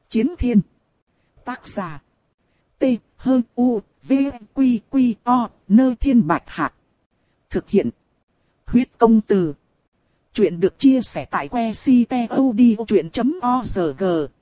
Chiến thiên. Tác giả. T-H-U-V-Q-Q-O, Thiên Bạch Hạc. Thực hiện. Huyết công từ. Chuyện được chia sẻ tại que ctod.org.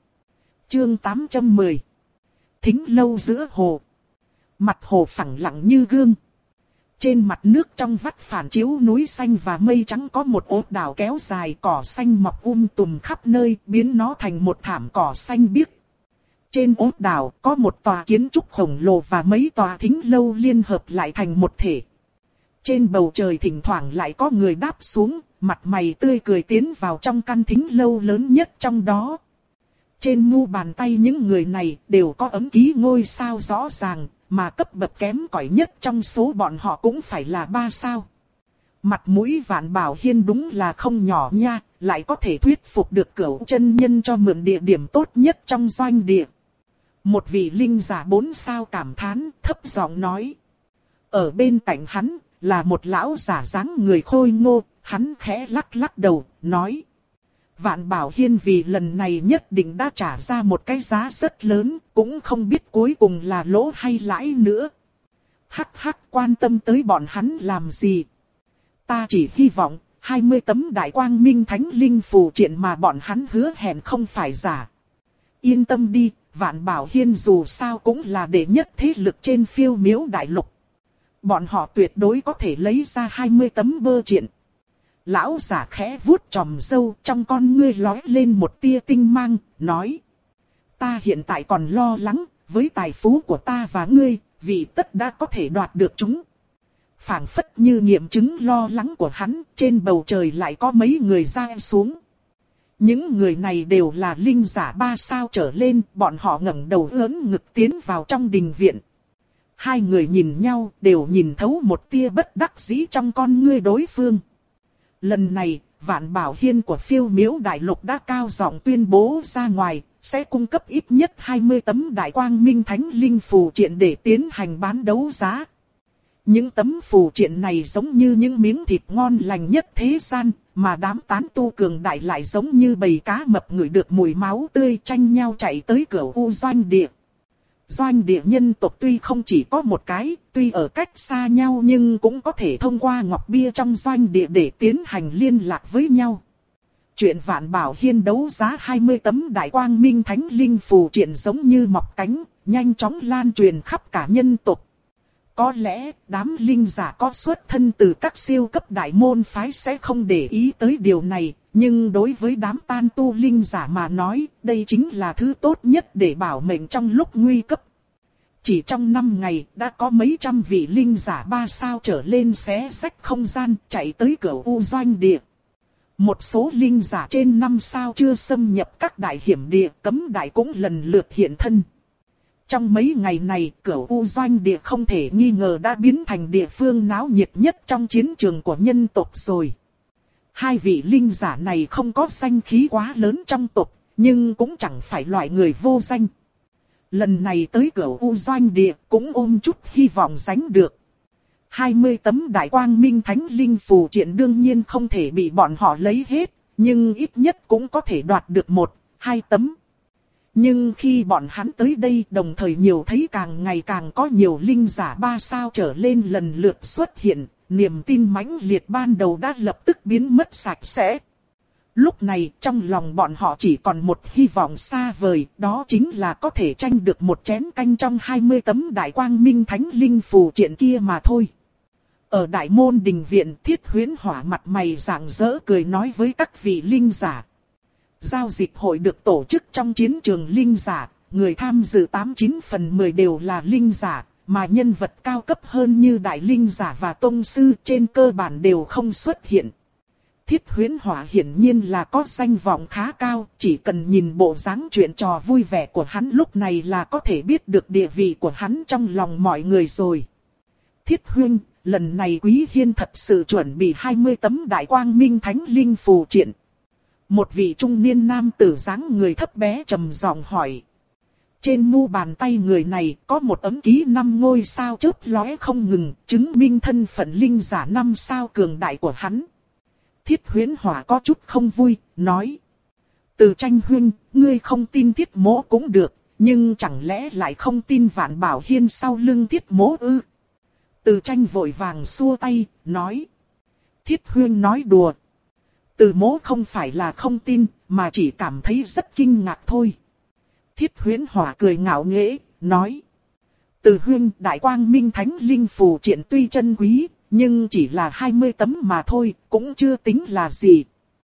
Chương 810. Thính lâu giữa hồ. Mặt hồ phẳng lặng như gương. Trên mặt nước trong vắt phản chiếu núi xanh và mây trắng có một ốt đào kéo dài, cỏ xanh mọc tùm khắp nơi, biến nó thành một thảm cỏ xanh biếc. Trên ốt đào có một tòa kiến trúc khổng lồ và mấy tòa thính lâu liên hợp lại thành một thể. Trên bầu trời thỉnh thoảng lại có người đáp xuống, mặt mày tươi cười tiến vào trong căn thính lâu lớn nhất trong đó. Trên mu bàn tay những người này đều có ấm ký ngôi sao rõ ràng, mà cấp bậc kém cỏi nhất trong số bọn họ cũng phải là 3 sao. Mặt mũi Vạn Bảo Hiên đúng là không nhỏ nha, lại có thể thuyết phục được Cửu chân nhân cho mượn địa điểm tốt nhất trong doanh địa. Một vị linh giả 4 sao cảm thán, thấp giọng nói. Ở bên cạnh hắn là một lão giả dáng người khôi ngô, hắn khẽ lắc lắc đầu, nói. Vạn Bảo Hiên vì lần này nhất định đã trả ra một cái giá rất lớn, cũng không biết cuối cùng là lỗ hay lãi nữa. Hắc hắc, quan tâm tới bọn hắn làm gì? Ta chỉ hy vọng 20 tấm đại quang minh thánh linh phù triện mà bọn hắn hứa hẹn không phải giả. Yên tâm đi, Vạn Bảo Hiên dù sao cũng là đệ nhất thế lực trên Phiêu Miếu đại lục. Bọn họ tuyệt đối có thể lấy ra 20 tấm bơ triện. Lão giả khẽ vuốt chòm râu, trong con ngươi lóe lên một tia tinh mang, nói. Ta hiện tại còn lo lắng, với tài phú của ta và ngươi, vì tất đã có thể đoạt được chúng. Phảng phất như nghiệm chứng lo lắng của hắn, trên bầu trời lại có mấy người giáng xuống. Những người này đều là linh giả 3 sao trở lên, bọn họ ngẩng đầu ưỡn ngực tiến vào trong đình viện. Hai người nhìn nhau, đều nhìn thấu một tia bất đắc dĩ trong con ngươi đối phương. Lần này, Vạn Bảo Hiên của Phiêu Miếu đại lục đã cao giọng tuyên bố ra ngoài, sẽ cung cấp ít nhất 20 tấm đại quang minh thánh linh phù triện để tiến hành bán đấu giá. Những tấm phù triện này giống như những miếng thịt ngon lành nhất thế gian, mà đám tán tu cường đại lại giống như bầy cá mập ngửi được mùi máu tươi tranh nhau chạy tới cửa u doanh địa. Doanh địa nhân tộc tuy không chỉ có một cái, tuy ở cách xa nhau nhưng cũng có thể thông qua ngọc bia trong doanh địa để tiến hành liên lạc với nhau. Chuyện Vạn Bảo Hiên đấu giá 20 tấm đại quang minh thánh linh phù triện giống như mọc cánh, nhanh chóng lan truyền khắp cả nhân tộc. Có lẽ đám linh giả có xuất thân từ các siêu cấp đại môn phái sẽ không để ý tới điều này, nhưng đối với đám tan tu linh giả mà nói, đây chính là thứ tốt nhất để bảo mệnh trong lúc nguy cấp. Chỉ trong 5 ngày đã có mấy trăm vị linh giả 3 sao trở lên xé rách không gian chạy tới cửa u doanh địa. Một số linh giả trên 5 sao chưa xâm nhập các đại hiểm địa cấm đại cũng lần lượt hiện thân. Trong mấy ngày này, cửa u doanh địa không thể nghi ngờ đã biến thành địa phương náo nhiệt nhất trong chiến trường của nhân tộc rồi. Hai vị linh giả này không có danh khí quá lớn trong tộc, nhưng cũng chẳng phải loại người vô danh. Lần này tới cửa u doanh địa cũng ôm chút hy vọng giành được. 20 tấm đại quang minh thánh linh phù triện đương nhiên không thể bị bọn họ lấy hết, nhưng ít nhất cũng có thể đoạt được 1-2 tấm. Nhưng khi bọn hắn tới đây đồng thời nhiều thấy càng ngày càng có nhiều linh giả 3 sao trở lên lần lượt xuất hiện, niềm tin mãnh liệt ban đầu đã lập tức biến mất sạch sẽ. Lúc này trong lòng bọn họ chỉ còn một hy vọng xa vời, đó chính là có thể tranh được một chén canh trong 20 tấm đại quang minh thánh linh phù triện kia mà thôi. Ở đại môn đình viện, Thiết Huyễn Hỏa mặt mày rạng rỡ cười nói với các vị linh giả. Giao dịch hội được tổ chức trong chiến trường linh giả, người tham dự 89 phần 10 đều là linh giả, mà nhân vật cao cấp hơn như đại linh giả và tông sư trên cơ bản đều không xuất hiện. Thiết Huyễn Hỏa hiển nhiên là có danh vọng khá cao, chỉ cần nhìn bộ dáng chuyện trò vui vẻ của hắn lúc này là có thể biết được địa vị của hắn trong lòng mọi người rồi. Thiết Huynh, lần này Quý Hiên thật sự chuẩn bị 20 tấm đại quang minh thánh linh phù triện. Một vị trung niên nam tử dáng người thấp bé trầm giọng hỏi. Trên mu bàn tay người này có một ấm ký 5 ngôi sao chớp lóe không ngừng, chứng minh thân phận linh giả 5 sao cường đại của hắn. Thiết Huyễn Hỏa có chút không vui, nói. Từ Tranh huynh, ngươi không tin Thiết Mỗ cũng được, nhưng chẳng lẽ lại không tin Vạn Bảo Hiên sau lưng Thiết Mỗ ư? Từ Tranh vội vàng xua tay, nói. Thiết huynh nói đùa. Từ Mỗ không phải là không tin, mà chỉ cảm thấy rất kinh ngạc thôi. Thiết Huyễn Hỏa cười ngạo nghễ, nói. Từ huynh, Đại Quang Minh Thánh Linh phù triện tuy chân quý, nhưng chỉ là 20 tấm mà thôi, cũng chưa tính là gì.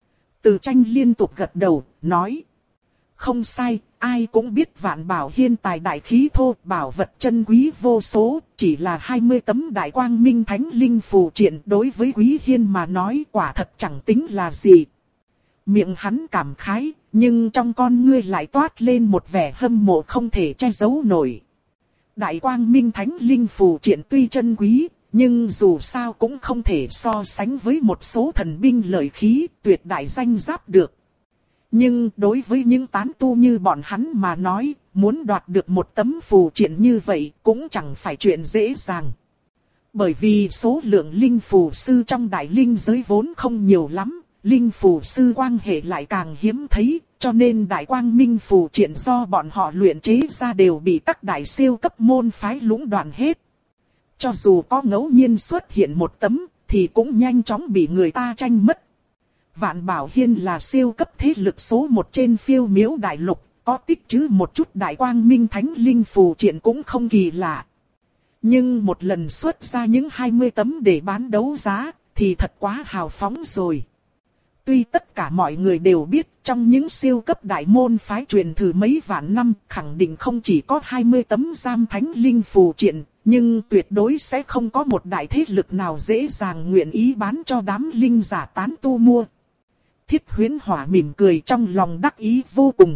Từ Tranh liên tục gật đầu, nói. Không sai, ai cũng biết Vạn Bảo Hiên tài đại khí thô, bảo vật chân quý vô số, chỉ là 20 tấm Đại Quang Minh Thánh Linh phù triện đối với Quý Hiên mà nói quả thật chẳng tính là gì. Miệng hắn cảm khái, nhưng trong con ngươi lại toát lên một vẻ hâm mộ không thể che giấu nổi. Đại Quang Minh Thánh Linh phù triện tuy chân quý, nhưng dù sao cũng không thể so sánh với một số thần binh lợi khí tuyệt đại danh giáp được. Nhưng đối với những tán tu như bọn hắn mà nói, muốn đoạt được một tấm phù triện như vậy cũng chẳng phải chuyện dễ dàng. Bởi vì số lượng linh phù sư trong đại linh giới vốn không nhiều lắm, linh phù sư quan hệ lại càng hiếm thấy, cho nên Đại Quang Minh phù triện do bọn họ luyện chế ra đều bị các đại siêu cấp môn phái lũng đoạn hết. Cho dù có ngẫu nhiên xuất hiện một tấm, thì cũng nhanh chóng bị người ta tranh mất. Vạn Bảo Hiên là siêu cấp thế lực số 1 trên Phiêu Miếu Đại Lục, có tích trữ một chút Đại Quang Minh Thánh Linh phù triện cũng không kỳ lạ. Nhưng một lần xuất ra những 20 tấm để bán đấu giá, thì thật quá hào phóng rồi. Tuy tất cả mọi người đều biết trong những siêu cấp đại môn phái truyền thử mấy vạn năm khẳng định không chỉ có 20 tấm giam thánh linh phù triện, nhưng tuyệt đối sẽ không có một đại thế lực nào dễ dàng nguyện ý bán cho đám linh giả tán tu mua. Thiết Huyễn Hỏa mỉm cười trong lòng đắc ý vô cùng.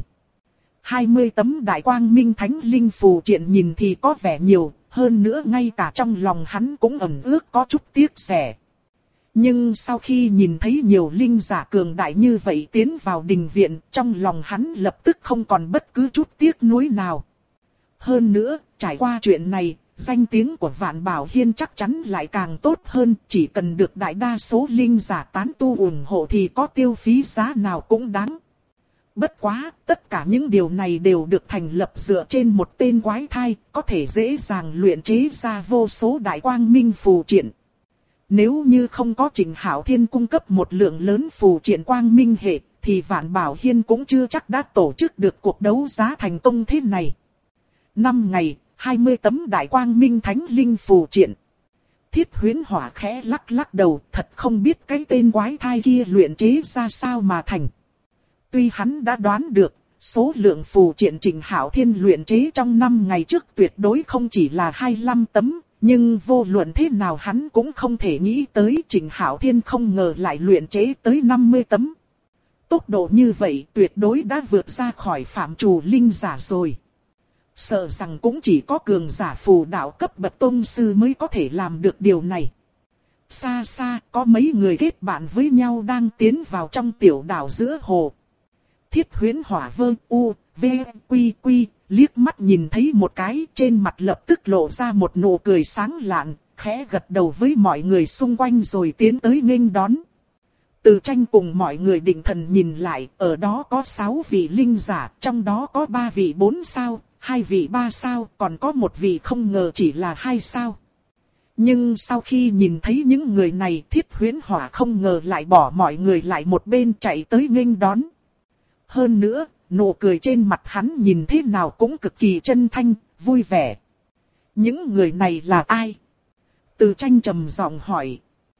20 tấm Đại Quang Minh Thánh Linh phù triện nhìn thì có vẻ nhiều, hơn nữa ngay cả trong lòng hắn cũng ẩn ước có chút tiếc rẻ. Nhưng sau khi nhìn thấy nhiều linh giả cường đại như vậy tiến vào đình viện, trong lòng hắn lập tức không còn bất cứ chút tiếc nuối nào. Hơn nữa, trải qua chuyện này, danh tiếng của Vạn Bảo Hiên chắc chắn lại càng tốt hơn, chỉ cần được đại đa số linh giả tán tu ủng hộ thì có tiêu phí giá nào cũng đáng. Bất quá, tất cả những điều này đều được thành lập dựa trên một tên quái thai, có thể dễ dàng luyện chế ra vô số Đại Quang Minh phù triện. Nếu như không có Trịnh Hạo Thiên cung cấp một lượng lớn phù triện quang minh hệ, thì Vạn Bảo Hiên cũng chưa chắc đã tổ chức được cuộc đấu giá thành công thế này. 5 ngày, 20 tấm Đại Quang Minh Thánh Linh phù triện. Thiết Huyễn Hỏa khẽ lắc lắc đầu, thật không biết cái tên quái thai kia luyện chế ra sao mà thành. Tuy hắn đã đoán được, số lượng phù triện Trịnh Hạo Thiên luyện chế trong 5 ngày trước tuyệt đối không chỉ là 25 tấm, nhưng vô luận thế nào hắn cũng không thể nghĩ tới Trịnh Hạo Thiên không ngờ lại luyện chế tới 50 tấm. Tốc độ như vậy tuyệt đối đã vượt ra khỏi phạm trù linh giả rồi. Sợ rằng cũng chỉ có cường giả phù đạo cấp bậc tôn sư mới có thể làm được điều này. Xa xa có mấy người kết bạn với nhau đang tiến vào trong tiểu đảo giữa hồ. Thiết Huyễn Hỏa vơ u, v, quy quy, liếc mắt nhìn thấy một cái trên mặt lập tức lộ ra một nụ cười sáng lạn, khẽ gật đầu với mọi người xung quanh rồi tiến tới nghênh đón. Từ Tranh cùng mọi người định thần nhìn lại, ở đó có 6 vị linh giả, trong đó có 3 vị 4 sao, 2 vị 3 sao, còn có một vị không ngờ chỉ là 2 sao. Nhưng sau khi nhìn thấy những người này, Thiết Huyễn Hỏa không ngờ lại bỏ mọi người lại một bên chạy tới nghênh đón. Hơn nữa, nụ cười trên mặt hắn nhìn thế nào cũng cực kỳ chân thanh, vui vẻ. Những người này là ai? Từ Tranh trầm giọng hỏi.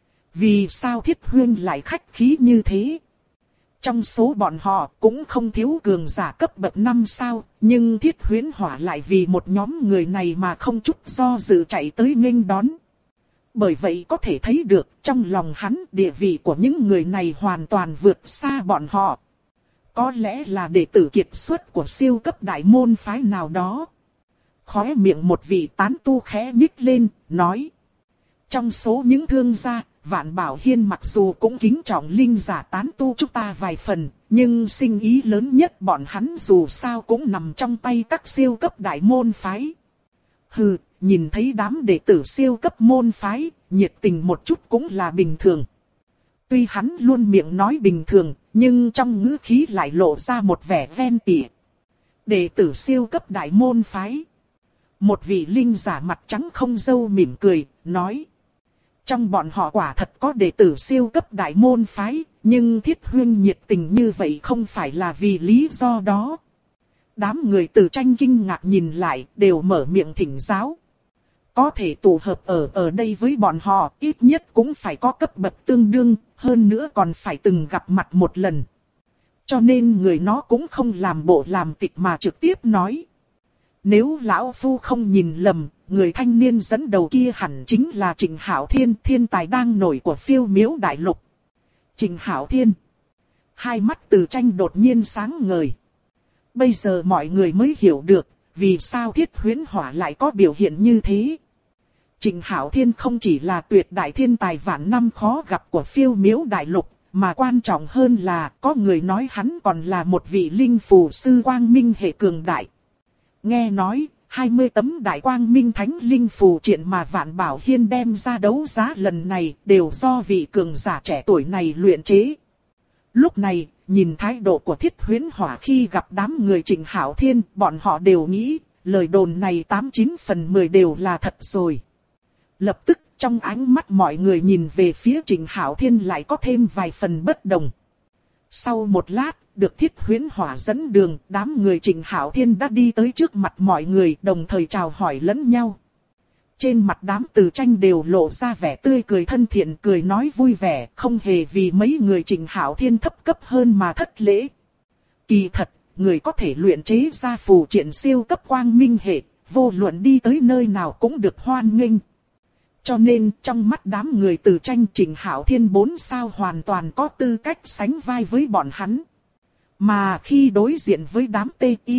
Vì sao Thiết Huyên lại khách khí như thế? Trong số bọn họ cũng không thiếu cường giả cấp bậc 5 sao, nhưng Thiết Huyễn Hỏa lại vì một nhóm người này mà không chút do dự chạy tới nghênh đón. Bởi vậy có thể thấy được trong lòng hắn địa vị của những người này hoàn toàn vượt xa bọn họ. Có lẽ là đệ tử kiệt xuất của siêu cấp đại môn phái nào đó. Khóe miệng một vị tán tu khẽ nhích lên, nói. Trong số những thương gia, Vạn Bảo Hiên mặc dù cũng kính trọng linh giả tán tu chúng ta vài phần, nhưng sinh ý lớn nhất bọn hắn dù sao cũng nằm trong tay các siêu cấp đại môn phái. Hừ, nhìn thấy đám đệ tử siêu cấp môn phái, nhiệt tình một chút cũng là bình thường. Tuy hắn luôn miệng nói bình thường, Nhưng trong ngữ khí lại lộ ra một vẻ ven tỉa. Đệ tử siêu cấp đại môn phái. Một vị linh giả mặt trắng không râu mỉm cười, nói. Trong bọn họ quả thật có đệ tử siêu cấp đại môn phái, nhưng Thiết Huyên nhiệt tình như vậy không phải là vì lý do đó. Đám người Từ Tranh kinh ngạc nhìn lại, đều mở miệng thỉnh giáo. Có thể tụ hợp ở đây với bọn họ, ít nhất cũng phải có cấp bậc tương đương, hơn nữa còn phải từng gặp mặt một lần. Cho nên người nó cũng không làm bộ làm tịch mà trực tiếp nói. Nếu lão phu không nhìn lầm, người thanh niên dẫn đầu kia hẳn chính là Trịnh Hạo Thiên, thiên tài đang nổi của Phiêu Miếu Đại Lục. Trịnh Hạo Thiên. Hai mắt Từ Tranh đột nhiên sáng ngời. Bây giờ mọi người mới hiểu được, vì sao Thiết Huyễn Hỏa lại có biểu hiện như thế. Trịnh Hạo Thiên không chỉ là tuyệt đại thiên tài vạn năm khó gặp của Phiêu Miếu Đại Lục, mà quan trọng hơn là có người nói hắn còn là một vị linh phù sư quang minh hệ cường đại. Nghe nói, 20 tấm đại quang minh thánh linh phù triện mà Vạn Bảo Hiên đem ra đấu giá lần này đều do vị cường giả trẻ tuổi này luyện chế. Lúc này, nhìn thái độ của Thiết Huyễn Hỏa khi gặp đám người Trịnh Hạo Thiên, bọn họ đều nghĩ, lời đồn này 89 phần 10 đều là thật rồi. Lập tức, trong ánh mắt mọi người nhìn về phía Trịnh Hạo Thiên lại có thêm vài phần bất đồng. Sau một lát, được Thiết Huyễn Hỏa dẫn đường, đám người Trịnh Hạo Thiên đã đi tới trước mặt mọi người, đồng thời chào hỏi lẫn nhau. Trên mặt đám Từ Tranh đều lộ ra vẻ tươi cười thân thiện, cười nói vui vẻ, không hề vì mấy người Trịnh Hạo Thiên thấp cấp hơn mà thất lễ. Kỳ thật, người có thể luyện chế ra phù triện siêu cấp quang minh hệ, vô luận đi tới nơi nào cũng được hoan nghênh. Cho nên, trong mắt đám người Từ Tranh, Trịnh Hạo Thiên 4 sao hoàn toàn có tư cách sánh vai với bọn hắn. Mà khi đối diện với đám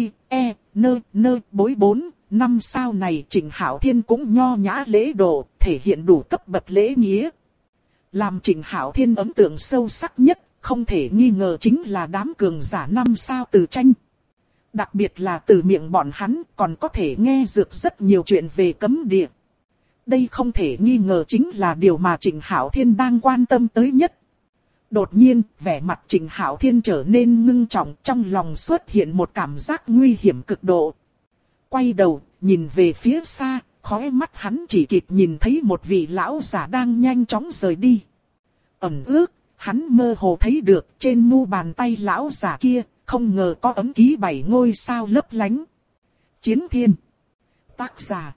bối 4, 5 sao này, Trịnh Hạo Thiên cũng nho nhã lễ độ, thể hiện đủ cấp bậc lễ nghĩa. Làm Trịnh Hạo Thiên ấn tượng sâu sắc nhất, không thể nghi ngờ chính là đám cường giả 5 sao Từ Tranh. Đặc biệt là từ miệng bọn hắn còn có thể nghe được rất nhiều chuyện về cấm địa. Đây không thể nghi ngờ chính là điều mà Trịnh Hạo Thiên đang quan tâm tới nhất. Đột nhiên, vẻ mặt Trịnh Hạo Thiên trở nên ngưng trọng, trong lòng xuất hiện một cảm giác nguy hiểm cực độ. Quay đầu, nhìn về phía xa, khóe mắt hắn chỉ kịp nhìn thấy một vị lão giả đang nhanh chóng rời đi. Ẩn ước, hắn mơ hồ thấy được trên mu bàn tay lão giả kia, không ngờ có ấn ký 7 ngôi sao lấp lánh. Chiến Thiên. Tác giả.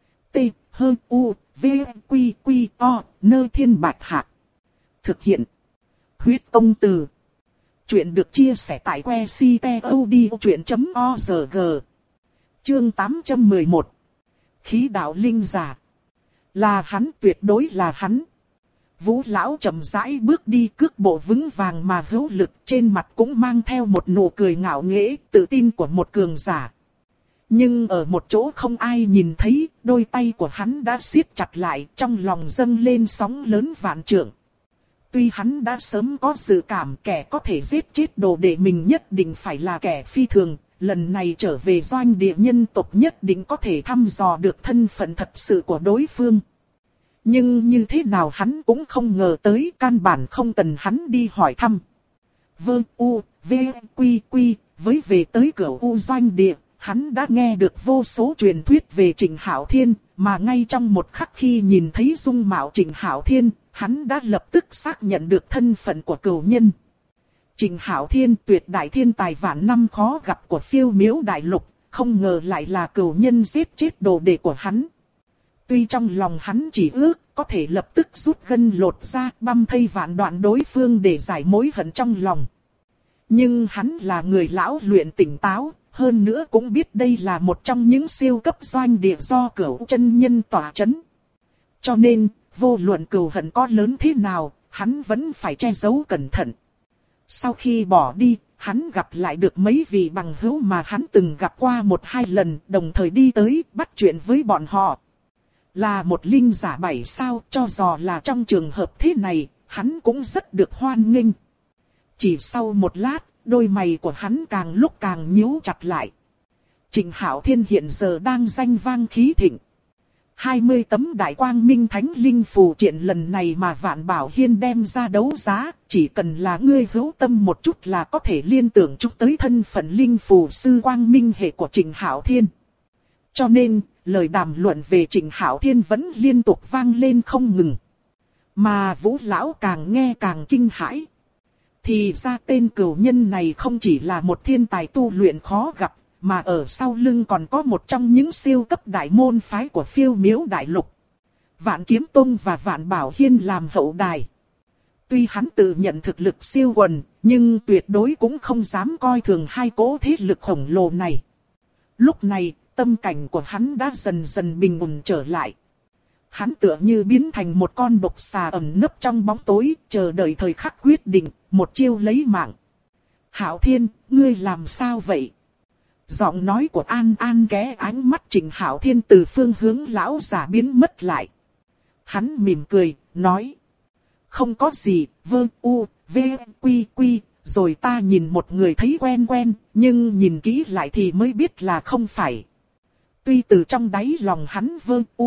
T-H-U-V-Q-Q-O, Nơi Thiên Bạch Hạc. Thực hiện. Huyết Công Từ. Chuyện được chia sẻ tại website.odchuyện.org. Chương 811. Khí đạo linh giả. Là hắn, tuyệt đối là hắn. Vũ lão chậm rãi bước đi, cước bộ vững vàng mà hữu lực, trên mặt cũng mang theo một nụ cười ngạo nghễ, tự tin của một cường giả. Nhưng ở một chỗ không ai nhìn thấy, đôi tay của hắn đã siết chặt lại, trong lòng dâng lên sóng lớn vạn trượng. Tuy hắn đã sớm có dự cảm kẻ có thể giết chết đồ đệ mình nhất định phải là kẻ phi thường, lần này trở về doanh địa nhân tộc nhất định có thể thăm dò được thân phận thật sự của đối phương. Nhưng như thế nào hắn cũng không ngờ tới, căn bản không cần hắn đi hỏi thăm. Với về tới cửa U doanh địa, hắn đã nghe được vô số truyền thuyết về Trịnh Hạo Thiên, mà ngay trong một khắc khi nhìn thấy dung mạo Trịnh Hạo Thiên, hắn đã lập tức xác nhận được thân phận của cửu nhân. Trịnh Hạo Thiên, tuyệt đại thiên tài vạn năm khó gặp của Phiêu Miếu Đại Lục, không ngờ lại là cửu nhân giết chết đồ đệ của hắn. Tuy trong lòng hắn chỉ ước có thể lập tức rút gân lột ra, băm thây vạn đoạn đối phương để giải mối hận trong lòng. Nhưng hắn là người lão luyện tỉnh táo, hơn nữa cũng biết đây là một trong những siêu cấp doanh địa do Cửu chân nhân tỏa chấn. Cho nên, vô luận cừu hận có lớn thế nào, hắn vẫn phải che giấu cẩn thận. Sau khi bỏ đi, hắn gặp lại được mấy vị bằng hữu mà hắn từng gặp qua 1-2 lần, đồng thời đi tới bắt chuyện với bọn họ. Là một linh giả 7 sao, cho dù là trong trường hợp thế này, hắn cũng rất được hoan nghênh. Chỉ sau một lát, đôi mày của hắn càng lúc càng nhíu chặt lại. Trịnh Hạo Thiên hiện giờ đang danh vang khí thịnh. 20 tấm đại quang minh thánh linh phù triện lần này mà Vạn Bảo Hiên đem ra đấu giá, chỉ cần là ngươi hữu tâm một chút là có thể liên tưởng chúc tới thân phận linh phù sư quang minh hệ của Trịnh Hạo Thiên. Cho nên, lời đàm luận về Trịnh Hạo Thiên vẫn liên tục vang lên không ngừng. Mà Vũ Lão càng nghe càng kinh hãi. Thì ra tên cửu nhân này không chỉ là một thiên tài tu luyện khó gặp, mà ở sau lưng còn có một trong những siêu cấp đại môn phái của Phiêu Miếu Đại Lục. Vạn Kiếm Tông và Vạn Bảo Hiên làm hậu đài. Tuy hắn tự nhận thực lực siêu quần, nhưng tuyệt đối cũng không dám coi thường hai cỗ thế lực khổng lồ này. Lúc này, tâm cảnh của hắn đã dần dần bình ổn trở lại. Hắn tựa như biến thành một con độc xà ẩn nấp trong bóng tối, chờ đợi thời khắc quyết định, một chiêu lấy mạng. Hạo Thiên, ngươi làm sao vậy? Giọng nói của An An ghé ánh mắt Trịnh Hạo Thiên từ phương hướng lão giả biến mất lại. Hắn mỉm cười, nói. Không có gì, quy, rồi ta nhìn một người thấy quen quen, nhưng nhìn kỹ lại thì mới biết là không phải. Tuy từ trong đáy lòng hắn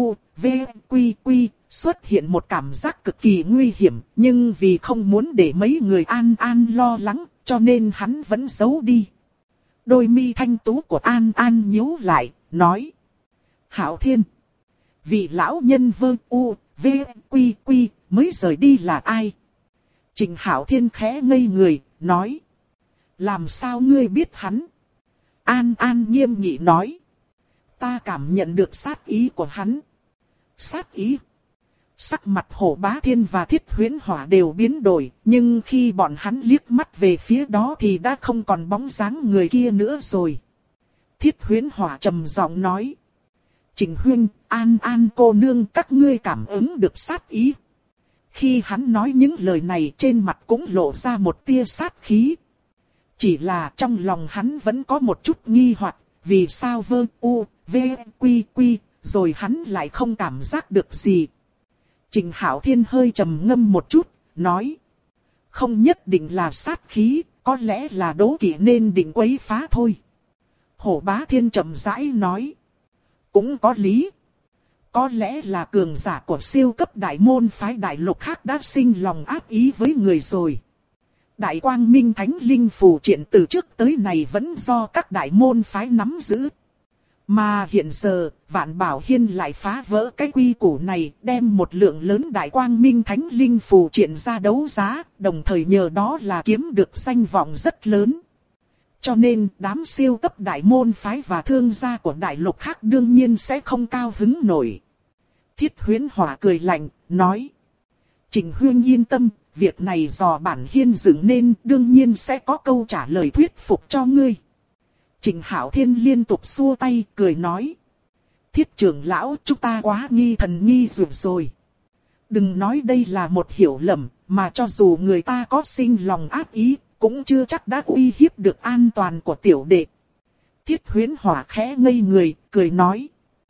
quy, xuất hiện một cảm giác cực kỳ nguy hiểm, nhưng vì không muốn để mấy người An An lo lắng, cho nên hắn vẫn giấu đi. Đôi mi thanh tú của An An nhíu lại, nói. Hạo Thiên, vị lão nhân quy mới rời đi là ai? Trịnh Hạo Thiên khẽ ngây người, nói. Làm sao ngươi biết hắn? An An nghiêm nghị nói. Ta cảm nhận được sát ý của hắn. Sát ý? Sắc mặt Hổ Bá Thiên và Thiết Huyễn Hỏa đều biến đổi, nhưng khi bọn hắn liếc mắt về phía đó thì đã không còn bóng dáng người kia nữa rồi. Thiết Huyễn Hỏa trầm giọng nói. Trịnh huynh, An An cô nương, các ngươi cảm ứng được sát ý. Khi hắn nói những lời này trên mặt cũng lộ ra một tia sát khí. Chỉ là trong lòng hắn vẫn có một chút nghi hoặc, vì sao quy, rồi hắn lại không cảm giác được gì. Trịnh Hạo Thiên hơi trầm ngâm một chút, nói. Không nhất định là sát khí, có lẽ là đố kỵ nên định quấy phá thôi. Hổ Bá Thiên chậm rãi nói. Cũng có lý. Có lẽ là cường giả của siêu cấp đại môn phái đại lục khác đã sinh lòng ác ý với người rồi. Đại quang minh thánh linh phù triện từ trước tới nay vẫn do các đại môn phái nắm giữ. Mà hiện giờ, Vạn Bảo Hiên lại phá vỡ cái quy củ này, đem một lượng lớn đại quang minh thánh linh phù triện ra đấu giá, đồng thời nhờ đó là kiếm được danh vọng rất lớn. Cho nên, đám siêu cấp đại môn phái và thương gia của đại lục khác đương nhiên sẽ không cao hứng nổi. Thiết Huyễn Hỏa cười lạnh, nói. Trịnh huynh yên tâm, việc này do bản Hiên dựng nên đương nhiên sẽ có câu trả lời thuyết phục cho ngươi. Trịnh Hạo Thiên liên tục xua tay, cười nói. Thiết trưởng lão, chúng ta quá nghi thần nghi rồi. Đừng nói đây là một hiểu lầm, mà cho dù người ta có sinh lòng ác ý, cũng chưa chắc đã uy hiếp được an toàn của tiểu đệ. Thiết Huyễn Hỏa khẽ ngây người, cười nói.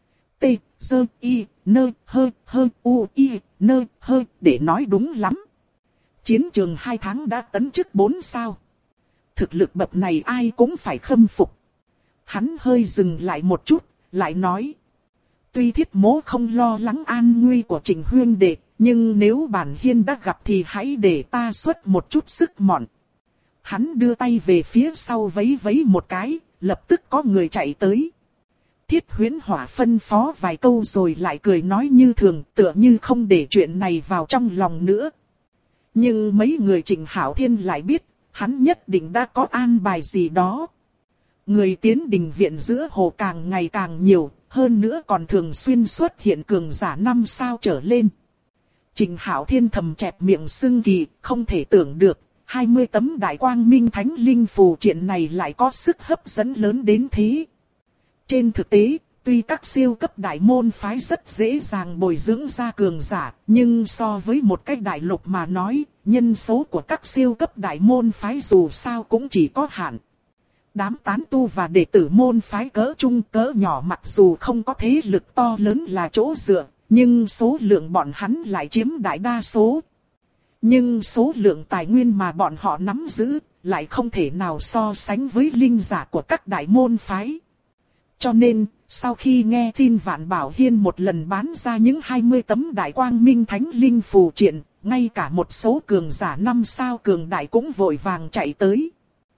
Để nói đúng lắm. Chiến trường 2 tháng đã tấn chức 4 sao. Thực lực bậc này ai cũng phải khâm phục. Hắn hơi dừng lại một chút, lại nói. Tuy Thiết Mỗ không lo lắng an nguy của Trịnh huynh đệ, nhưng nếu bản Hiên đã gặp thì hãy để ta xuất một chút sức mọn. Hắn đưa tay về phía sau vấy vấy một cái, lập tức có người chạy tới. Thiết Huyễn Hỏa phân phó vài câu rồi lại cười nói như thường, tựa như không để chuyện này vào trong lòng nữa. Nhưng mấy người Trịnh Hạo Thiên lại biết, hắn nhất định đã có an bài gì đó. Người tiến đình viện giữa hồ càng ngày càng nhiều, hơn nữa còn thường xuyên xuất hiện cường giả 5 sao trở lên. Trịnh Hạo Thiên thầm chẹp miệng sưng kỳ, không thể tưởng được, 20 tấm đại quang minh thánh linh phù triện này lại có sức hấp dẫn lớn đến thế. Trên thực tế, tuy các siêu cấp đại môn phái rất dễ dàng bồi dưỡng ra cường giả, nhưng so với một cái đại lục mà nói, nhân số của các siêu cấp đại môn phái dù sao cũng chỉ có hạn. Đám tán tu và đệ tử môn phái cỡ trung cỡ nhỏ mặc dù không có thế lực to lớn là chỗ dựa, nhưng số lượng bọn hắn lại chiếm đại đa số. Nhưng số lượng tài nguyên mà bọn họ nắm giữ lại không thể nào so sánh với linh giả của các đại môn phái. Cho nên, sau khi nghe tin Vạn Bảo Hiên một lần bán ra những 20 tấm Đại Quang Minh Thánh Linh phù triện, ngay cả một số cường giả 5 sao cường đại cũng vội vàng chạy tới.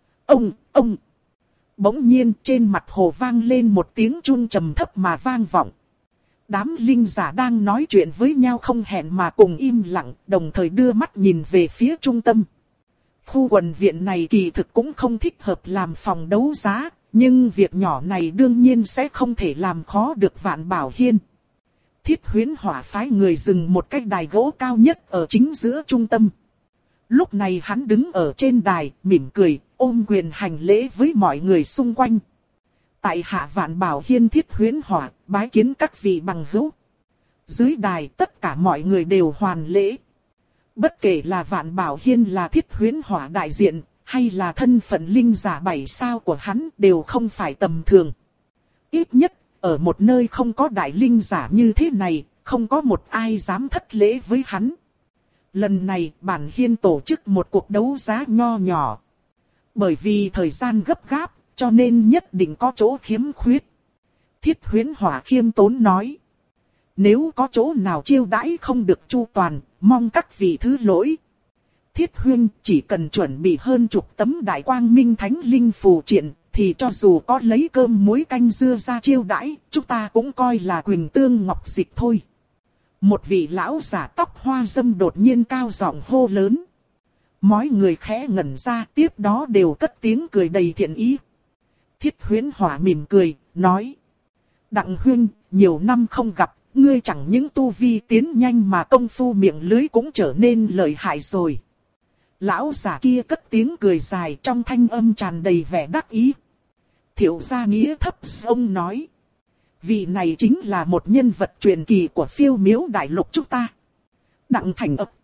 Ông! Bỗng nhiên trên mặt hồ vang lên một tiếng chuông trầm thấp mà vang vọng. Đám linh giả đang nói chuyện với nhau không hẹn mà cùng im lặng, đồng thời đưa mắt nhìn về phía trung tâm. Khu quần viện này kỳ thực cũng không thích hợp làm phòng đấu giá, nhưng việc nhỏ này đương nhiên sẽ không thể làm khó được Vạn Bảo Hiên. Thiết Huyễn Hỏa phái người dừng một cái đài gỗ cao nhất ở chính giữa trung tâm. Lúc này hắn đứng ở trên đài, mỉm cười, ôm quyền hành lễ với mọi người xung quanh. Tại hạ Vạn Bảo Hiên Thiết Huyễn Hỏa, bái kiến các vị bằng hữu. Dưới đài tất cả mọi người đều hoàn lễ. Bất kể là Vạn Bảo Hiên là Thiết Huyễn Hỏa đại diện, hay là thân phận linh giả 7 sao của hắn đều không phải tầm thường. Ít nhất, ở một nơi không có đại linh giả như thế này, không có một ai dám thất lễ với hắn. Lần này bản Hiên tổ chức một cuộc đấu giá nho nhỏ. Bởi vì thời gian gấp gáp, cho nên nhất định có chỗ khiếm khuyết. Thiết Huyễn Hỏa khiêm tốn nói. Nếu có chỗ nào chiêu đãi không được chu toàn, mong các vị thứ lỗi. Thiết Huyên chỉ cần chuẩn bị hơn chục tấm Đại Quang Minh Thánh Linh phù triện, thì cho dù có lấy cơm muối canh dưa ra chiêu đãi, chúng ta cũng coi là quỳnh tương ngọc dịch thôi. Một vị lão giả tóc hoa râm đột nhiên cao giọng hô lớn. Mọi người khẽ ngẩn ra, tiếp đó đều cất tiếng cười đầy thiện ý. Thiết Huyễn Hỏa mỉm cười, nói. Đặng Huyên, nhiều năm không gặp, ngươi chẳng những tu vi tiến nhanh mà công phu miệng lưới cũng trở nên lợi hại rồi. Lão giả kia cất tiếng cười dài trong thanh âm tràn đầy vẻ đắc ý. Thiệu gia nghĩa thấp ông nói. Vị này chính là một nhân vật truyền kỳ của Phiêu Miếu Đại Lục chúng ta. Đặng Thành Ấp.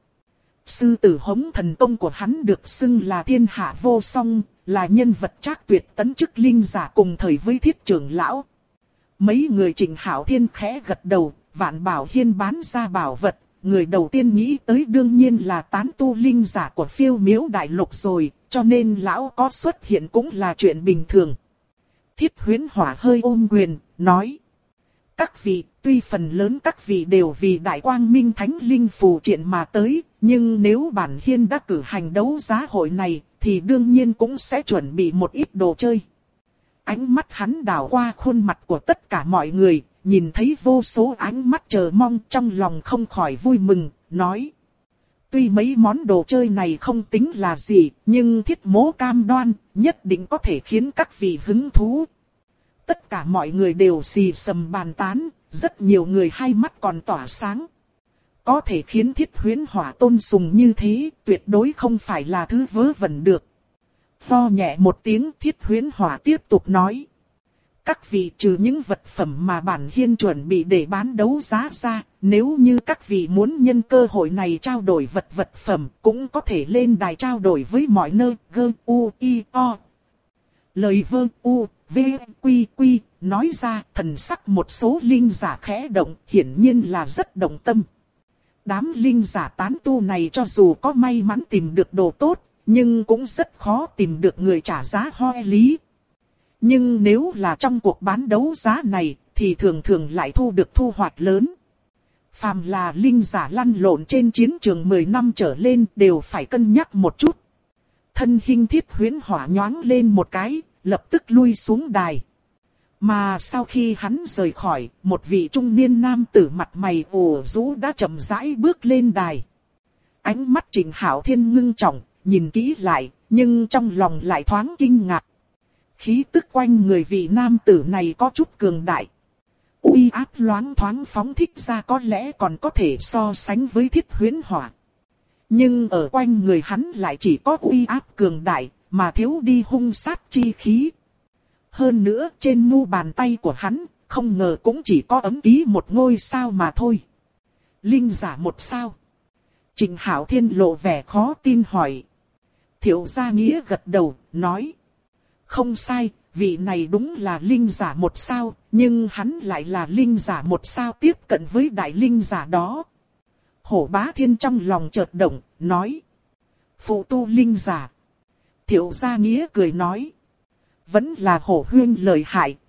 Sư tử Hống thần công của hắn được xưng là thiên hạ vô song, là nhân vật trác tuyệt tấn chức linh giả cùng thời với Thiết trưởng lão. Mấy người Trịnh Hạo Thiên khẽ gật đầu, Vạn Bảo Hiên bán ra bảo vật, người đầu tiên nghĩ tới đương nhiên là tán tu linh giả của Phiêu Miếu Đại Lục rồi, cho nên lão có xuất hiện cũng là chuyện bình thường. Thiết Huyễn Hỏa hơi ôm quyền, nói. Các vị, tuy phần lớn các vị đều vì Đại Quang Minh Thánh Linh phù triện mà tới, nhưng nếu bản Hiên đã cử hành đấu giá hội này, thì đương nhiên cũng sẽ chuẩn bị một ít đồ chơi. Ánh mắt hắn đảo qua khuôn mặt của tất cả mọi người, nhìn thấy vô số ánh mắt chờ mong trong lòng không khỏi vui mừng, nói. Tuy mấy món đồ chơi này không tính là gì, nhưng Thiết Mỗ cam đoan, nhất định có thể khiến các vị hứng thú. Tất cả mọi người đều xì xầm bàn tán, rất nhiều người hai mắt còn tỏa sáng. Có thể khiến Thiết Huyễn Hỏa tôn sùng như thế, tuyệt đối không phải là thứ vớ vẩn được. Pho nhẹ một tiếng, Thiết Huyễn Hỏa tiếp tục nói. Các vị trừ những vật phẩm mà bản Hiên chuẩn bị để bán đấu giá ra, nếu như các vị muốn nhân cơ hội này trao đổi vật phẩm, cũng có thể lên đài trao đổi với mọi nơi, G.U.I.O. Lời V.U.V.Q.Q. nói ra, thần sắc một số linh giả khẽ động, hiển nhiên là rất động tâm. Đám linh giả tán tu này cho dù có may mắn tìm được đồ tốt, nhưng cũng rất khó tìm được người trả giá hoe lý. Nhưng nếu là trong cuộc bán đấu giá này, thì thường thường lại thu được thu hoạch lớn. Phàm là linh giả lăn lộn trên chiến trường 10 năm trở lên đều phải cân nhắc một chút. Thân hình Thiết Huyễn Hỏa nhoáng lên một cái, lập tức lui xuống đài. Mà sau khi hắn rời khỏi, một vị trung niên nam tử mặt mày ủ rũ đã chậm rãi bước lên đài. Ánh mắt Trịnh Hạo Thiên ngưng trọng, nhìn kỹ lại, nhưng trong lòng lại thoáng kinh ngạc. Khí tức quanh người vị nam tử này có chút cường đại. Uy áp loáng thoáng phóng thích ra có lẽ còn có thể so sánh với Thiết Huyễn Hỏa. Nhưng ở quanh người hắn lại chỉ có uy áp cường đại, mà thiếu đi hung sát chi khí. Hơn nữa trên mu bàn tay của hắn, không ngờ cũng chỉ có ấm ký một ngôi sao mà thôi. Linh giả một sao. Trịnh Hạo Thiên lộ vẻ khó tin hỏi. Thiệu gia nghĩa gật đầu, nói. Không sai, vị này đúng là linh giả một sao, nhưng hắn lại là linh giả một sao tiếp cận với đại linh giả đó. Hổ Bá Thiên trong lòng chợt động, nói. Phụ tu linh giả. Thiệu gia nghĩa cười nói. Vẫn là Hổ huyên lợi hại,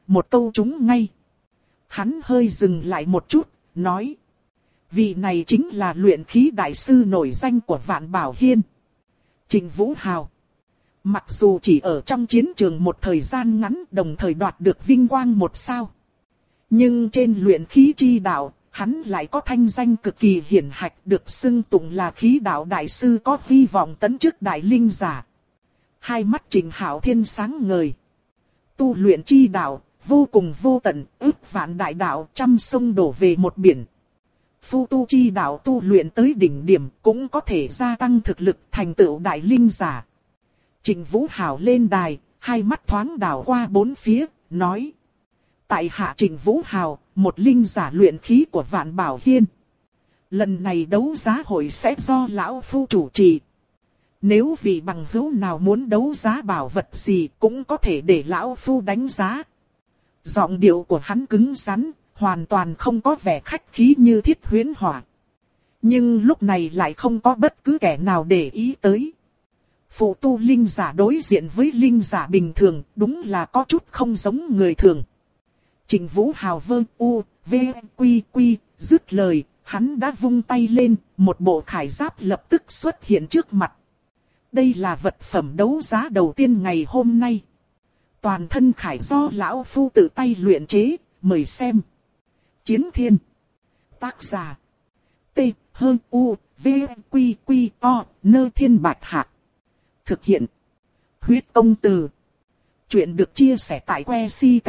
một câu trúng ngay. Hắn hơi dừng lại một chút, nói. Vị này chính là luyện khí đại sư nổi danh của Vạn Bảo Hiên. Trịnh Vũ Hào. Mặc dù chỉ ở trong chiến trường một thời gian ngắn đồng thời đoạt được vinh quang một sao. Nhưng trên luyện khí chi đạo, hắn lại có thanh danh cực kỳ hiển hách, được xưng tụng là khí đạo đại sư, có hy vọng tấn chức đại linh giả. Hai mắt Trịnh Hạo Thiên sáng ngời. Tu luyện chi đạo, vô cùng vô tận, ước vạn đại đạo, trăm sông đổ về một biển. Phu tu chi đạo tu luyện tới đỉnh điểm cũng có thể gia tăng thực lực thành tựu đại linh giả. Trịnh Vũ Hào lên đài, hai mắt thoáng đảo qua bốn phía, nói. Tại hạ Trịnh Vũ Hào, một linh giả luyện khí của Vạn Bảo Hiên. Lần này đấu giá hội sẽ do lão phu chủ trì. Nếu vị bằng hữu nào muốn đấu giá bảo vật gì cũng có thể để lão phu đánh giá. Giọng điệu của hắn cứng rắn, hoàn toàn không có vẻ khách khí như Thiết Huyễn Hỏa. Nhưng lúc này lại không có bất cứ kẻ nào để ý tới. Phụ tu linh giả đối diện với linh giả bình thường, đúng là có chút không giống người thường. Trịnh Vũ Hào vơ u, v, quy quy, dứt lời, hắn đã vung tay lên, một bộ khải giáp lập tức xuất hiện trước mặt. Đây là vật phẩm đấu giá đầu tiên ngày hôm nay. Toàn thân khải do lão phu tự tay luyện chế, mời xem. Chiến Thiên. Tác giả. T, H, U, V, Quy, Quy, O, Nơ Thiên Bạch Hạc. Thực hiện. Huyết Công Từ. Chuyện được chia sẻ tại que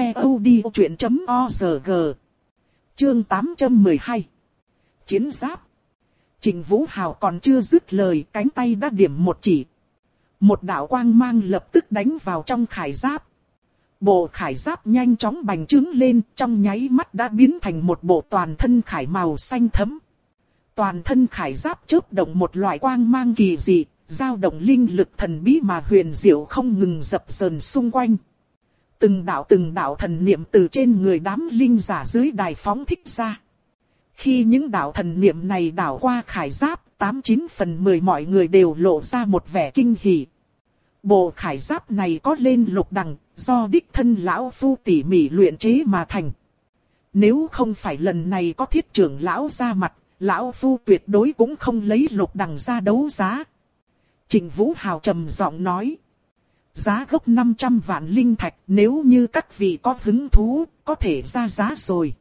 ctod.org. Chương 812. Chiến giáp. Trịnh Vũ Hào còn chưa dứt lời, cánh tay đã điểm một chỉ. Một đạo quang mang lập tức đánh vào trong khải giáp. Bộ khải giáp nhanh chóng bành trướng lên, trong nháy mắt đã biến thành một bộ toàn thân khải màu xanh thẫm. Toàn thân khải giáp chớp động một loại quang mang kỳ dị, dao động linh lực thần bí mà huyền diệu không ngừng dập dờn xung quanh. Từng đạo thần niệm từ trên người đám linh giả dưới đài phóng thích ra. Khi những đạo thần niệm này đảo qua khải giáp, 89 phần 10 mọi người đều lộ ra một vẻ kinh hỉ. Bộ khải giáp này có lên lục đằng, do đích thân lão phu tỉ mỉ luyện chế mà thành. Nếu không phải lần này có Thiết trưởng lão ra mặt, lão phu tuyệt đối cũng không lấy lục đằng ra đấu giá. Trịnh Vũ Hào trầm giọng nói. Giá gốc 500 vạn linh thạch, nếu như các vị có hứng thú, có thể ra giá rồi.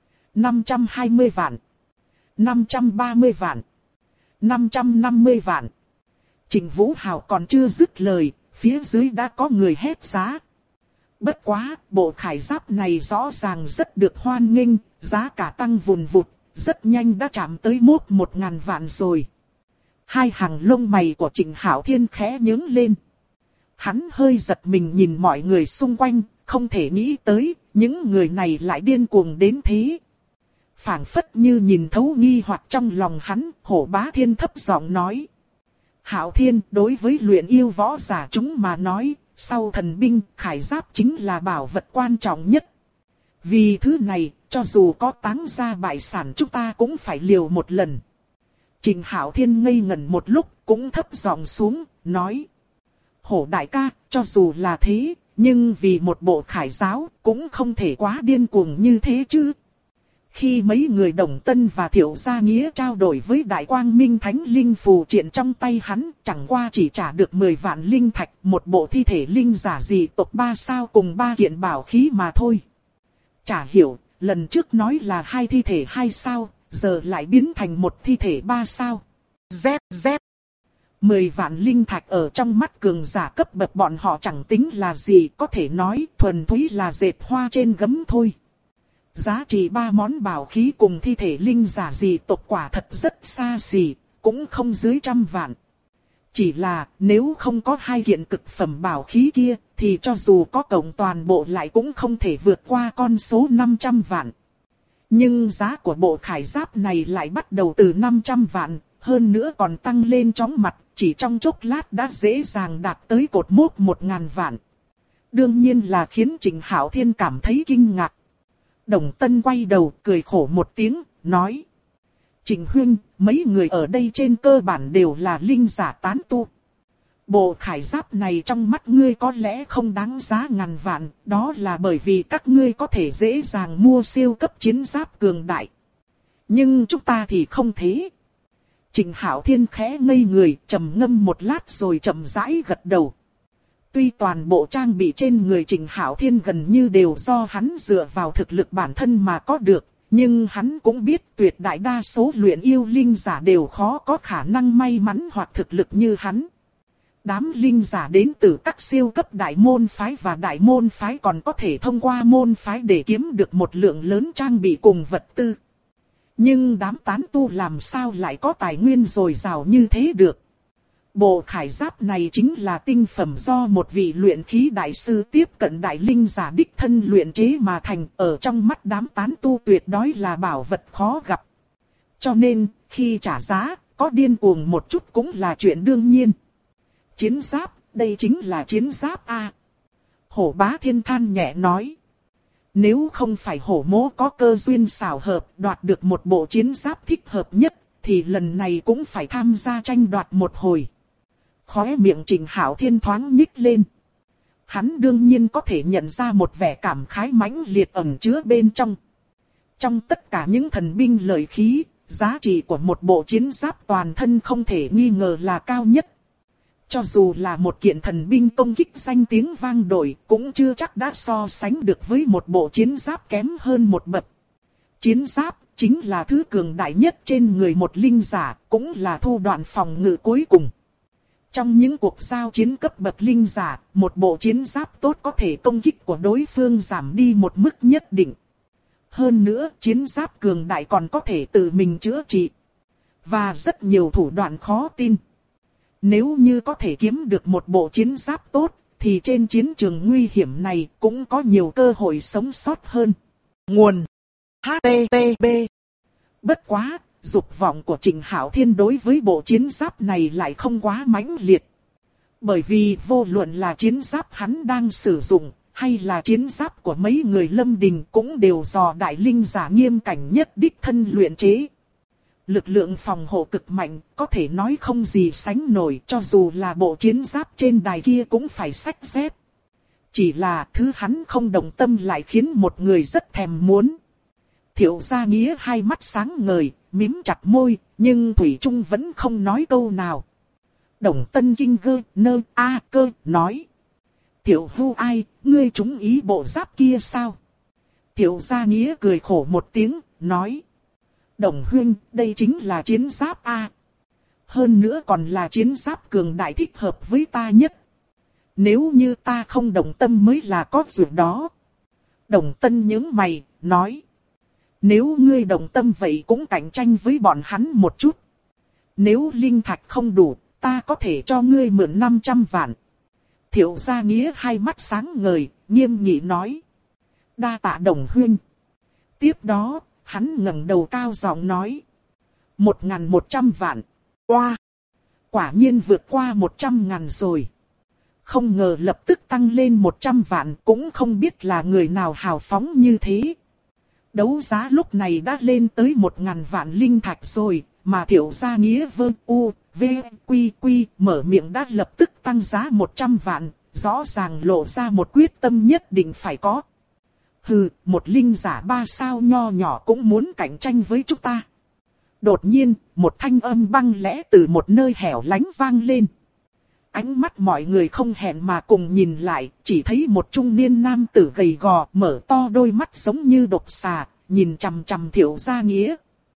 520 vạn, 530 vạn, 550 vạn. Trịnh Vũ Hào còn chưa dứt lời, phía dưới đã có người hét giá. Bất quá, bộ khải giáp này rõ ràng rất được hoan nghênh, giá cả tăng vùn vụt, rất nhanh đã chạm tới mốc 1000 vạn rồi. Hai hàng lông mày của Trịnh Hạo Thiên khẽ nhướng lên. Hắn hơi giật mình nhìn mọi người xung quanh, không thể nghĩ tới, những người này lại điên cuồng đến thế. Phảng phất như nhìn thấu nghi hoặc trong lòng hắn, Hổ Bá Thiên thấp giọng nói. Hạo Thiên, đối với luyện yêu võ giả chúng mà nói, sau thần binh, khải giáp chính là bảo vật quan trọng nhất. Vì thứ này, cho dù có táng ra bại sản chúng ta cũng phải liều một lần. Trịnh Hạo Thiên ngây ngẩn một lúc, cũng thấp giọng xuống, nói. Hổ đại ca, cho dù là thế, nhưng vì một bộ khải giáo, cũng không thể quá điên cuồng như thế chứ. Khi mấy người Đồng Tân và Thiệu Gia Nghĩa trao đổi với Đại Quang Minh Thánh Linh phù triện trong tay hắn, chẳng qua chỉ trả được 10 vạn linh thạch, một bộ thi thể linh giả dị tộc 3 sao cùng 3 kiện bảo khí mà thôi. Chả hiểu, lần trước nói là 2 thi thể 2 sao, giờ lại biến thành một thi thể 3 sao. Dép. 10 vạn linh thạch ở trong mắt cường giả cấp bậc bọn họ chẳng tính là gì, có thể nói thuần túy là dệt hoa trên gấm thôi. Giá trị 3 món bảo khí cùng thi thể linh giả dị tộc quả thật rất xa xỉ, cũng không dưới 100 vạn. Chỉ là nếu không có 2 kiện cực phẩm bảo khí kia, thì cho dù có cộng toàn bộ lại cũng không thể vượt qua con số 500 vạn. Nhưng giá của bộ khải giáp này lại bắt đầu từ 500 vạn, hơn nữa còn tăng lên chóng mặt, chỉ trong chốc lát đã dễ dàng đạt tới cột mốc 1000 vạn. Đương nhiên là khiến Trịnh Hạo Thiên cảm thấy kinh ngạc. Đồng Tân quay đầu cười khổ một tiếng, nói. Trịnh huynh, mấy người ở đây trên cơ bản đều là linh giả tán tu. Bộ khải giáp này trong mắt ngươi có lẽ không đáng giá ngàn vạn, đó là bởi vì các ngươi có thể dễ dàng mua siêu cấp chiến giáp cường đại. Nhưng chúng ta thì không thế. Trịnh Hạo Thiên khẽ ngây người, trầm ngâm một lát rồi chậm rãi gật đầu. Tuy toàn bộ trang bị trên người Trịnh Hạo Thiên gần như đều do hắn dựa vào thực lực bản thân mà có được, nhưng hắn cũng biết tuyệt đại đa số luyện yêu linh giả đều khó có khả năng may mắn hoặc thực lực như hắn. Đám linh giả đến từ các siêu cấp đại môn phái và đại môn phái còn có thể thông qua môn phái để kiếm được một lượng lớn trang bị cùng vật tư. Nhưng đám tán tu làm sao lại có tài nguyên dồi dào như thế được? Bộ khải giáp này chính là tinh phẩm do một vị luyện khí đại sư tiếp cận đại linh giả đích thân luyện chế mà thành, ở trong mắt đám tán tu tuyệt đối là bảo vật khó gặp. Cho nên, khi trả giá, có điên cuồng một chút cũng là chuyện đương nhiên. Chiến giáp, đây chính là chiến giáp a. Hổ Bá Thiên than nhẹ nói. Nếu không phải hổ mỗ có cơ duyên xảo hợp đoạt được một bộ chiến giáp thích hợp nhất, thì lần này cũng phải tham gia tranh đoạt một hồi. Khóe miệng Trịnh Hạo Thiên thoáng nhích lên. Hắn đương nhiên có thể nhận ra một vẻ cảm khái mãnh liệt ẩn chứa bên trong. Trong tất cả những thần binh lợi khí, giá trị của một bộ chiến giáp toàn thân không thể nghi ngờ là cao nhất. Cho dù là một kiện thần binh công kích danh tiếng vang dội, cũng chưa chắc đã so sánh được với một bộ chiến giáp kém hơn một bậc. Chiến giáp chính là thứ cường đại nhất trên người một linh giả, cũng là thu đoạn phòng ngự cuối cùng. Trong những cuộc giao chiến cấp bậc linh giả, một bộ chiến giáp tốt có thể công kích của đối phương giảm đi một mức nhất định. Hơn nữa, chiến giáp cường đại còn có thể tự mình chữa trị. Và rất nhiều thủ đoạn khó tin. Nếu như có thể kiếm được một bộ chiến giáp tốt, thì trên chiến trường nguy hiểm này cũng có nhiều cơ hội sống sót hơn. Nguồn HTTP. Bất quá, dục vọng của Trịnh Hạo Thiên đối với bộ chiến giáp này lại không quá mãnh liệt. Bởi vì vô luận là chiến giáp hắn đang sử dụng, hay là chiến giáp của mấy người Lâm Đình cũng đều do đại linh giả nghiêm cảnh nhất đích thân luyện chế. Lực lượng phòng hộ cực mạnh, có thể nói không gì sánh nổi, cho dù là bộ chiến giáp trên đài kia cũng phải xách dép. Chỉ là thứ hắn không đồng tâm lại khiến một người rất thèm muốn. Thiệu Gia Nghĩa hai mắt sáng ngời, mím chặt môi, nhưng Thủy Trung vẫn không nói câu nào. Đồng Tân Kinh Gơ, Nơ, A Cơ, nói. Thiệu Hu ai, ngươi trúng ý bộ giáp kia sao? Thiệu Gia Nghĩa cười khổ một tiếng, nói. Đồng huynh, đây chính là chiến giáp A. Hơn nữa còn là chiến giáp cường đại thích hợp với ta nhất. Nếu như ta không đồng tâm mới là có chuyện đó. Đồng Tân nhướng mày, nói. Nếu ngươi đồng tâm vậy cũng cạnh tranh với bọn hắn một chút. Nếu linh thạch không đủ, ta có thể cho ngươi mượn 500 vạn. Thiệu Gia Nghĩa hai mắt sáng ngời, nghiêm nghị nói. Đa tạ Đồng huynh. Tiếp đó, hắn ngẩng đầu cao giọng nói. 1.100 vạn. Oa! Quả nhiên vượt qua 100.000 rồi. Không ngờ lập tức tăng lên 100 vạn, cũng không biết là người nào hào phóng như thế. Đấu giá lúc này đã lên tới 1.000 vạn linh thạch rồi, mà Thiệu Gia Nghĩa Vơ U, V, Quy Quy mở miệng đã lập tức tăng giá 100 vạn, rõ ràng lộ ra một quyết tâm nhất định phải có. Hừ, một linh giả 3 sao nho nhỏ cũng muốn cạnh tranh với chúng ta. Đột nhiên, một thanh âm băng lẽ từ một nơi hẻo lánh vang lên. Ánh mắt mọi người không hẹn mà cùng nhìn lại, chỉ thấy một trung niên nam tử gầy gò, mở to đôi mắt giống như độc xà, nhìn chằm chằm Thiệu Gia Nghĩa.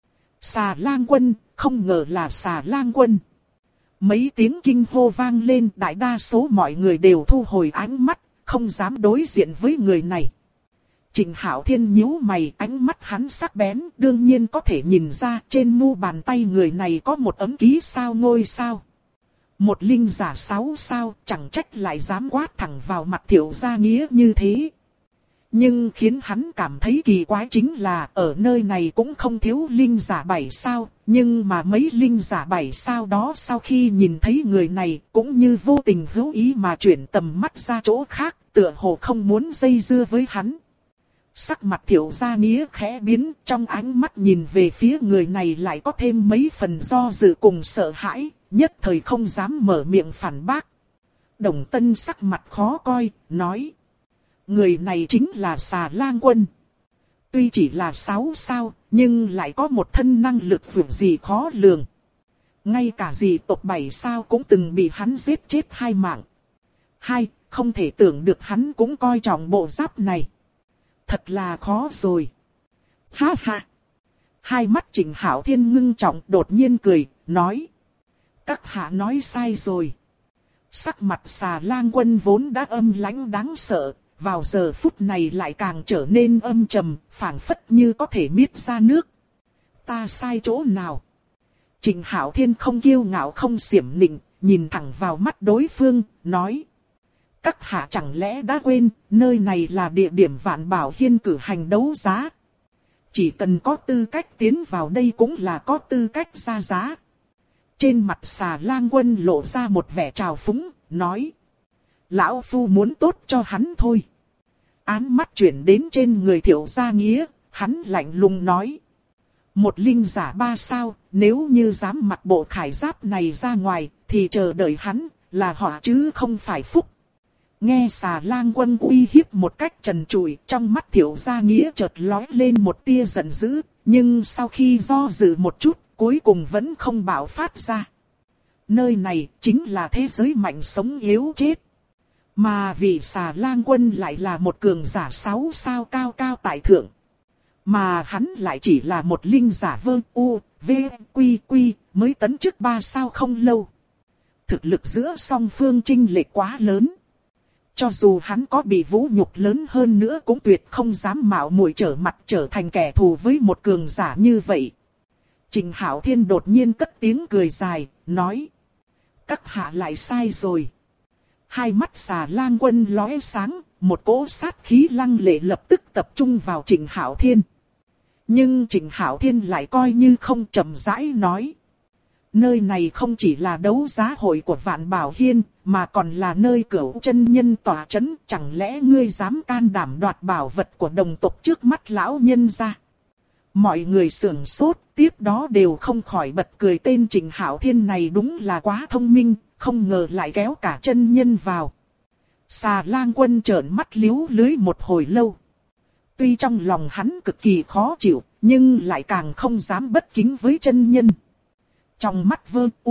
Xà Lang Quân, không ngờ là Xà Lang Quân. Mấy tiếng kinh hô vang lên, đại đa số mọi người đều thu hồi ánh mắt, không dám đối diện với người này. Trịnh Hạo Thiên nhíu mày, ánh mắt hắn sắc bén, đương nhiên có thể nhìn ra trên mu bàn tay người này có một ấm ký sao ngôi sao. Một linh giả 6 sao, chẳng trách lại dám quát thẳng vào mặt Thiệu Gia Nghĩa như thế. Nhưng khiến hắn cảm thấy kỳ quái chính là ở nơi này cũng không thiếu linh giả 7 sao, nhưng mà mấy linh giả 7 sao đó sau khi nhìn thấy người này cũng như vô tình hữu ý mà chuyển tầm mắt ra chỗ khác, tựa hồ không muốn dây dưa với hắn. Sắc mặt Thiệu Gia Nghĩa khẽ biến, trong ánh mắt nhìn về phía người này lại có thêm mấy phần do dự cùng sợ hãi, nhất thời không dám mở miệng phản bác. Đồng Tân sắc mặt khó coi, nói. Người này chính là Xà Lang Quân. Tuy chỉ là 6 sao, nhưng lại có một thân năng lực vượt gì khó lường. Ngay cả dị tộc 7 sao cũng từng bị hắn giết chết 2 mạng. Không thể tưởng được hắn cũng coi trọng bộ giáp này. Thật là khó rồi. Ha ha. Hai mắt Trịnh Hạo Thiên ngưng trọng đột nhiên cười, nói. Các hạ nói sai rồi. Sắc mặt Xà Lang Quân vốn đã âm lãnh đáng sợ, vào giờ phút này lại càng trở nên âm trầm, phảng phất như có thể miết ra nước. Ta sai chỗ nào? Trịnh Hạo Thiên không kiêu ngạo không xiểm nịnh, nhìn thẳng vào mắt đối phương, nói. Các hạ chẳng lẽ đã quên, nơi này là địa điểm Vạn Bảo Hiên cử hành đấu giá. Chỉ cần có tư cách tiến vào đây cũng là có tư cách ra giá. Trên mặt Xà Lang Quân lộ ra một vẻ trào phúng, nói. Lão Phu muốn tốt cho hắn thôi. Áng mắt chuyển đến trên người Thiệu Gia Nghĩa, hắn lạnh lùng nói. Một linh giả 3 sao, nếu như dám mặc bộ khải giáp này ra ngoài, thì chờ đợi hắn, là họa chứ không phải phúc. Nghe Xà Lang Quân uy hiếp một cách trần trụi, trong mắt Thiệu Gia Nghĩa chợt lóe lên một tia giận dữ, nhưng sau khi do dự một chút, cuối cùng vẫn không bạo phát ra. Nơi này chính là thế giới mạnh sống yếu chết. Mà vị Xà Lang Quân lại là một cường giả 6 sao cao cao tại thượng. Mà hắn lại chỉ là một linh giả mới tấn chức 3 sao không lâu. Thực lực giữa song phương chênh lệch quá lớn. Cho dù hắn có bị vũ nhục lớn hơn nữa cũng tuyệt không dám mạo muội trở mặt trở thành kẻ thù với một cường giả như vậy. Trịnh Hạo Thiên đột nhiên cất tiếng cười dài, nói. Các hạ lại sai rồi. Hai mắt Xà Lang Quân lóe sáng, một cỗ sát khí lăng lệ lập tức tập trung vào Trịnh Hạo Thiên. Nhưng Trịnh Hạo Thiên lại coi như không, chậm rãi nói. Nơi này không chỉ là đấu giá hội của Vạn Bảo Hiên, mà còn là nơi Cửu chân nhân tỏa chấn. Chẳng lẽ ngươi dám can đảm đoạt bảo vật của đồng tộc trước mắt lão nhân ra? Mọi người sưởng sốt, tiếp đó đều không khỏi bật cười, tên Trịnh Hạo Thiên này đúng là quá thông minh, không ngờ lại kéo cả chân nhân vào. Xà Lang Quân trợn mắt liếu lưới một hồi lâu. Tuy trong lòng hắn cực kỳ khó chịu, nhưng lại càng không dám bất kính với chân nhân. Trong mắt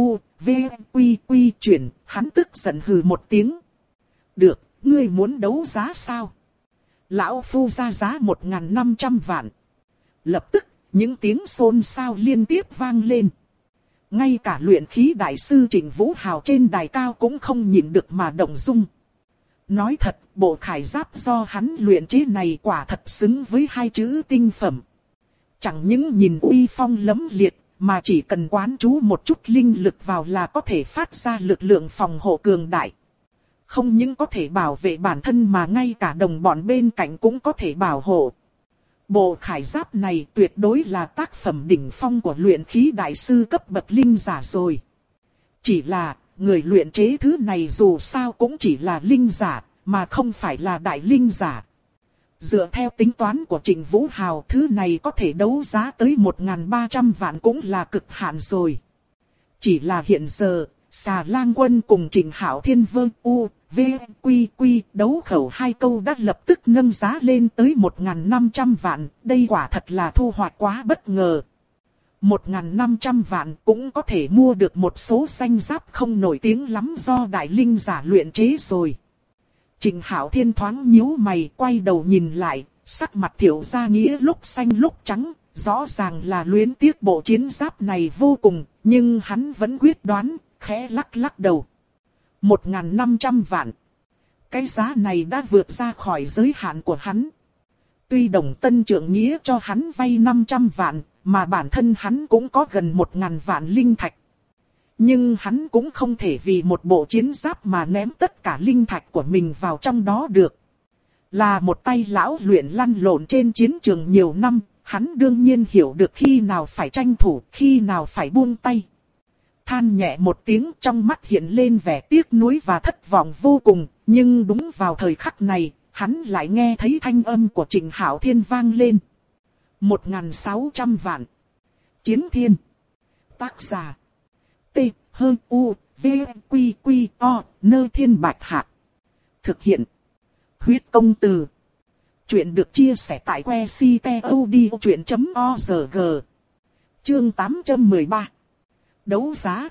chuyển, hắn tức giận hừ một tiếng. Được, ngươi muốn đấu giá sao? Lão Phu ra giá 1.500 vạn. Lập tức, những tiếng xôn xao liên tiếp vang lên. Ngay cả luyện khí đại sư Trịnh Vũ Hào trên đài cao cũng không nhịn được mà động dung. Nói thật, bộ khải giáp do hắn luyện chế này quả thật xứng với 2 chữ tinh phẩm. Chẳng những nhìn uy phong lẫm liệt, mà chỉ cần quán trú một chút linh lực vào là có thể phát ra lực lượng phòng hộ cường đại. Không những có thể bảo vệ bản thân mà ngay cả đồng bọn bên cạnh cũng có thể bảo hộ. Bộ khải giáp này tuyệt đối là tác phẩm đỉnh phong của luyện khí đại sư cấp bậc linh giả rồi. Chỉ là, người luyện chế thứ này dù sao cũng chỉ là linh giả, mà không phải là đại linh giả. Dựa theo tính toán của Trịnh Vũ Hào, thứ này có thể đấu giá tới 1.300 vạn cũng là cực hạn rồi. Chỉ là hiện giờ, Xà Lang Quân cùng Trịnh Hạo Thiên đấu khẩu 2 câu đã lập tức nâng giá lên tới 1.500 vạn, đây quả thật là thu hoạch quá bất ngờ. 1.500 vạn cũng có thể mua được một số danh giáp không nổi tiếng lắm do đại linh giả luyện chế rồi. Trịnh Hạo Thiên thoáng nhíu mày, quay đầu nhìn lại, sắc mặt Thiệu Gia Nghĩa lúc xanh lúc trắng, rõ ràng là luyến tiếc bộ chiến giáp này vô cùng, nhưng hắn vẫn quyết đoán, khẽ lắc lắc đầu. 1.500 vạn. Cái giá này đã vượt ra khỏi giới hạn của hắn. Tuy Đồng Tân Trượng Nghĩa cho hắn vay 500 vạn, mà bản thân hắn cũng có gần 1.000 vạn linh thạch. Nhưng hắn cũng không thể vì một bộ chiến giáp mà ném tất cả linh thạch của mình vào trong đó được. Là một tay lão luyện lăn lộn trên chiến trường nhiều năm, hắn đương nhiên hiểu được khi nào phải tranh thủ, khi nào phải buông tay. Than nhẹ một tiếng, trong mắt hiện lên vẻ tiếc nuối và thất vọng vô cùng, nhưng đúng vào thời khắc này, hắn lại nghe thấy thanh âm của Trịnh Hạo Thiên vang lên. 1.600 vạn. Chiến Thiên. Tác giả: T, H, U, V, Quy, Quy, O, Nơ Thiên Bạch Hạc. Thực hiện. Huyết công từ. Chuyện được chia sẻ tại que ctod.org. Chương 813. Đấu giá.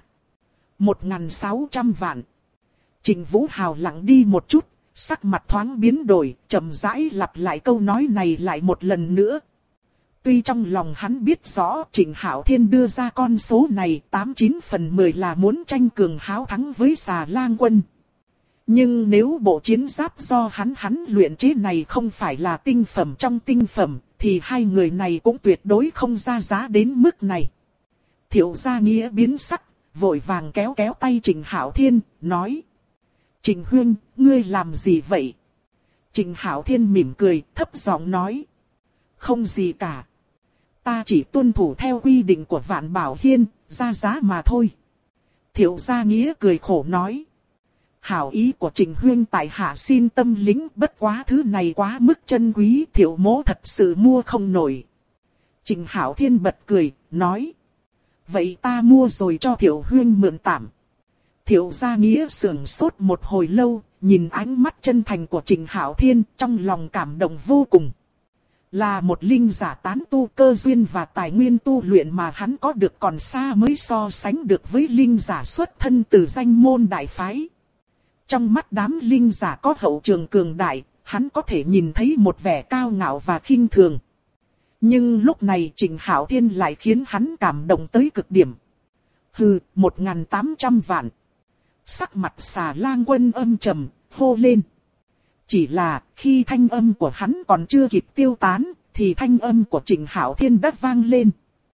1.600 vạn. Trịnh Vũ Hào lặng đi một chút, sắc mặt thoáng biến đổi, chậm rãi lặp lại câu nói này lại một lần nữa. Tuy trong lòng hắn biết rõ Trịnh Hạo Thiên đưa ra con số này 89/10 là muốn tranh cường háo thắng với Xà Lang Quân. Nhưng nếu bộ chiến giáp do hắn luyện chế này không phải là tinh phẩm trong tinh phẩm, thì hai người này cũng tuyệt đối không ra giá đến mức này. Thiệu Gia Nghĩa biến sắc, vội vàng kéo tay Trịnh Hạo Thiên, nói: Trịnh Huynh, ngươi làm gì vậy? Trịnh Hạo Thiên mỉm cười, thấp giọng nói: Không gì cả. Ta chỉ tuân thủ theo quy định của Vạn Bảo Hiên, ra giá mà thôi. Thiệu Gia Nghĩa cười khổ nói: Hảo ý của Trịnh Huynh tại hạ xin tâm lĩnh, bất quá thứ này quá mức chân quý, Thiệu mỗ thật sự mua không nổi. Trịnh Hạo Thiên bật cười, nói: Vậy ta mua rồi cho Thiệu Huynh mượn tạm. Thiệu Gia Nghĩa sững sốt một hồi lâu, nhìn ánh mắt chân thành của Trịnh Hạo Thiên, trong lòng cảm động vô cùng. Là một linh giả tán tu, cơ duyên và tài nguyên tu luyện mà hắn có được còn xa mới so sánh được với linh giả xuất thân từ danh môn đại phái. Trong mắt đám linh giả có hậu trường cường đại, hắn có thể nhìn thấy một vẻ cao ngạo và khinh thường. Nhưng lúc này Trịnh Hạo Thiên lại khiến hắn cảm động tới cực điểm. Hừ, 1.800 vạn. Sắc mặt Xà Lang Quân âm trầm, hô lên. Chỉ là khi thanh âm của hắn còn chưa kịp tiêu tán, thì thanh âm của Trịnh Hạo Thiên đã vang lên.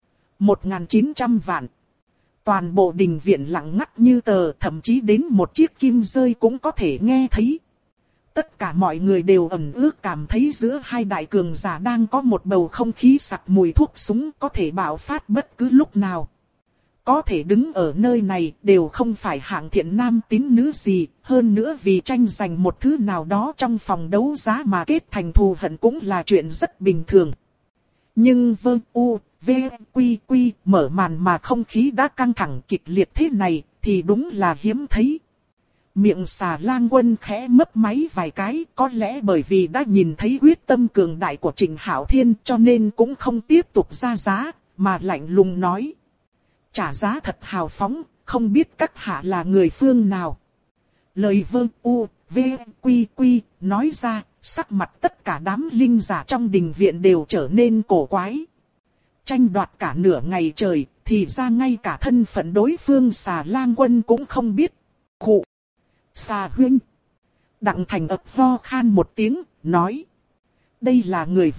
1.900 vạn. Toàn bộ đình viện lặng ngắt như tờ, thậm chí đến một chiếc kim rơi cũng có thể nghe thấy. Tất cả mọi người đều ẩn ước cảm thấy giữa hai đại cường giả đang có một bầu không khí sặc mùi thuốc súng có thể bạo phát bất cứ lúc nào. Có thể đứng ở nơi này đều không phải hạng thiện nam tín nữ gì, hơn nữa vì tranh giành một thứ nào đó trong phòng đấu giá mà kết thành thù hận cũng là chuyện rất bình thường. Nhưng Quy mở màn mà không khí đã căng thẳng kịch liệt thế này thì đúng là hiếm thấy. Miệng Xà Lang Quân khẽ mấp máy vài cái, có lẽ bởi vì đã nhìn thấy quyết tâm cường đại của Trịnh Hạo Thiên cho nên cũng không tiếp tục ra giá, mà lạnh lùng nói. Trả giá thật hào phóng, không biết các hạ là người phương nào. Lời Quy nói ra, sắc mặt tất cả đám linh giả trong đình viện đều trở nên cổ quái. Tranh đoạt cả nửa ngày trời, thì ra ngay cả thân phận đối phương Xà Lang Quân cũng không biết. Khụ! Xà Huynh! Đặng Thành ập ho khan một tiếng, nói. Đây là người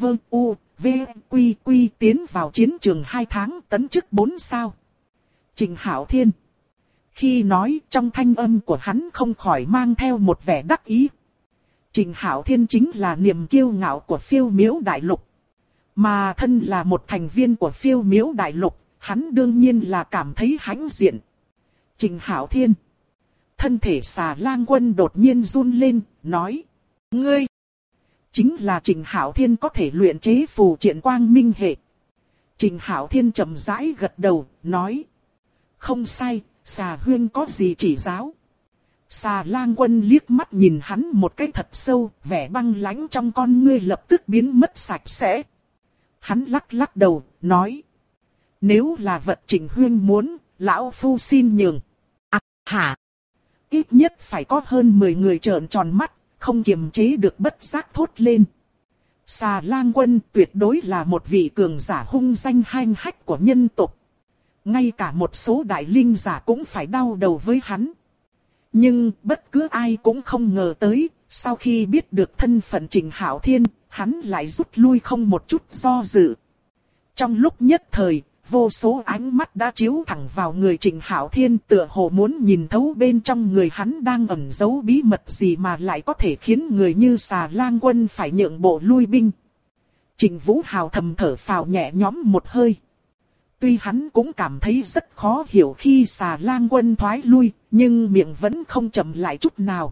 Quy tiến vào chiến trường 2 tháng tấn chức 4 sao. Trịnh Hạo Thiên. Khi nói trong thanh âm của hắn không khỏi mang theo một vẻ đắc ý. Trịnh Hạo Thiên chính là niềm kiêu ngạo của Phiêu Miễu Đại Lục. Mà thân là một thành viên của Phiêu Miễu Đại Lục, hắn đương nhiên là cảm thấy hãnh diện. Trịnh Hạo Thiên. Thân thể Xà Lang Quân đột nhiên run lên, nói. Ngươi! Chính là Trịnh Hạo Thiên có thể luyện chế phù triện quang minh hệ. Trịnh Hạo Thiên chậm rãi gật đầu, nói. Không sai, Xà Huynh có gì chỉ giáo. Xà Lang Quân liếc mắt nhìn hắn một cái thật sâu, vẻ băng lãnh trong con ngươi lập tức biến mất sạch sẽ. Hắn lắc đầu, nói. Nếu là vật Trịnh Huynh muốn, lão phu xin nhường. À, hả? Ít nhất phải có hơn 10 người trợn tròn mắt, không kiềm chế được bất giác thốt lên. Xà Lang Quân tuyệt đối là một vị cường giả hung danh hanh hách của nhân tộc. Ngay cả một số đại linh giả cũng phải đau đầu với hắn. Nhưng bất cứ ai cũng không ngờ tới, sau khi biết được thân phận Trịnh Hạo Thiên, hắn lại rút lui không một chút do dự. Trong lúc nhất thời, vô số ánh mắt đã chiếu thẳng vào người Trịnh Hạo Thiên, tựa hồ muốn nhìn thấu bên trong người hắn đang ẩn giấu bí mật gì mà lại có thể khiến người như Xà Lang Quân phải nhượng bộ lui binh. Trịnh Vũ Hào thầm thở phào nhẹ nhõm một hơi. Tuy hắn cũng cảm thấy rất khó hiểu khi Xà Lang Quân thoái lui, nhưng miệng vẫn không chậm lại chút nào.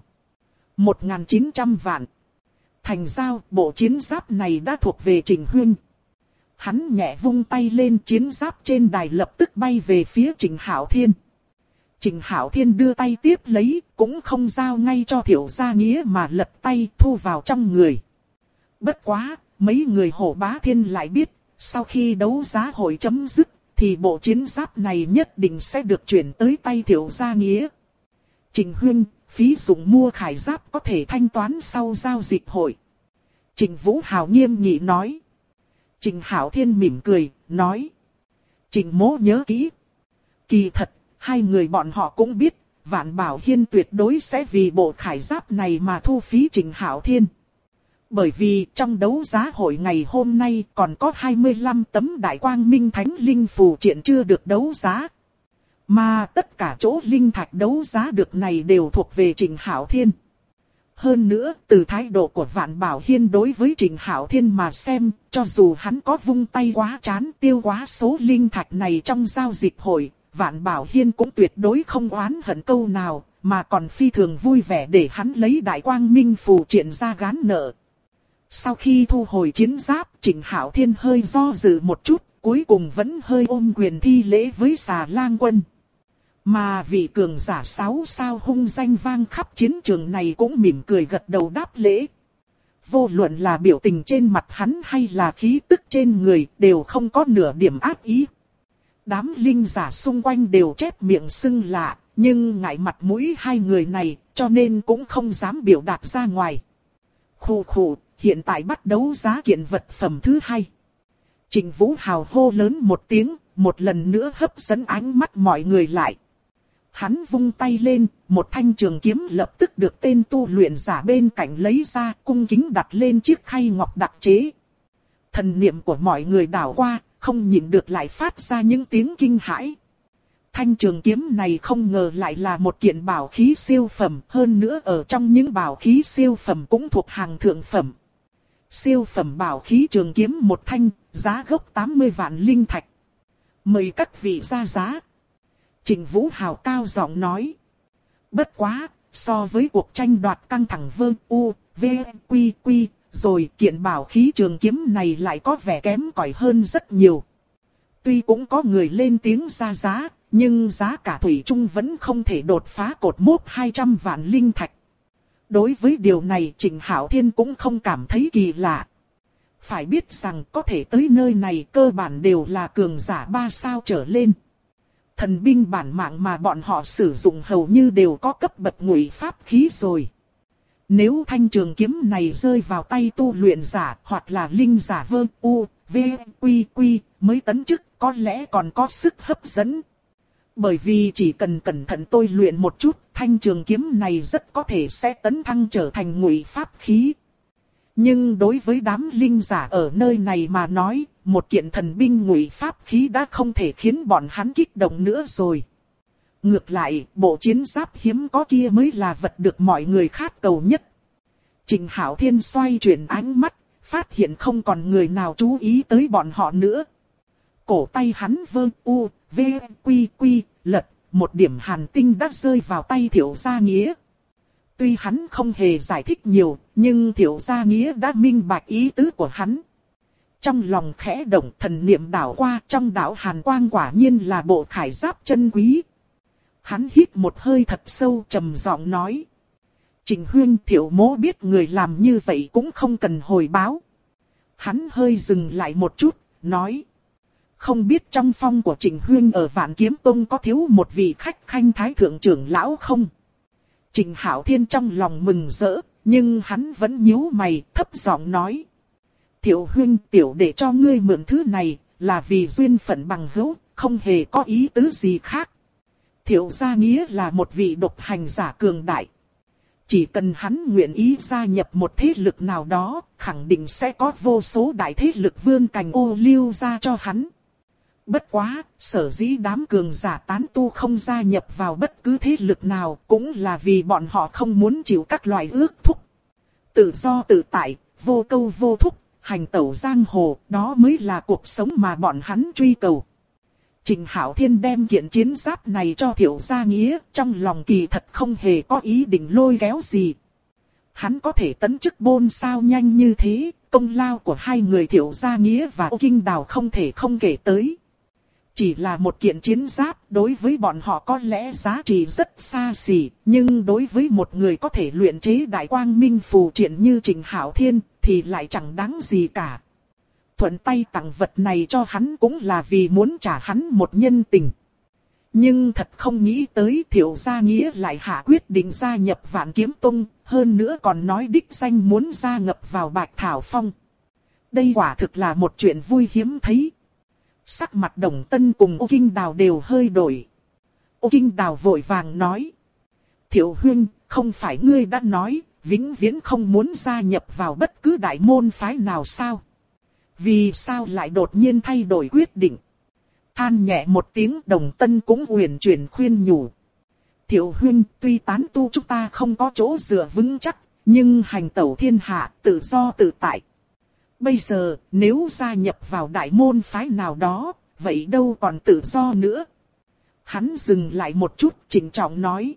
1.900 vạn. Thành giao, bộ chiến giáp này đã thuộc về Trịnh Huynh. Hắn nhẹ vung tay lên, chiến giáp trên đài lập tức bay về phía Trịnh Hạo Thiên. Trịnh Hạo Thiên đưa tay tiếp lấy, cũng không giao ngay cho Thiệu Gia Nghĩa mà lật tay thu vào trong người. Bất quá, mấy người Hổ Bá Thiên lại biết, sau khi đấu giá hội chấm dứt, thì bộ chiến giáp này nhất định sẽ được chuyển tới tay Thiệu Gia Nghĩa. Trịnh huynh, phí dụng mua khải giáp có thể thanh toán sau giao dịch hội. Trịnh Vũ Hào nghiêm nghị nói. Trịnh Hạo Thiên mỉm cười, nói. Trịnh mỗ nhớ kỹ. Kỳ thật, hai người bọn họ cũng biết, Vạn Bảo Hiên tuyệt đối sẽ vì bộ khải giáp này mà thu phí Trịnh Hạo Thiên. Bởi vì trong đấu giá hội ngày hôm nay còn có 25 tấm Đại Quang Minh Thánh Linh phù triện chưa được đấu giá. Mà tất cả chỗ linh thạch đấu giá được này đều thuộc về Trịnh Hạo Thiên. Hơn nữa, từ thái độ của Vạn Bảo Hiên đối với Trịnh Hạo Thiên mà xem, cho dù hắn có vung tay quá chán tiêu quá số linh thạch này trong giao dịch hội, Vạn Bảo Hiên cũng tuyệt đối không oán hận câu nào, mà còn phi thường vui vẻ để hắn lấy Đại Quang Minh phù triện ra gán nợ. Sau khi thu hồi chiến giáp, Trịnh Hạo Thiên hơi do dự một chút, cuối cùng vẫn hơi ôm quyền thi lễ với Xà Lang Quân. Mà vị cường giả 6 sao hung danh vang khắp chiến trường này cũng mỉm cười gật đầu đáp lễ. Vô luận là biểu tình trên mặt hắn hay là khí tức trên người đều không có nửa điểm ác ý. Đám linh giả xung quanh đều chép miệng xưng lạ, nhưng ngại mặt mũi hai người này cho nên cũng không dám biểu đạt ra ngoài. Khụ khụ, hiện tại bắt đấu giá kiện vật phẩm thứ hai. Trịnh Vũ Hào hô lớn một tiếng, một lần nữa hấp dẫn ánh mắt mọi người lại. Hắn vung tay lên, một thanh trường kiếm lập tức được tên tu luyện giả bên cạnh lấy ra, cung kính đặt lên chiếc khay ngọc đặc chế. Thần niệm của mọi người đảo qua, không nhịn được lại phát ra những tiếng kinh hãi. Thanh trường kiếm này không ngờ lại là một kiện bảo khí siêu phẩm, hơn nữa ở trong những bảo khí siêu phẩm cũng thuộc hàng thượng phẩm. Siêu phẩm bảo khí trường kiếm một thanh, giá gốc 80 vạn linh thạch. Mời các vị ra giá. Trịnh Vũ Hào cao giọng nói. Bất quá, so với cuộc tranh đoạt căng thẳng Vương U, V, Quy, Quy, rồi kiện bảo khí trường kiếm này lại có vẻ kém cỏi hơn rất nhiều. Tuy cũng có người lên tiếng ra giá, nhưng giá cả thủy chung vẫn không thể đột phá cột mốc 200 vạn linh thạch. Đối với điều này Trịnh Hạo Thiên cũng không cảm thấy kỳ lạ. Phải biết rằng có thể tới nơi này cơ bản đều là cường giả 3 sao trở lên. Thần binh bản mạng mà bọn họ sử dụng hầu như đều có cấp bậc ngụy pháp khí rồi. Nếu thanh trường kiếm này rơi vào tay tu luyện giả hoặc là linh giả Vương U, V, Quy, Quy mới tấn chức có lẽ còn có sức hấp dẫn. Bởi vì chỉ cần cẩn thận tôi luyện một chút, thanh trường kiếm này rất có thể sẽ tấn thăng trở thành ngụy pháp khí. Nhưng đối với đám linh giả ở nơi này mà nói, một kiện thần binh ngụy pháp khí đã không thể khiến bọn hắn kích động nữa rồi. Ngược lại, bộ chiến giáp hiếm có kia mới là vật được mọi người khát cầu nhất. Trịnh Hạo Thiên xoay chuyển ánh mắt, phát hiện không còn người nào chú ý tới bọn họ nữa. Cổ tay hắn vơ u, v, quy quy, lật, một điểm hàn tinh đã rơi vào tay Thiệu Gia Nghĩa. Tuy hắn không hề giải thích nhiều, nhưng Thiệu Gia Nghĩa đã minh bạch ý tứ của hắn. Trong lòng khẽ động thần niệm đảo qua, trong đảo hàn quang quả nhiên là bộ khải giáp chân quý. Hắn hít một hơi thật sâu trầm giọng nói. Trịnh huynh, Thiệu mỗ biết người làm như vậy cũng không cần hồi báo. Hắn hơi dừng lại một chút, nói. Không biết trong phong của Trịnh huynh ở Vạn Kiếm Tông có thiếu một vị khách khanh thái thượng trưởng lão không? Trịnh Hạo Thiên trong lòng mừng rỡ, nhưng hắn vẫn nhíu mày, thấp giọng nói. Thiệu huynh, tiểu để cho ngươi mượn thứ này, là vì duyên phận bằng hữu, không hề có ý tứ gì khác. Thiệu Gia Nghĩa là một vị độc hành giả cường đại. Chỉ cần hắn nguyện ý gia nhập một thế lực nào đó, khẳng định sẽ có vô số đại thế lực vươn cành ô liu ra cho hắn. Bất quá, sở dĩ đám cường giả tán tu không gia nhập vào bất cứ thế lực nào cũng là vì bọn họ không muốn chịu các loại ước thúc. Tự do tự tại, vô câu vô thúc, hành tẩu giang hồ, đó mới là cuộc sống mà bọn hắn truy cầu. Trịnh Hạo Thiên đem kiện chiến giáp này cho Thiệu Gia Nghĩa, trong lòng kỳ thật không hề có ý định lôi kéo gì. Hắn có thể tấn chức bôn sao nhanh như thế, công lao của hai người Thiệu Gia Nghĩa và Ô Kinh Đào không thể không kể tới. Chỉ là một kiện chiến giáp, đối với bọn họ có lẽ giá trị rất xa xỉ, nhưng đối với một người có thể luyện chế đại quang minh phù triện như Trịnh Hạo Thiên, thì lại chẳng đáng gì cả. Thuận tay tặng vật này cho hắn cũng là vì muốn trả hắn một nhân tình. Nhưng thật không nghĩ tới Thiệu Gia Nghĩa lại hạ quyết định gia nhập Vạn Kiếm Tông, hơn nữa còn nói đích danh muốn gia nhập vào Bạch Thảo Phong. Đây quả thực là một chuyện vui hiếm thấy. Sắc mặt Đồng Tân cùng Ô Kinh Đào đều hơi đổi. Ô Kinh Đào vội vàng nói. Thiệu huynh, không phải ngươi đã nói, vĩnh viễn không muốn gia nhập vào bất cứ đại môn phái nào sao? Vì sao lại đột nhiên thay đổi quyết định? Than nhẹ một tiếng, Đồng Tân cũng uyển chuyển khuyên nhủ. Thiệu huynh, tuy tán tu chúng ta không có chỗ dựa vững chắc, nhưng hành tẩu thiên hạ tự do tự tại. Bây giờ, nếu gia nhập vào đại môn phái nào đó, vậy đâu còn tự do nữa. Hắn dừng lại một chút, trịnh trọng nói.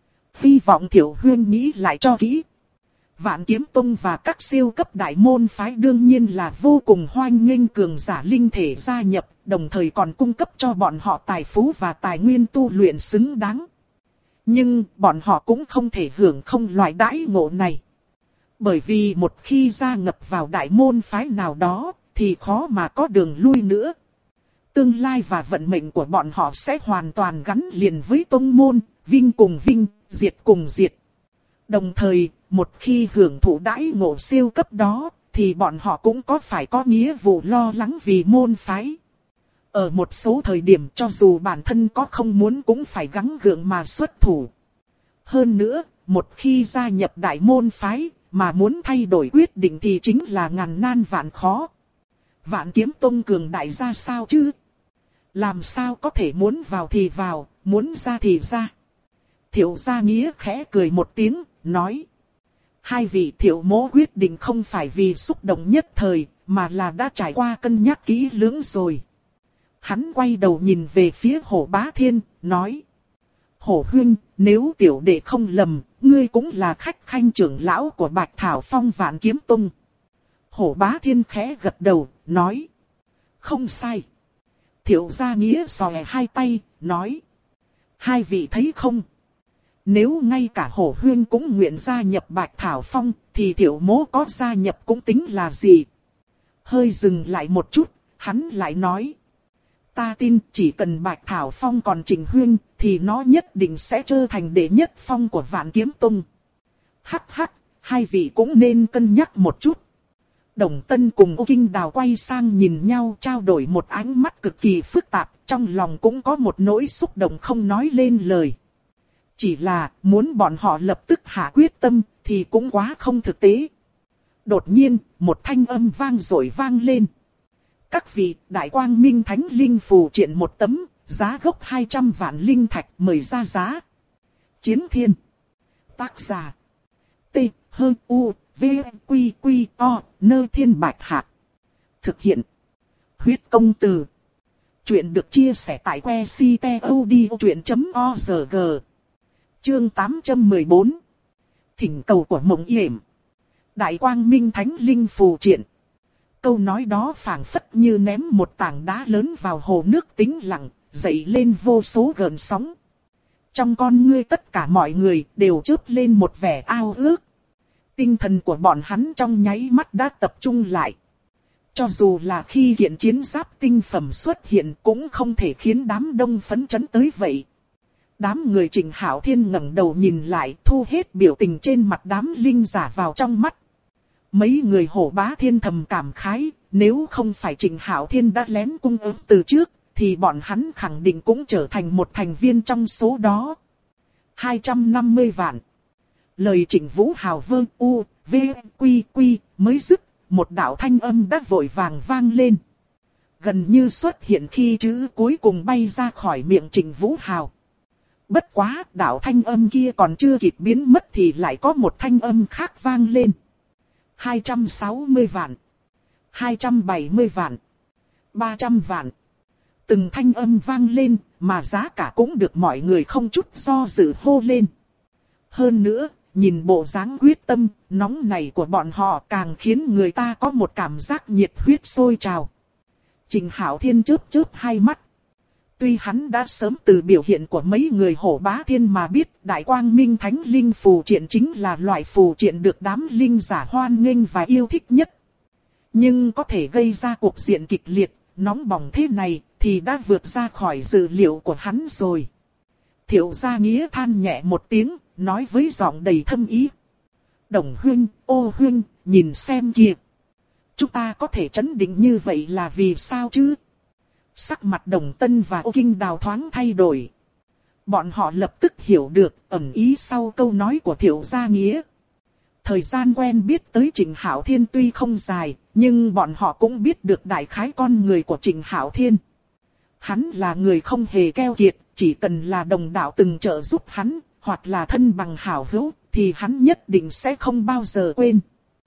Hy vọng Thiệu huynh nghĩ lại cho kỹ. Vạn Kiếm Tông và các siêu cấp đại môn phái đương nhiên là vô cùng hoan nghênh cường giả linh thể gia nhập, đồng thời còn cung cấp cho bọn họ tài phú và tài nguyên tu luyện xứng đáng. Nhưng bọn họ cũng không thể hưởng không loại đãi ngộ này. Bởi vì một khi gia nhập vào đại môn phái nào đó, thì khó mà có đường lui nữa. Tương lai và vận mệnh của bọn họ sẽ hoàn toàn gắn liền với tông môn, vinh cùng vinh, diệt cùng diệt. Đồng thời, một khi hưởng thụ đãi ngộ siêu cấp đó, thì bọn họ cũng có phải có nghĩa vụ lo lắng vì môn phái. Ở một số thời điểm cho dù bản thân có không muốn cũng phải gắng gượng mà xuất thủ. Hơn nữa, một khi gia nhập đại môn phái, mà muốn thay đổi quyết định thì chính là ngàn nan vạn khó. Vạn Kiếm Tông cường đại ra sao chứ? Làm sao có thể muốn vào thì vào, muốn ra thì ra? Thiệu Gia Nghĩa khẽ cười một tiếng, nói. Hai vị Thiệu mỗ quyết định không phải vì xúc động nhất thời, mà là đã trải qua cân nhắc kỹ lưỡng rồi. Hắn quay đầu nhìn về phía Hổ Bá Thiên, nói. Hổ huynh, nếu tiểu đệ không lầm, ngươi cũng là khách khanh trưởng lão của Bạch Thảo Phong Vạn Kiếm Tông. Hổ Bá Thiên khẽ gật đầu, nói. Không sai. Thiệu Gia Nghĩa xòe hai tay, nói. Hai vị thấy không? Nếu ngay cả Hổ huynh cũng nguyện gia nhập Bạch Thảo Phong, thì Thiệu mỗ có gia nhập cũng tính là gì? Hơi dừng lại một chút, hắn lại nói. Ta tin chỉ cần Bạch Thảo Phong còn Trình huynh, thì nó nhất định sẽ trở thành đệ nhất phong của Vạn Kiếm Tông. Hắc hắc, hai vị cũng nên cân nhắc một chút. Đồng Tân cùng Ô Kinh Đào quay sang nhìn nhau, trao đổi một ánh mắt cực kỳ phức tạp, trong lòng cũng có một nỗi xúc động không nói lên lời. Chỉ là muốn bọn họ lập tức hạ quyết tâm thì cũng quá không thực tế. Đột nhiên, một thanh âm vang dội vang lên. Các vị, Đại Quang Minh Thánh Linh phù triện một tấm, giá gốc 200 vạn linh thạch, mời ra giá. Chiến Thiên. Tác giả. T, H, U, V, Quy, Quy, O, Nơ Thiên Bạch Hạc. Thực hiện. Huyết Công Từ. Chuyện được chia sẻ tại que ctod.org. Chương 814. Thỉnh cầu của Mộng Yểm. Đại Quang Minh Thánh Linh phù triện. Câu nói đó phảng phất như ném một tảng đá lớn vào hồ nước tĩnh lặng, dậy lên vô số gợn sóng. Trong con ngươi tất cả mọi người đều chớp lên một vẻ ao ước. Tinh thần của bọn hắn trong nháy mắt đã tập trung lại. Cho dù là khi kiện chiến giáp tinh phẩm xuất hiện cũng không thể khiến đám đông phấn chấn tới vậy. Đám người Trịnh Hạo Thiên ngẩng đầu nhìn lại, thu hết biểu tình trên mặt đám linh giả vào trong mắt. Mấy người Hổ Bá Thiên thầm cảm khái, nếu không phải Trịnh Hạo Thiên đã lén cung ứng từ trước, thì bọn hắn khẳng định cũng trở thành một thành viên trong số đó. 250 vạn. Lời Trịnh Vũ Hào Vương U, V, Quy, Quy mới dứt, một đạo thanh âm đã vội vàng vang lên. Gần như xuất hiện khi chữ cuối cùng bay ra khỏi miệng Trịnh Vũ Hào. Bất quá, đạo thanh âm kia còn chưa kịp biến mất thì lại có một thanh âm khác vang lên. 260 vạn. 270 vạn. 300 vạn. Từng thanh âm vang lên, mà giá cả cũng được mọi người không chút do dự hô lên. Hơn nữa, nhìn bộ dáng quyết tâm, nóng này của bọn họ càng khiến người ta có một cảm giác nhiệt huyết sôi trào. Trịnh Hạo Thiên chớp chớp hai mắt. Tuy hắn đã sớm từ biểu hiện của mấy người Hổ Bá Thiên mà biết Đại Quang Minh Thánh Linh phù triện chính là loại phù triện được đám linh giả hoan nghênh và yêu thích nhất. Nhưng có thể gây ra cuộc diện kịch liệt, nóng bỏng thế này thì đã vượt ra khỏi dự liệu của hắn rồi. Thiệu Gia Nghĩa than nhẹ một tiếng, nói với giọng đầy thâm ý. Đồng huynh, ô huynh, nhìn xem kìa. Chúng ta có thể trấn định như vậy là vì sao chứ? Sắc mặt Đồng Tân và Ô Kinh Đào thoáng thay đổi. Bọn họ lập tức hiểu được ẩn ý sau câu nói của Thiệu Gia Nghĩa. Thời gian quen biết tới Trịnh Hạo Thiên tuy không dài, nhưng bọn họ cũng biết được đại khái con người của Trịnh Hạo Thiên. Hắn là người không hề keo kiệt, chỉ cần là đồng đạo từng trợ giúp hắn, hoặc là thân bằng hảo hữu, thì hắn nhất định sẽ không bao giờ quên.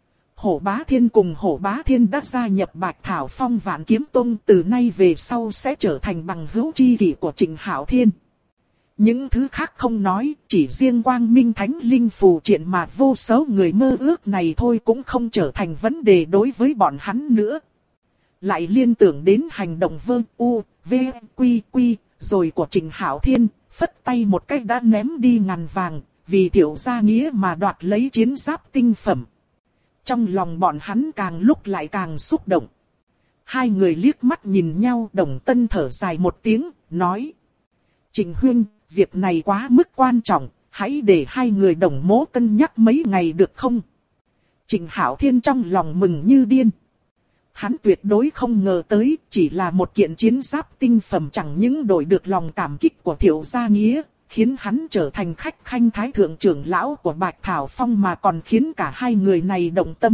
Hổ Bá Thiên cùng Hổ Bá Thiên đã gia nhập Bạch Thảo Phong Vạn Kiếm Tông, từ nay về sau sẽ trở thành bằng hữu tri kỷ của Trịnh Hạo Thiên. Những thứ khác không nói, chỉ riêng Quang Minh Thánh Linh phù triện mà vô số người mơ ước này thôi cũng không trở thành vấn đề đối với bọn hắn nữa. Lại liên tưởng đến hành động vơ u, v, quy quy, rồi của Trịnh Hạo Thiên, phất tay một cách đã ném đi ngàn vàng, vì Thiệu Gia Nghĩa mà đoạt lấy chiến giáp tinh phẩm. Trong lòng bọn hắn càng lúc lại càng xúc động. Hai người liếc mắt nhìn nhau, Đồng Tân thở dài một tiếng, nói. Trịnh huynh, việc này quá mức quan trọng, hãy để hai người Đồng mỗ cân nhắc mấy ngày được không? Trịnh Hạo Thiên trong lòng mừng như điên. Hắn tuyệt đối không ngờ tới, chỉ là một kiện chiến giáp tinh phẩm chẳng những đổi được lòng cảm kích của Thiệu Gia Nghĩa, khiến hắn trở thành khách khanh thái thượng trưởng lão của Bạch Thảo Phong mà còn khiến cả hai người này động tâm.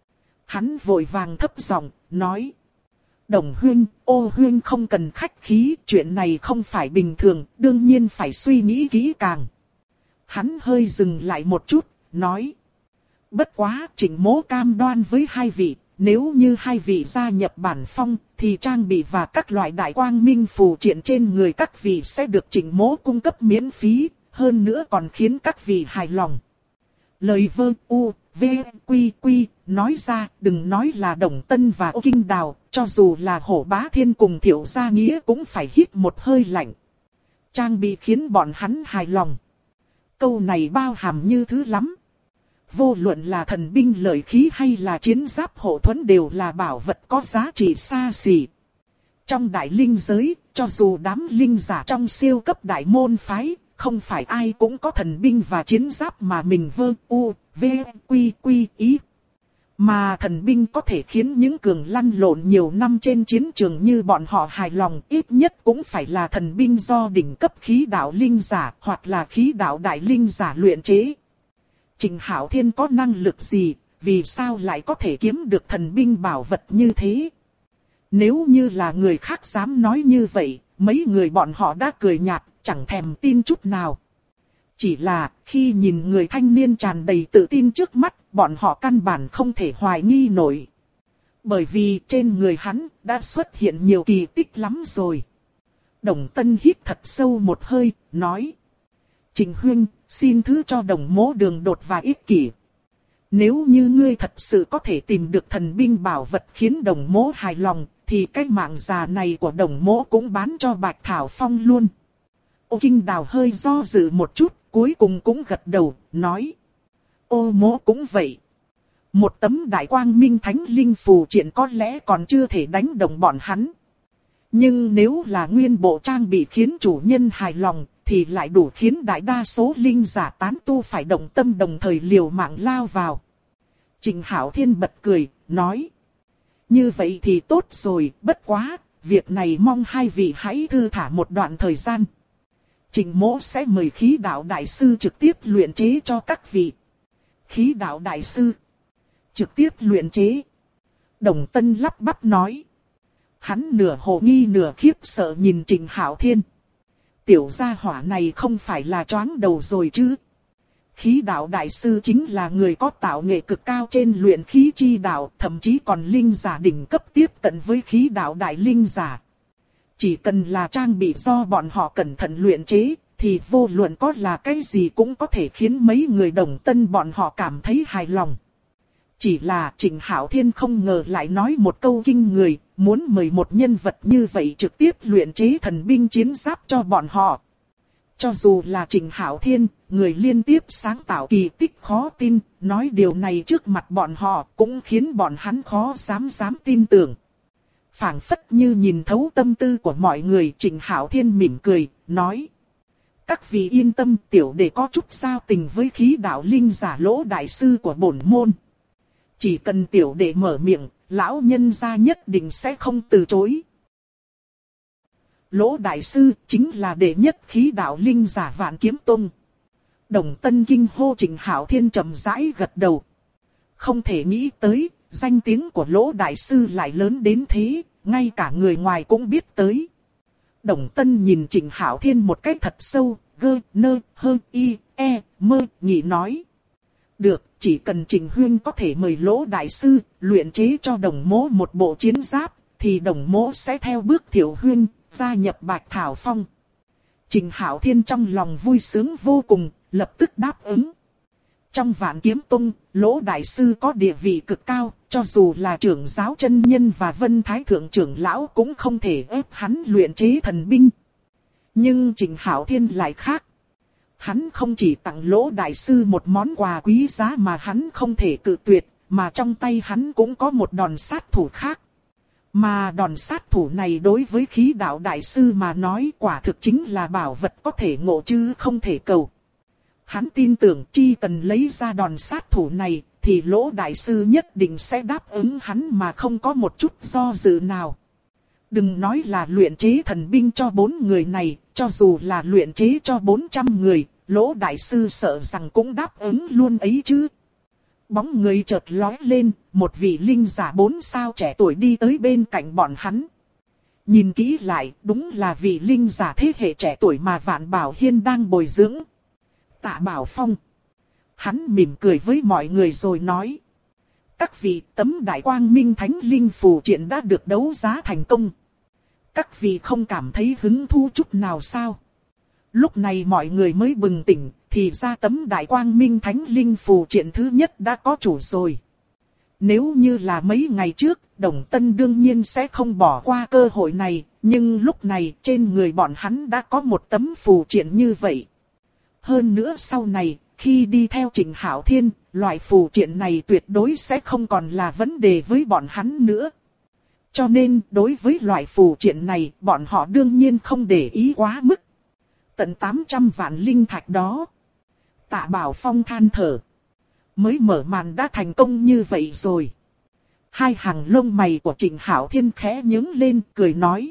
Hắn vội vàng thấp giọng, nói. Đồng huynh, ô huynh không cần khách khí, chuyện này không phải bình thường, đương nhiên phải suy nghĩ kỹ càng. Hắn hơi dừng lại một chút, nói. Bất quá, Trịnh mỗ cam đoan với hai vị, nếu như hai vị gia nhập bản phong, thì trang bị và các loại đại quang minh phù triện trên người các vị sẽ được Trịnh mỗ cung cấp miễn phí, hơn nữa còn khiến các vị hài lòng. Lời vơ u, v, quy quy, nói ra, đừng nói là Đồng Tân và Ô Kinh Đào, cho dù là Hổ Bá Thiên cùng Thiệu Gia Nghĩa cũng phải hít một hơi lạnh. Trang bị khiến bọn hắn hài lòng. Câu này bao hàm như thứ lắm. Vô luận là thần binh lợi khí hay là chiến giáp hộ thuẫn đều là bảo vật có giá trị xa xỉ. Trong đại linh giới, cho dù đám linh giả trong siêu cấp đại môn phái, không phải ai cũng có thần binh và chiến giáp mà mình vơ u, v, quy quy ý. Mà thần binh có thể khiến những cường lăn lộn nhiều năm trên chiến trường như bọn họ hài lòng, ít nhất cũng phải là thần binh do đỉnh cấp khí đạo linh giả hoặc là khí đạo đại linh giả luyện chế. Trịnh Hạo Thiên có năng lực gì, vì sao lại có thể kiếm được thần binh bảo vật như thế? Nếu như là người khác dám nói như vậy, mấy người bọn họ đã cười nhạt, chẳng thèm tin chút nào. Chỉ là, khi nhìn người thanh niên tràn đầy tự tin trước mắt, bọn họ căn bản không thể hoài nghi nổi. Bởi vì trên người hắn đã xuất hiện nhiều kỳ tích lắm rồi. Đồng Tân hít thật sâu một hơi, nói. Trịnh huynh, xin thứ cho Đồng mỗ đường đột và ích kỷ. Nếu như ngươi thật sự có thể tìm được thần binh bảo vật khiến Đồng mỗ hài lòng, thì cái mạng già này của Đồng mỗ cũng bán cho Bạch Thảo Phong luôn. Ô Kinh Đào hơi do dự một chút, cuối cùng cũng gật đầu, nói. Ô mỗ cũng vậy. Một tấm đại quang minh thánh linh phù triện có lẽ còn chưa thể đánh đồng bọn hắn. Nhưng nếu là nguyên bộ trang bị khiến chủ nhân hài lòng, thì lại đủ khiến đại đa số linh giả tán tu phải động tâm đồng thời liều mạng lao vào. Trịnh Hạo Thiên bật cười, nói. Như vậy thì tốt rồi, bất quá, việc này mong hai vị hãy thư thả một đoạn thời gian. Trịnh mỗ sẽ mời khí đạo đại sư trực tiếp luyện chế cho các vị. Khí đạo đại sư trực tiếp luyện chế. Đồng Tân lắp bắp nói. Hắn nửa hồ nghi nửa khiếp sợ nhìn Trịnh Hạo Thiên. Tiểu gia hỏa này không phải là choáng đầu rồi chứ. Khí đạo đại sư chính là người có tạo nghệ cực cao trên luyện khí chi đạo, thậm chí còn linh giả đỉnh cấp tiếp cận với khí đạo đại linh giả. Chỉ cần là trang bị do bọn họ cẩn thận luyện chế, thì vô luận có là cái gì cũng có thể khiến mấy người Đồng Tân bọn họ cảm thấy hài lòng. Chỉ là Trịnh Hạo Thiên không ngờ lại nói một câu kinh người, muốn mời một nhân vật như vậy trực tiếp luyện chế thần binh chiến giáp cho bọn họ. Cho dù là Trịnh Hạo Thiên, người liên tiếp sáng tạo kỳ tích khó tin, nói điều này trước mặt bọn họ cũng khiến bọn hắn khó dám tin tưởng. Phảng phất như nhìn thấu tâm tư của mọi người, Trịnh Hạo Thiên mỉm cười, nói. Các vị yên tâm, tiểu đệ có chút giao tình với khí đạo linh giả Lỗ đại sư của bổn môn. Chỉ cần tiểu đệ mở miệng, lão nhân gia nhất định sẽ không từ chối. Lỗ đại sư chính là đệ nhất khí đạo linh giả Vạn Kiếm Tông. Đồng Tân kinh hô. Trịnh Hạo Thiên trầm rãi gật đầu. Không thể nghĩ tới, danh tiếng của Lỗ đại sư lại lớn đến thế, ngay cả người ngoài cũng biết tới. Đồng Tân nhìn Trịnh Hạo Thiên một cách thật sâu, gơ, nơ, hơ, y, e, mơ, nhị nói. Được, chỉ cần Trịnh Huyên có thể mời Lỗ đại sư, luyện chế cho Đồng mỗ một bộ chiến giáp, thì Đồng mỗ sẽ theo bước Thiệu Huyên, gia nhập Bạch Thảo Phong. Trịnh Hạo Thiên trong lòng vui sướng vô cùng, lập tức đáp ứng. Trong Vạn Kiếm Tông, Lỗ đại sư có địa vị cực cao, cho dù là trưởng giáo chân nhân và Vân Thái thượng trưởng lão cũng không thể ép hắn luyện chế thần binh. Nhưng Trịnh Hạo Thiên lại khác. Hắn không chỉ tặng Lỗ đại sư một món quà quý giá mà hắn không thể cự tuyệt, mà trong tay hắn cũng có một đòn sát thủ khác. Mà đòn sát thủ này đối với khí đạo đại sư mà nói quả thực chính là bảo vật có thể ngộ chứ không thể cầu. Hắn tin tưởng chỉ cần lấy ra đòn sát thủ này thì Lỗ đại sư nhất định sẽ đáp ứng hắn mà không có một chút do dự nào. Đừng nói là luyện chế thần binh cho 4 người này, cho dù là luyện chế cho 400 người, Lỗ đại sư sợ rằng cũng đáp ứng luôn ấy chứ. Bóng người chợt lóe lên, một vị linh giả 4 sao trẻ tuổi đi tới bên cạnh bọn hắn. Nhìn kỹ lại, đúng là vị linh giả thế hệ trẻ tuổi mà Vạn Bảo Hiên đang bồi dưỡng. Tạ Bảo Phong. Hắn mỉm cười với mọi người rồi nói. Các vị, tấm Đại Quang Minh Thánh Linh phù triện đã được đấu giá thành công. Các vị không cảm thấy hứng thú chút nào sao? Lúc này mọi người mới bừng tỉnh, thì ra tấm Đại Quang Minh Thánh Linh phù triện thứ nhất đã có chủ rồi. Nếu như là mấy ngày trước, Đồng Tân đương nhiên sẽ không bỏ qua cơ hội này, nhưng lúc này trên người bọn hắn đã có một tấm phù triện như vậy. Hơn nữa sau này, khi đi theo Trịnh Hạo Thiên, loại phù triện này tuyệt đối sẽ không còn là vấn đề với bọn hắn nữa. Cho nên, đối với loại phù triện này, bọn họ đương nhiên không để ý quá mức. Tận 800 vạn linh thạch đó. Tạ Bảo Phong than thở. Mới mở màn đã thành công như vậy rồi. Hai hàng lông mày của Trịnh Hạo Thiên khẽ nhướng lên, cười nói.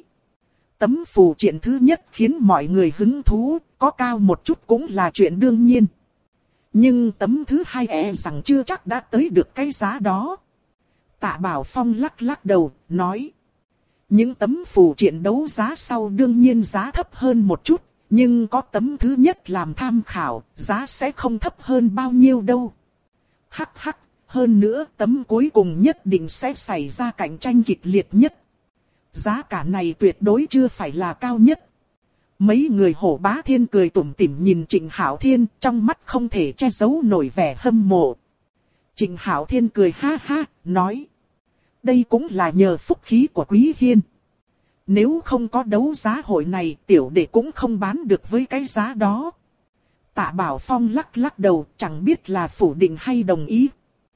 Tấm phù triện thứ nhất khiến mọi người hứng thú, có cao một chút cũng là chuyện đương nhiên. Nhưng tấm thứ hai rằng chưa chắc đã tới được cái giá đó. Tạ Bảo Phong lắc đầu, nói. Những tấm phù triện đấu giá sau đương nhiên giá thấp hơn một chút, nhưng có tấm thứ nhất làm tham khảo, giá sẽ không thấp hơn bao nhiêu đâu. Hắc, hơn nữa tấm cuối cùng nhất định sẽ xảy ra cạnh tranh kịch liệt nhất. Giá cả này tuyệt đối chưa phải là cao nhất. Mấy người Hổ Bá Thiên cười tủm tỉm nhìn Trịnh Hạo Thiên, trong mắt không thể che giấu nổi vẻ hâm mộ. Trịnh Hạo Thiên cười ha ha, nói. Đây cũng là nhờ phúc khí của Quý Hiên. Nếu không có đấu giá hội này, tiểu đệ cũng không bán được với cái giá đó. Tạ Bảo Phong lắc đầu, chẳng biết là phủ định hay đồng ý.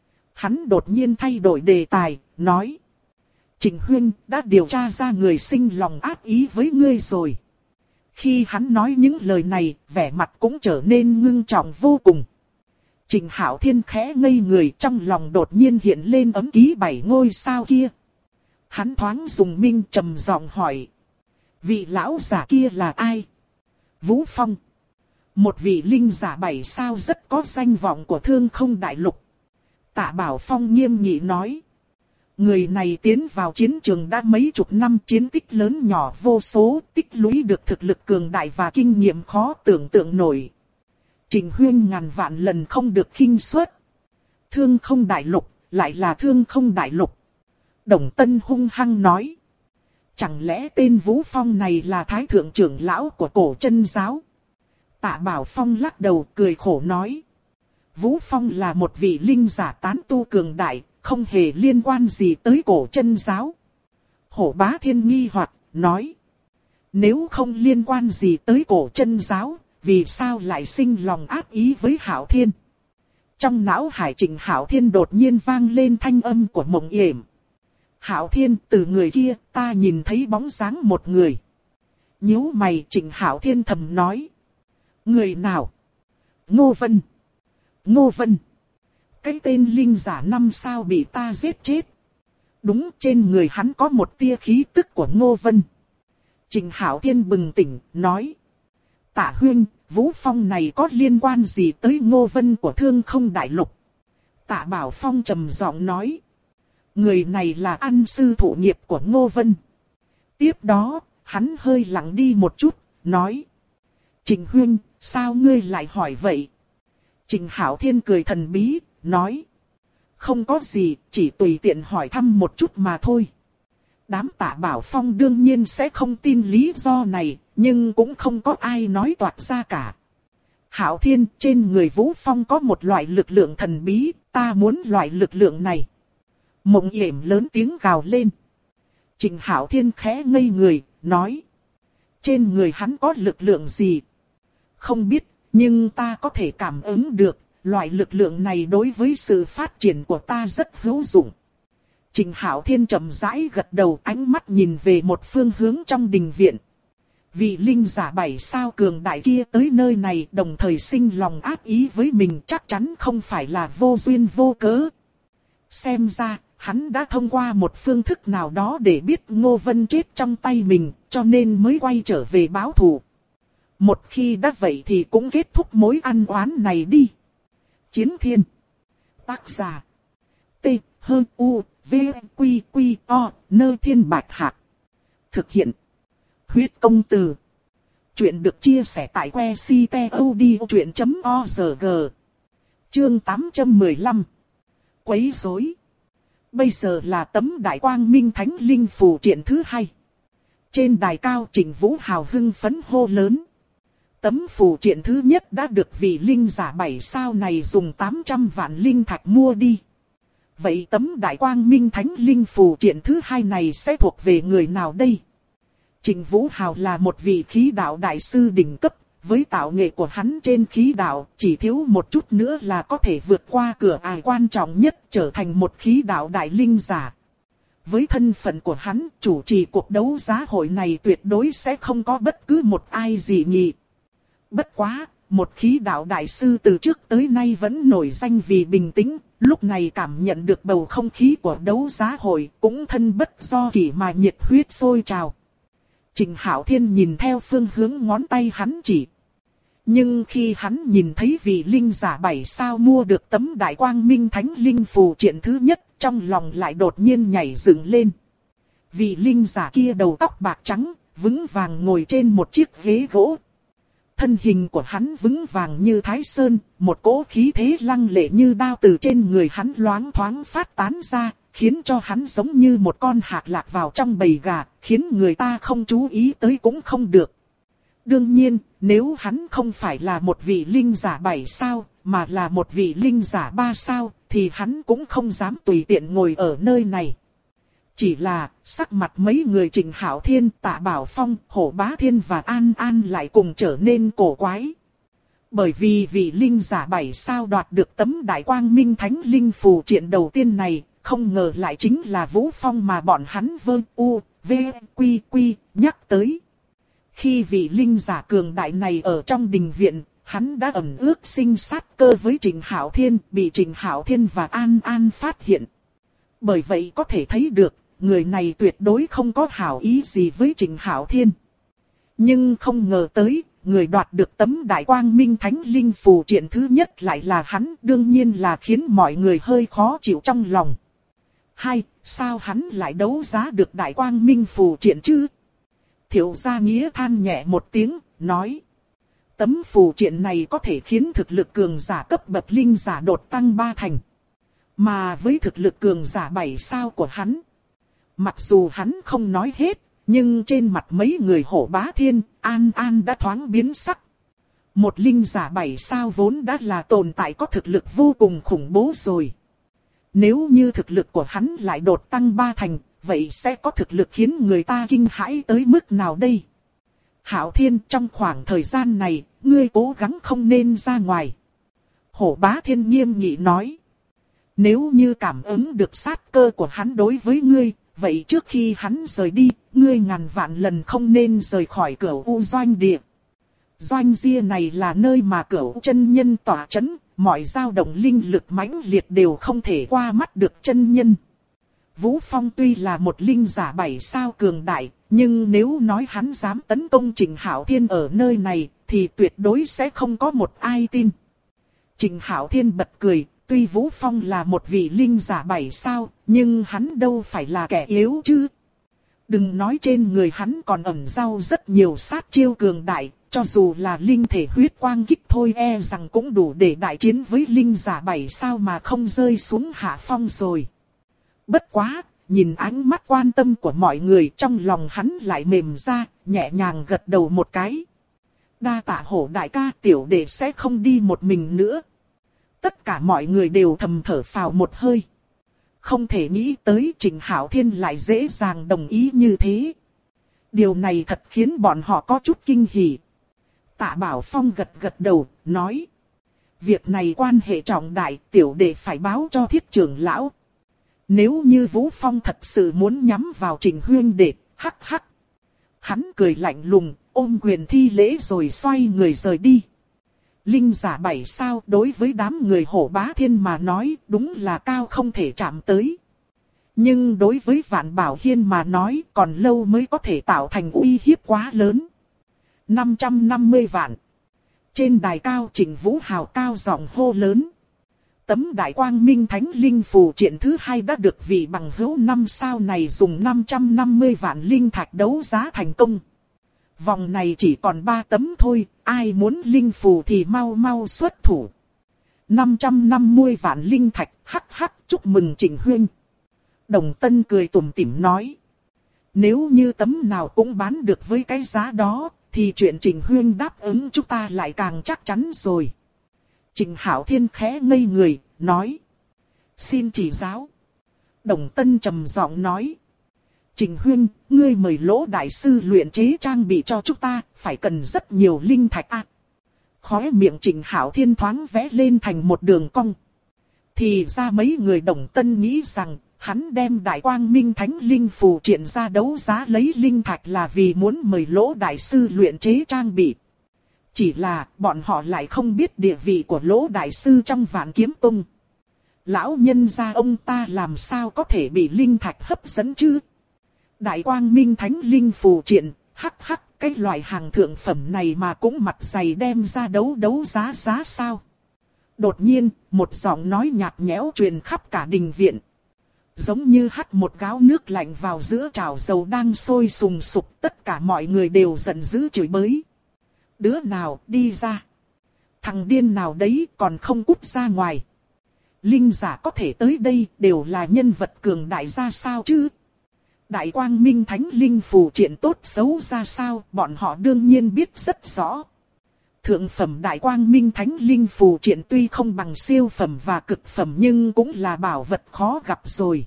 Hắn đột nhiên thay đổi đề tài, nói. Trịnh Huyên đã điều tra ra người sinh lòng ác ý với ngươi rồi. Khi hắn nói những lời này, vẻ mặt cũng trở nên ngưng trọng vô cùng. Trịnh Hạo Thiên khẽ ngây người, trong lòng đột nhiên hiện lên ấm ký 7 ngôi sao kia. Hắn thoáng dùng minh trầm giọng hỏi. Vị lão giả kia là ai? Vũ Phong. Một vị linh giả 7 sao rất có danh vọng của Thương Không Đại Lục. Tạ Bảo Phong nghiêm nghị nói. Người này tiến vào chiến trường đã mấy chục năm, chiến tích lớn nhỏ vô số, tích lũy được thực lực cường đại và kinh nghiệm khó tưởng tượng nổi. Trịnh Huyên ngàn vạn lần không được khinh suất. Thương Không Đại Lục, lại là Thương Không Đại Lục. Đồng Tân hung hăng nói. Chẳng lẽ tên Vũ Phong này là Thái Thượng trưởng lão của Cổ Chân Giáo? Tạ Bảo Phong lắc đầu cười khổ nói. Vũ Phong là một vị linh giả tán tu cường đại, không hề liên quan gì tới cổ chân giáo. Hổ Bá Thiên nghi hoặc nói. Nếu không liên quan gì tới cổ chân giáo, vì sao lại sinh lòng ác ý với Hạo Thiên? Trong não hải Trịnh Hạo Thiên đột nhiên vang lên thanh âm của Mộng Yểm. Hạo Thiên, từ người kia, ta nhìn thấy bóng dáng một người. Nhíu mày, Trịnh Hạo Thiên thầm nói. Người nào? Ngô Vân. Ngô Vân. Cái tên linh giả 5 sao bị ta giết chết. Đúng, trên người hắn có một tia khí tức của Ngô Vân. Trịnh Hạo Thiên bừng tỉnh, nói. Tạ huynh, Vũ Phong này có liên quan gì tới Ngô Vân của Thương Không Đại Lục? Tạ Bảo Phong trầm giọng nói. Người này là ăn sư thụ nghiệp của Ngô Vân. Tiếp đó, hắn hơi lặng đi một chút, nói. Trịnh huynh, sao ngươi lại hỏi vậy? Trịnh Hạo Thiên cười thần bí, nói. Không có gì, chỉ tùy tiện hỏi thăm một chút mà thôi. Đám Tạ Bảo Phong đương nhiên sẽ không tin lý do này, nhưng cũng không có ai nói toạc ra cả. Hạo Thiên, trên người Vũ Phong có một loại lực lượng thần bí, ta muốn loại lực lượng này. Mộng Yểm lớn tiếng gào lên. Trịnh Hạo Thiên khẽ ngây người, nói. Trên người hắn có lực lượng gì? Không biết, nhưng ta có thể cảm ứng được, loại lực lượng này đối với sự phát triển của ta rất hữu dụng. Trịnh Hạo Thiên chậm rãi gật đầu, ánh mắt nhìn về một phương hướng trong đình viện. Vị linh giả 7 sao cường đại kia tới nơi này đồng thời sinh lòng ác ý với mình chắc chắn không phải là vô duyên vô cớ. Xem ra, hắn đã thông qua một phương thức nào đó để biết Ngô Vân chết trong tay mình, cho nên mới quay trở về báo thù. Một khi đã vậy thì cũng kết thúc mối ăn oán này đi. Chiến Thiên. Tác giả. T. U. V. Quy. Quy. O. Nơ Thiên Bạch Hạc. Thực hiện. Huyết Công Từ. Chuyện được chia sẻ tại que ctod.org. Chương 815. Quấy rối. Bây giờ là tấm Đại Quang Minh Thánh Linh phù triện thứ 2. Trên đài cao Trịnh Vũ hào hưng phấn hô lớn. Tấm phù triện thứ nhất đã được vị linh giả 7 sao này dùng 800 vạn linh thạch mua đi. Vậy tấm Đại Quang Minh Thánh Linh phù triện thứ 2 này sẽ thuộc về người nào đây? Trịnh Vũ Hào là một vị khí đạo đại sư đỉnh cấp, với tạo nghệ của hắn trên khí đạo, chỉ thiếu một chút nữa là có thể vượt qua cửa ải quan trọng nhất trở thành một khí đạo đại linh giả. Với thân phận của hắn, chủ trì cuộc đấu giá hội này tuyệt đối sẽ không có bất cứ một ai dị nghị. Bất quá, một khí đạo đại sư từ trước tới nay vẫn nổi danh vì bình tĩnh, lúc này cảm nhận được bầu không khí của đấu giá hội, cũng thân bất do kỷ mà nhiệt huyết sôi trào. Trịnh Hạo Thiên nhìn theo phương hướng ngón tay hắn chỉ. Nhưng khi hắn nhìn thấy vị linh giả 7 sao mua được tấm Đại Quang Minh Thánh Linh phù triện thứ nhất, trong lòng lại đột nhiên nhảy dựng lên. Vị linh giả kia đầu tóc bạc trắng, vững vàng ngồi trên một chiếc ghế gỗ. Thân hình của hắn vững vàng như Thái Sơn, một cỗ khí thế lăng lệ như đao từ trên người hắn loáng thoáng phát tán ra, khiến cho hắn giống như một con hạc lạc vào trong bầy gà, khiến người ta không chú ý tới cũng không được. Đương nhiên, nếu hắn không phải là một vị linh giả 7 sao, mà là một vị linh giả 3 sao, thì hắn cũng không dám tùy tiện ngồi ở nơi này. Chỉ là, sắc mặt mấy người Trịnh Hạo Thiên, Tạ Bảo Phong, Hổ Bá Thiên và An An lại cùng trở nên cổ quái. Bởi vì vị linh giả 7 sao đoạt được tấm Đại Quang Minh Thánh Linh phù triện đầu tiên này, không ngờ lại chính là Vũ Phong mà bọn hắn nhắc tới. Khi vị linh giả cường đại này ở trong đình viện, hắn đã ẩn ước sinh sát cơ với Trịnh Hạo Thiên, bị Trịnh Hạo Thiên và An An phát hiện. Bởi vậy có thể thấy được, người này tuyệt đối không có hảo ý gì với Trịnh Hạo Thiên. Nhưng không ngờ tới, người đoạt được tấm Đại Quang Minh Thánh Linh phù triện thứ nhất lại là hắn, đương nhiên là khiến mọi người hơi khó chịu trong lòng. Sao hắn lại đấu giá được Đại Quang Minh phù triện chứ? Thiệu Gia Nghĩa than nhẹ một tiếng, nói. Tấm phù triện này có thể khiến thực lực cường giả cấp bậc linh giả đột tăng 3 thành. Mà với thực lực cường giả 7 sao của hắn, mặc dù hắn không nói hết, nhưng trên mặt mấy người Hổ Bá Thiên, An An đã thoáng biến sắc. Một linh giả 7 sao vốn đã là tồn tại có thực lực vô cùng khủng bố rồi. Nếu như thực lực của hắn lại đột tăng 3 thành, vậy sẽ có thực lực khiến người ta kinh hãi tới mức nào đây? Hạo Thiên, trong khoảng thời gian này, ngươi cố gắng không nên ra ngoài. Hổ Bá Thiên nghiêm nghị nói. Nếu như cảm ứng được sát cơ của hắn đối với ngươi, vậy trước khi hắn rời đi, ngươi ngàn vạn lần không nên rời khỏi Cửu U Doanh Địa. Doanh Địa này là nơi mà Cửu chân nhân tỏa chấn, mọi dao động linh lực mãnh liệt đều không thể qua mắt được chân nhân. Vũ Phong tuy là một linh giả 7 sao cường đại, nhưng nếu nói hắn dám tấn công Trịnh Hạo Thiên ở nơi này, thì tuyệt đối sẽ không có một ai tin. Trịnh Hạo Thiên bật cười, tuy Vũ Phong là một vị linh giả 7 sao, nhưng hắn đâu phải là kẻ yếu chứ. Đừng nói trên người hắn còn ẩn giấu rất nhiều sát chiêu cường đại, cho dù là linh thể huyết quang kích thôi e rằng cũng đủ để đại chiến với linh giả 7 sao mà không rơi xuống hạ phong rồi. Bất quá, nhìn ánh mắt quan tâm của mọi người trong lòng hắn lại mềm ra, nhẹ nhàng gật đầu một cái. Đa tạ Hổ đại ca, tiểu đệ sẽ không đi một mình nữa. Tất cả mọi người đều thầm thở phào một hơi. Không thể nghĩ tới Trịnh Hạo Thiên lại dễ dàng đồng ý như thế. Điều này thật khiến bọn họ có chút kinh hỉ. Tạ Bảo Phong gật gật đầu, nói. Việc này quan hệ trọng đại, tiểu đệ phải báo cho Thiết trưởng lão. Nếu như Vũ Phong thật sự muốn nhắm vào Trịnh huynh đệ, hắc hắc. Hắn cười lạnh lùng, ôm quyền thi lễ rồi xoay người rời đi. Linh giả 7 sao đối với đám người Hổ Bá Thiên mà nói đúng là cao không thể chạm tới. Nhưng đối với Vạn Bảo Hiên mà nói còn lâu mới có thể tạo thành uy hiếp quá lớn. 550 vạn. Trên đài cao Trịnh Vũ hào cao giọng hô lớn. Tấm Đại Quang Minh Thánh Linh phù triện thứ 2 đã được vị bằng hữu 5 sao này dùng 550 vạn linh thạch đấu giá thành công. Vòng này chỉ còn 3 tấm thôi, ai muốn linh phù thì mau mau xuất thủ. 550 vạn linh thạch, hắc hắc, chúc mừng Trịnh huynh. Đồng Tân cười tủm tỉm nói. Nếu như tấm nào cũng bán được với cái giá đó, thì chuyện Trịnh huynh đáp ứng chúng ta lại càng chắc chắn rồi. Trịnh Hạo Thiên khẽ ngây người, nói. Xin chỉ giáo. Đồng Tân trầm giọng nói. Trịnh huynh, ngươi mời Lỗ đại sư luyện chế trang bị cho chúng ta, phải cần rất nhiều linh thạch à. Khóe miệng Trịnh Hạo Thiên thoáng vẽ lên thành một đường cong. Thì ra mấy người Đồng Tân nghĩ rằng, hắn đem Đại Quang Minh Thánh Linh phù triện ra đấu giá lấy linh thạch là vì muốn mời Lỗ đại sư luyện chế trang bị. Chỉ là bọn họ lại không biết địa vị của Lỗ đại sư trong Vạn Kiếm Tông. Lão nhân gia ông ta làm sao có thể bị linh thạch hấp dẫn chứ? Đại Quang Minh Thánh Linh phù triện, hắc hắc, cái loại hàng thượng phẩm này mà cũng mặt dày đem ra đấu giá sao? Đột nhiên, một giọng nói nhạt nhẽo truyền khắp cả đình viện. Giống như hắt một gáo nước lạnh vào giữa chảo dầu đang sôi sùng sục, tất cả mọi người đều giận dữ chửi bới. Đứa nào đi ra? Thằng điên nào đấy còn không cút ra ngoài? Linh giả có thể tới đây đều là nhân vật cường đại ra sao chứ? Đại Quang Minh Thánh Linh phù triện tốt xấu ra sao, bọn họ đương nhiên biết rất rõ. Thượng phẩm Đại Quang Minh Thánh Linh phù triện tuy không bằng siêu phẩm và cực phẩm nhưng cũng là bảo vật khó gặp rồi.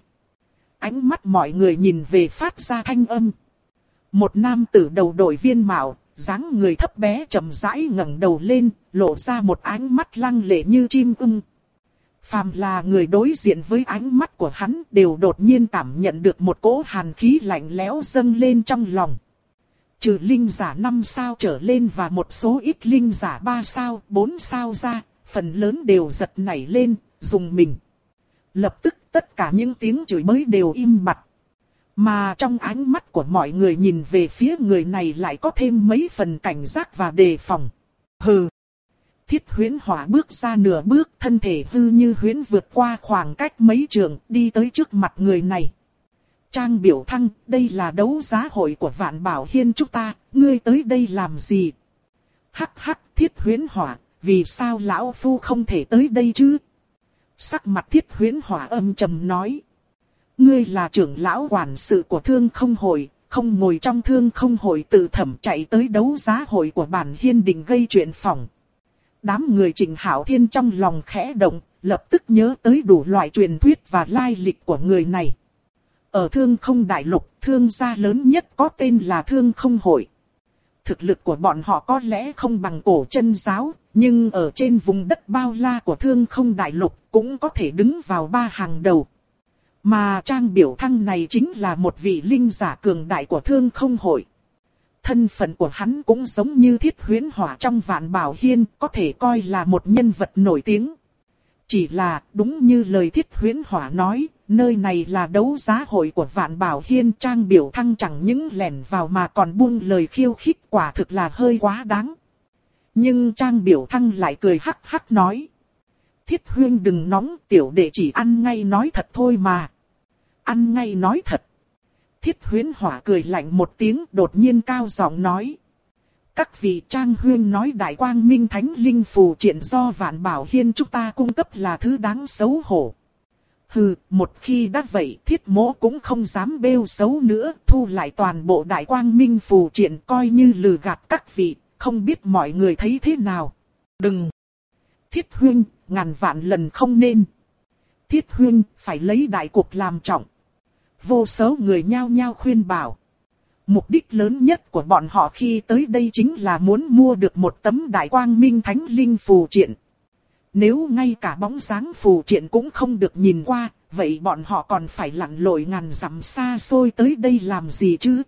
Ánh mắt mọi người nhìn về phát ra thanh âm. Một nam tử đầu đội viên mạo, dáng người thấp bé chậm rãi ngẩng đầu lên, lộ ra một ánh mắt lăng lệ như chim ưng. Phàm là người đối diện với ánh mắt của hắn đều đột nhiên cảm nhận được một cỗ hàn khí lạnh lẽo dâng lên trong lòng. Trừ linh giả 5 sao trở lên và một số ít linh giả 3 sao, 4 sao ra, phần lớn đều giật nảy lên, dùng mình. Lập tức tất cả những tiếng chửi bới đều im bặt. Mà trong ánh mắt của mọi người nhìn về phía người này lại có thêm mấy phần cảnh giác và đề phòng. Hừ. Thiết Huyễn Hỏa bước ra nửa bước, thân thể hư như huyễn vượt qua khoảng cách mấy trượng, đi tới trước mặt người này. Trang Biểu Thăng, đây là đấu giá hội của Vạn Bảo Hiên chúng ta, ngươi tới đây làm gì? Hắc hắc, Thiết Huyễn Hỏa, vì sao lão phu không thể tới đây chứ? Sắc mặt Thiết Huyễn Hỏa âm trầm nói. Ngươi là trưởng lão quản sự của Thương Không Hội, không ngồi trong Thương Không Hội tự thẩm chạy tới đấu giá hội của bản Hiên Đình gây chuyện phỏng. Đám người Trịnh Hạo Thiên trong lòng khẽ động, lập tức nhớ tới đủ loại truyền thuyết và lai lịch của người này. Ở Thương Không Đại Lục, thương gia lớn nhất có tên là Thương Không Hội. Thực lực của bọn họ có lẽ không bằng Cổ Chân giáo, nhưng ở trên vùng đất bao la của Thương Không Đại Lục cũng có thể đứng vào ba hàng đầu. Mà Trang Biểu Thăng này chính là một vị linh giả cường đại của Thương Không Hội. Thân phận của hắn cũng giống như Thiết Huyễn Hỏa trong Vạn Bảo Hiên, có thể coi là một nhân vật nổi tiếng. Chỉ là, đúng như lời Thiết Huyễn Hỏa nói, nơi này là đấu giá hội của Vạn Bảo Hiên. Trang Biểu Thăng chẳng những lẻn vào mà còn buông lời khiêu khích, quả thực là hơi quá đáng. Nhưng Trang Biểu Thăng lại cười hắc hắc nói. Thiết Huyên đừng nóng, tiểu đệ chỉ ăn ngay nói thật thôi mà. Ăn ngay nói thật. Thiết Huyễn Hỏa cười lạnh một tiếng, đột nhiên cao giọng nói. Các vị, Trang Huyên nói Đại Quang Minh Thánh Linh phù triện do Vạn Bảo Hiên chúng ta cung cấp là thứ đáng xấu hổ. Hừ, một khi đã vậy, Thiết Mỗ cũng không dám bêu xấu nữa, thu lại toàn bộ Đại Quang Minh phù triện coi như lừa gạt các vị, không biết mọi người thấy thế nào. Đừng! Thiết Huyên, ngàn vạn lần không nên. Thiết Huyên, phải lấy đại cuộc làm trọng. Vô số người nhao nhao khuyên bảo. Mục đích lớn nhất của bọn họ khi tới đây chính là muốn mua được một tấm Đại Quang Minh Thánh Linh phù triện. Nếu ngay cả bóng dáng phù triện cũng không được nhìn qua, vậy bọn họ còn phải lặn lội ngàn dặm xa xôi tới đây làm gì chứ?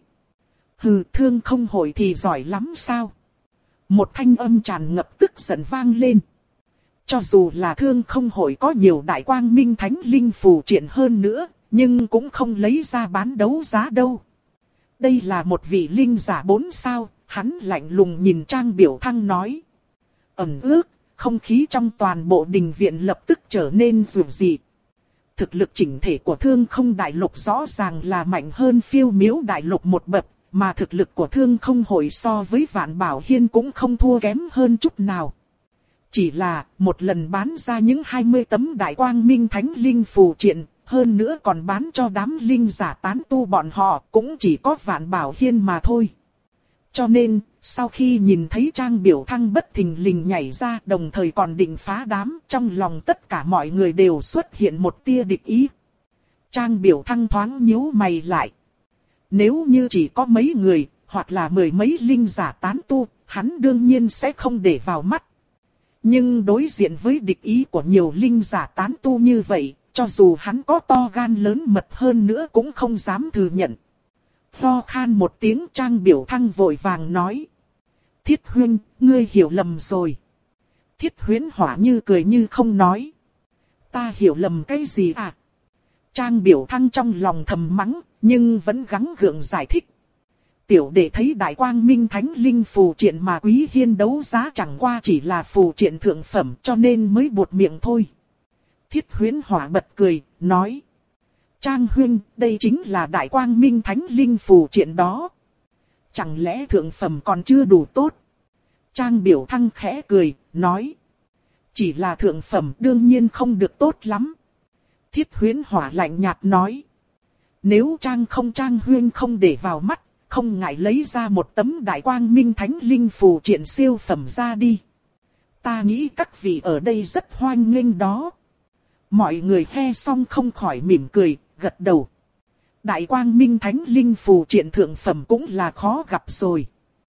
Hừ, Thương Không Hội thì giỏi lắm sao? Một thanh âm tràn ngập tức giận vang lên. Cho dù là Thương Không Hội có nhiều Đại Quang Minh Thánh Linh phù triện hơn nữa, nhưng cũng không lấy ra bán đấu giá đâu. Đây là một vị linh giả 4 sao, hắn lạnh lùng nhìn Trang Biểu Thăng nói. Ẩm ướt, không khí trong toàn bộ đình viện lập tức trở nên rùng dị. Thực lực chỉnh thể của Thương Không Đại Lục rõ ràng là mạnh hơn Phiêu Miếu Đại Lục một bậc, mà thực lực của Thương Không Hội so với Vạn Bảo Hiên cũng không thua kém hơn chút nào. Chỉ là một lần bán ra những 20 tấm Đại Quang Minh Thánh Linh phù triện, hơn nữa còn bán cho đám linh giả tán tu bọn họ, cũng chỉ có Vạn Bảo Hiên mà thôi. Cho nên, sau khi nhìn thấy Trang Biểu Thăng bất thình lình nhảy ra, đồng thời còn định phá đám, trong lòng tất cả mọi người đều xuất hiện một tia địch ý. Trang Biểu Thăng thoáng nhíu mày lại. Nếu như chỉ có mấy người, hoặc là 10 mấy linh giả tán tu, hắn đương nhiên sẽ không để vào mắt. Nhưng đối diện với địch ý của nhiều linh giả tán tu như vậy, cho dù hắn có to gan lớn mật hơn nữa cũng không dám thừa nhận. Ho khan một tiếng, Trang Biểu Thăng vội vàng nói. Thiết Huyên, ngươi hiểu lầm rồi. Thiết Huyễn Hỏa như cười như không nói. Ta hiểu lầm cái gì à? Trang Biểu Thăng trong lòng thầm mắng, nhưng vẫn gắng gượng giải thích. Tiểu đệ thấy Đại Quang Minh Thánh Linh phù triện mà Quý Hiên đấu giá chẳng qua chỉ là phù triện thượng phẩm, cho nên mới buột miệng thôi. Thiết Huyễn Hỏa bật cười, nói. Trang Huyên, đây chính là Đại Quang Minh Thánh Linh phù triện đó. Chẳng lẽ thượng phẩm còn chưa đủ tốt? Trang Biểu Thăng khẽ cười, nói. Chỉ là thượng phẩm đương nhiên không được tốt lắm. Thiết Huyễn Hỏa lạnh nhạt nói. Nếu Trang Huyên không để vào mắt, không ngại lấy ra một tấm Đại Quang Minh Thánh Linh phù triện siêu phẩm ra đi. Ta nghĩ các vị ở đây rất hoan nghênh đó. Mọi người nghe xong không khỏi mỉm cười, gật đầu. Đại Quang Minh Thánh Linh phù triện thượng phẩm cũng là khó gặp rồi.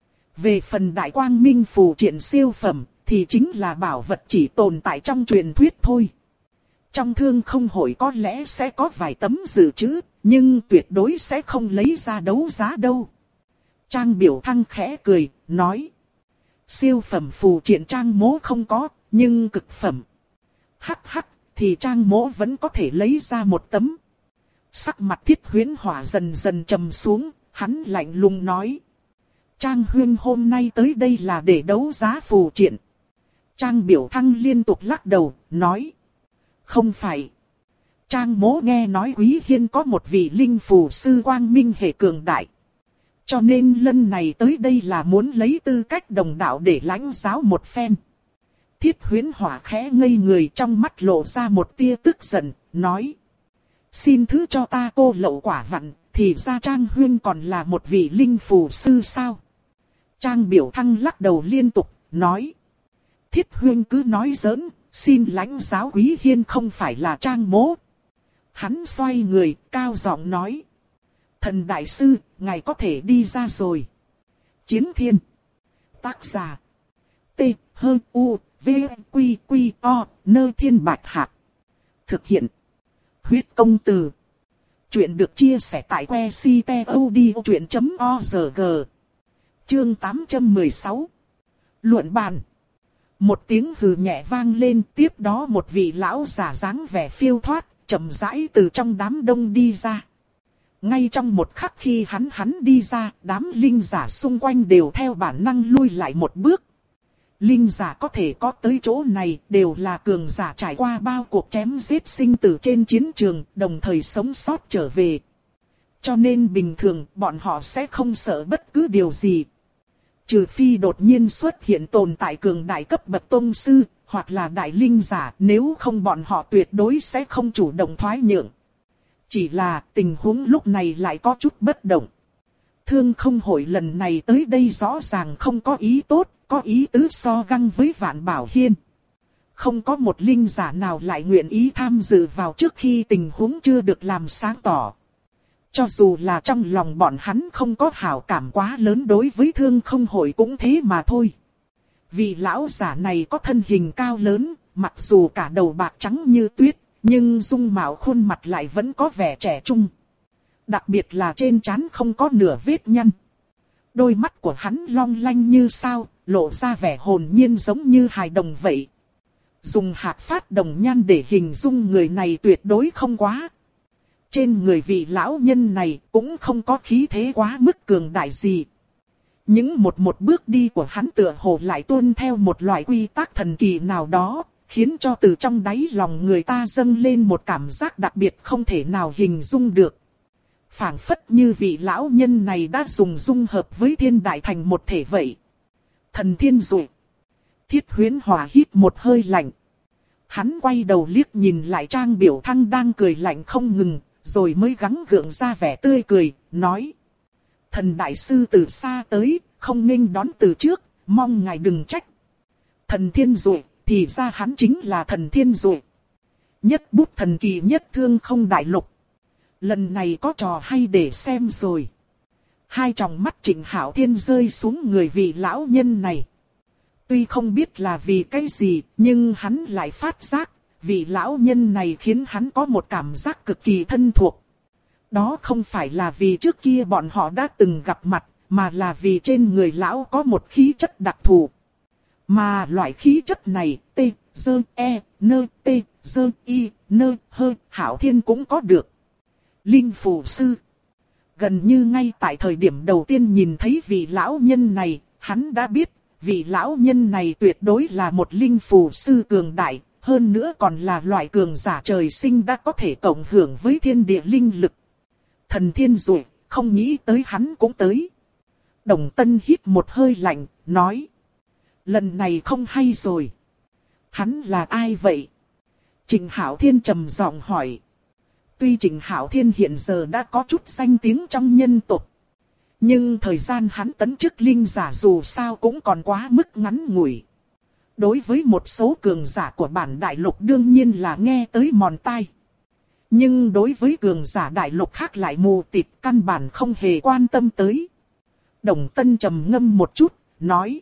Về phần Đại Quang Minh phù triện siêu phẩm, thì chính là bảo vật chỉ tồn tại trong truyền thuyết thôi. Trong Thương Không Hội có lẽ sẽ có vài tấm dự trữ, nhưng tuyệt đối sẽ không lấy ra đấu giá đâu. Trang Biểu Thăng khẽ cười, nói. Siêu phẩm phù triện Trang mỗ không có, nhưng cực phẩm. Hắc hắc, thì Trang mỗ vẫn có thể lấy ra một tấm. Sắc mặt Thiết Huyễn Hỏa dần dần trầm xuống, hắn lạnh lùng nói. Trang Huyên hôm nay tới đây là để đấu giá phù triện. Trang Biểu Thăng liên tục lắc đầu, nói. Không phải. Trang mỗ nghe nói Quý Hiên có một vị linh phù sư quang minh hệ cường đại. Cho nên lần này tới đây là muốn lấy tư cách đồng đạo để lãnh giáo một phen. Thiết Huyễn Hỏa khẽ ngây người, trong mắt lộ ra một tia tức giận, nói. Xin thứ cho ta cô lậu quả vặn, thì ra Trang Huyên còn là một vị linh phù sư sao? Trang Biểu Thăng lắc đầu liên tục, nói. Thiết huynh cứ nói giỡn, xin lãnh giáo quý hiên không phải là trang mố. Hắn xoay người, cao giọng nói. Thần đại sư, ngài có thể đi ra rồi. Chiến thiên. Tác giả. T, H, U, V, Quy, Quy, O, Nơ Thiên Bạch Hạc. Thực hiện. Huyết công từ. Chuyện được chia sẻ tại que ctod.org. Chương 816. Luận bàn. Một tiếng hừ nhẹ vang lên, tiếp đó một vị lão giả dáng vẻ phiêu thoát, chậm rãi từ trong đám đông đi ra. Ngay trong một khắc khi hắn đi ra, đám linh giả xung quanh đều theo bản năng lui lại một bước. Linh giả có thể có tới chỗ này đều là cường giả trải qua bao cuộc chém giết sinh tử trên chiến trường, đồng thời sống sót trở về. Cho nên bình thường bọn họ sẽ không sợ bất cứ điều gì. Trừ phi đột nhiên xuất hiện tồn tại cường đại cấp bậc tông sư, hoặc là đại linh giả, nếu không bọn họ tuyệt đối sẽ không chủ động thoái nhượng. Chỉ là tình huống lúc này lại có chút bất động. Thương không hội lần này tới đây rõ ràng không có ý tốt, có ý tứ so găng với Vạn Bảo Hiên. Không có một linh giả nào lại nguyện ý tham dự vào trước khi tình huống chưa được làm sáng tỏ. Cho dù là trong lòng bọn hắn không có hảo cảm quá lớn đối với thương không hội cũng thế mà thôi. Vị lão giả này có thân hình cao lớn, mặc dù cả đầu bạc trắng như tuyết, nhưng dung mạo khuôn mặt lại vẫn có vẻ trẻ trung. Đặc biệt là trên trán không có nửa vết nhăn. Đôi mắt của hắn long lanh như sao, lộ ra vẻ hồn nhiên giống như hài đồng vậy. Dùng hạc phát đồng nhan để hình dung người này tuyệt đối không quá. Trên người vị lão nhân này cũng không có khí thế quá mức cường đại gì. Những một bước đi của hắn tựa hồ lại tuân theo một loại quy tắc thần kỳ nào đó, khiến cho từ trong đáy lòng người ta dâng lên một cảm giác đặc biệt không thể nào hình dung được. Phảng phất như vị lão nhân này đã dùng dung hợp với thiên đại thành một thể vậy. Thần thiên dụ. Thiết Huyễn Hòa hít một hơi lạnh. Hắn quay đầu liếc nhìn lại Trang Biểu Thăng đang cười lạnh không ngừng, rồi mới gắng gượng ra vẻ tươi cười, nói. Thần đại sư từ xa tới, không nghênh đón từ trước, mong ngài đừng trách. Thần thiên dụ, thì ra hắn chính là thần thiên dụ. Nhất bút thần kỳ nhất thương không đại lục. Lần này có trò hay để xem rồi. Hai tròng mắt Trịnh Hạo Thiên rơi xuống người vị lão nhân này. Tuy không biết là vì cái gì, nhưng hắn lại phát giác, vị lão nhân này khiến hắn có một cảm giác cực kỳ thân thuộc. Đó không phải là vì trước kia bọn họ đã từng gặp mặt, mà là vì trên người lão có một khí chất đặc thù. Mà loại khí chất này, T, D, E, N, T, D, I, N, H, Hạo Thiên cũng có được. Linh phù sư. Gần như ngay tại thời điểm đầu tiên nhìn thấy vị lão nhân này, hắn đã biết, vị lão nhân này tuyệt đối là một linh phù sư cường đại, hơn nữa còn là loại cường giả trời sinh đã có thể cộng hưởng với thiên địa linh lực. Thần thiên dụ, không nghĩ tới hắn cũng tới. Đồng Tân hít một hơi lạnh, nói. Lần này không hay rồi. Hắn là ai vậy? Trịnh Hạo Thiên trầm giọng hỏi. Tuy Trịnh Hạo Thiên hiện giờ đã có chút danh tiếng trong nhân tộc, nhưng thời gian hắn tấn chức linh giả dù sao cũng còn quá mức ngắn ngủi. Đối với một số cường giả của bản đại lục đương nhiên là nghe tới mòn tai. Nhưng đối với cường giả đại lục khác lại mù tịt, căn bản không hề quan tâm tới. Đồng Tân trầm ngâm một chút, nói.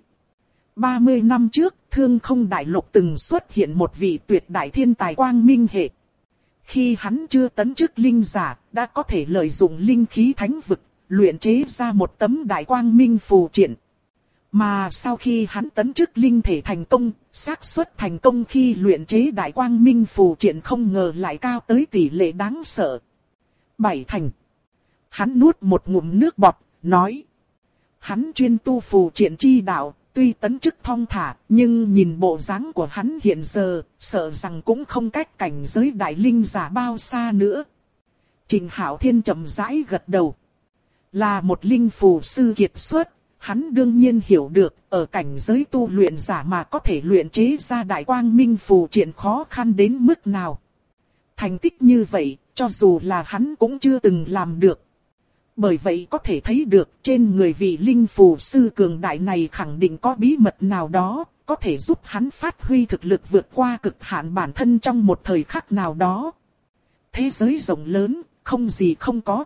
30 năm trước, thương không đại lục từng xuất hiện một vị tuyệt đại thiên tài quang minh hệ. Khi hắn chưa tấn chức linh giả, đã có thể lợi dụng linh khí thánh vực, luyện chế ra một tấm đại quang minh phù triện. Mà sau khi hắn tấn chức linh thể thành công, xác suất thành công khi luyện chế đại quang minh phù triện không ngờ lại cao tới tỷ lệ đáng sợ. 7 thành. Hắn nuốt một ngụm nước bọt, nói. Hắn chuyên tu phù triện chi đạo, tuy tấn chức thong thả, nhưng nhìn bộ dáng của hắn hiện giờ, sợ rằng cũng không cách cảnh giới đại linh giả bao xa nữa. Trịnh Hạo Thiên chậm rãi gật đầu. Là một linh phù sư kiệt xuất, hắn đương nhiên hiểu được, ở cảnh giới tu luyện giả mà có thể luyện chế ra đại quang minh phù triện khó khăn đến mức nào. Thành tích như vậy, cho dù là hắn cũng chưa từng làm được. Bởi vậy có thể thấy được trên người vị linh phù sư cường đại này khẳng định có bí mật nào đó, có thể giúp hắn phát huy thực lực vượt qua cực hạn bản thân trong một thời khắc nào đó. Thế giới rộng lớn, không gì không có.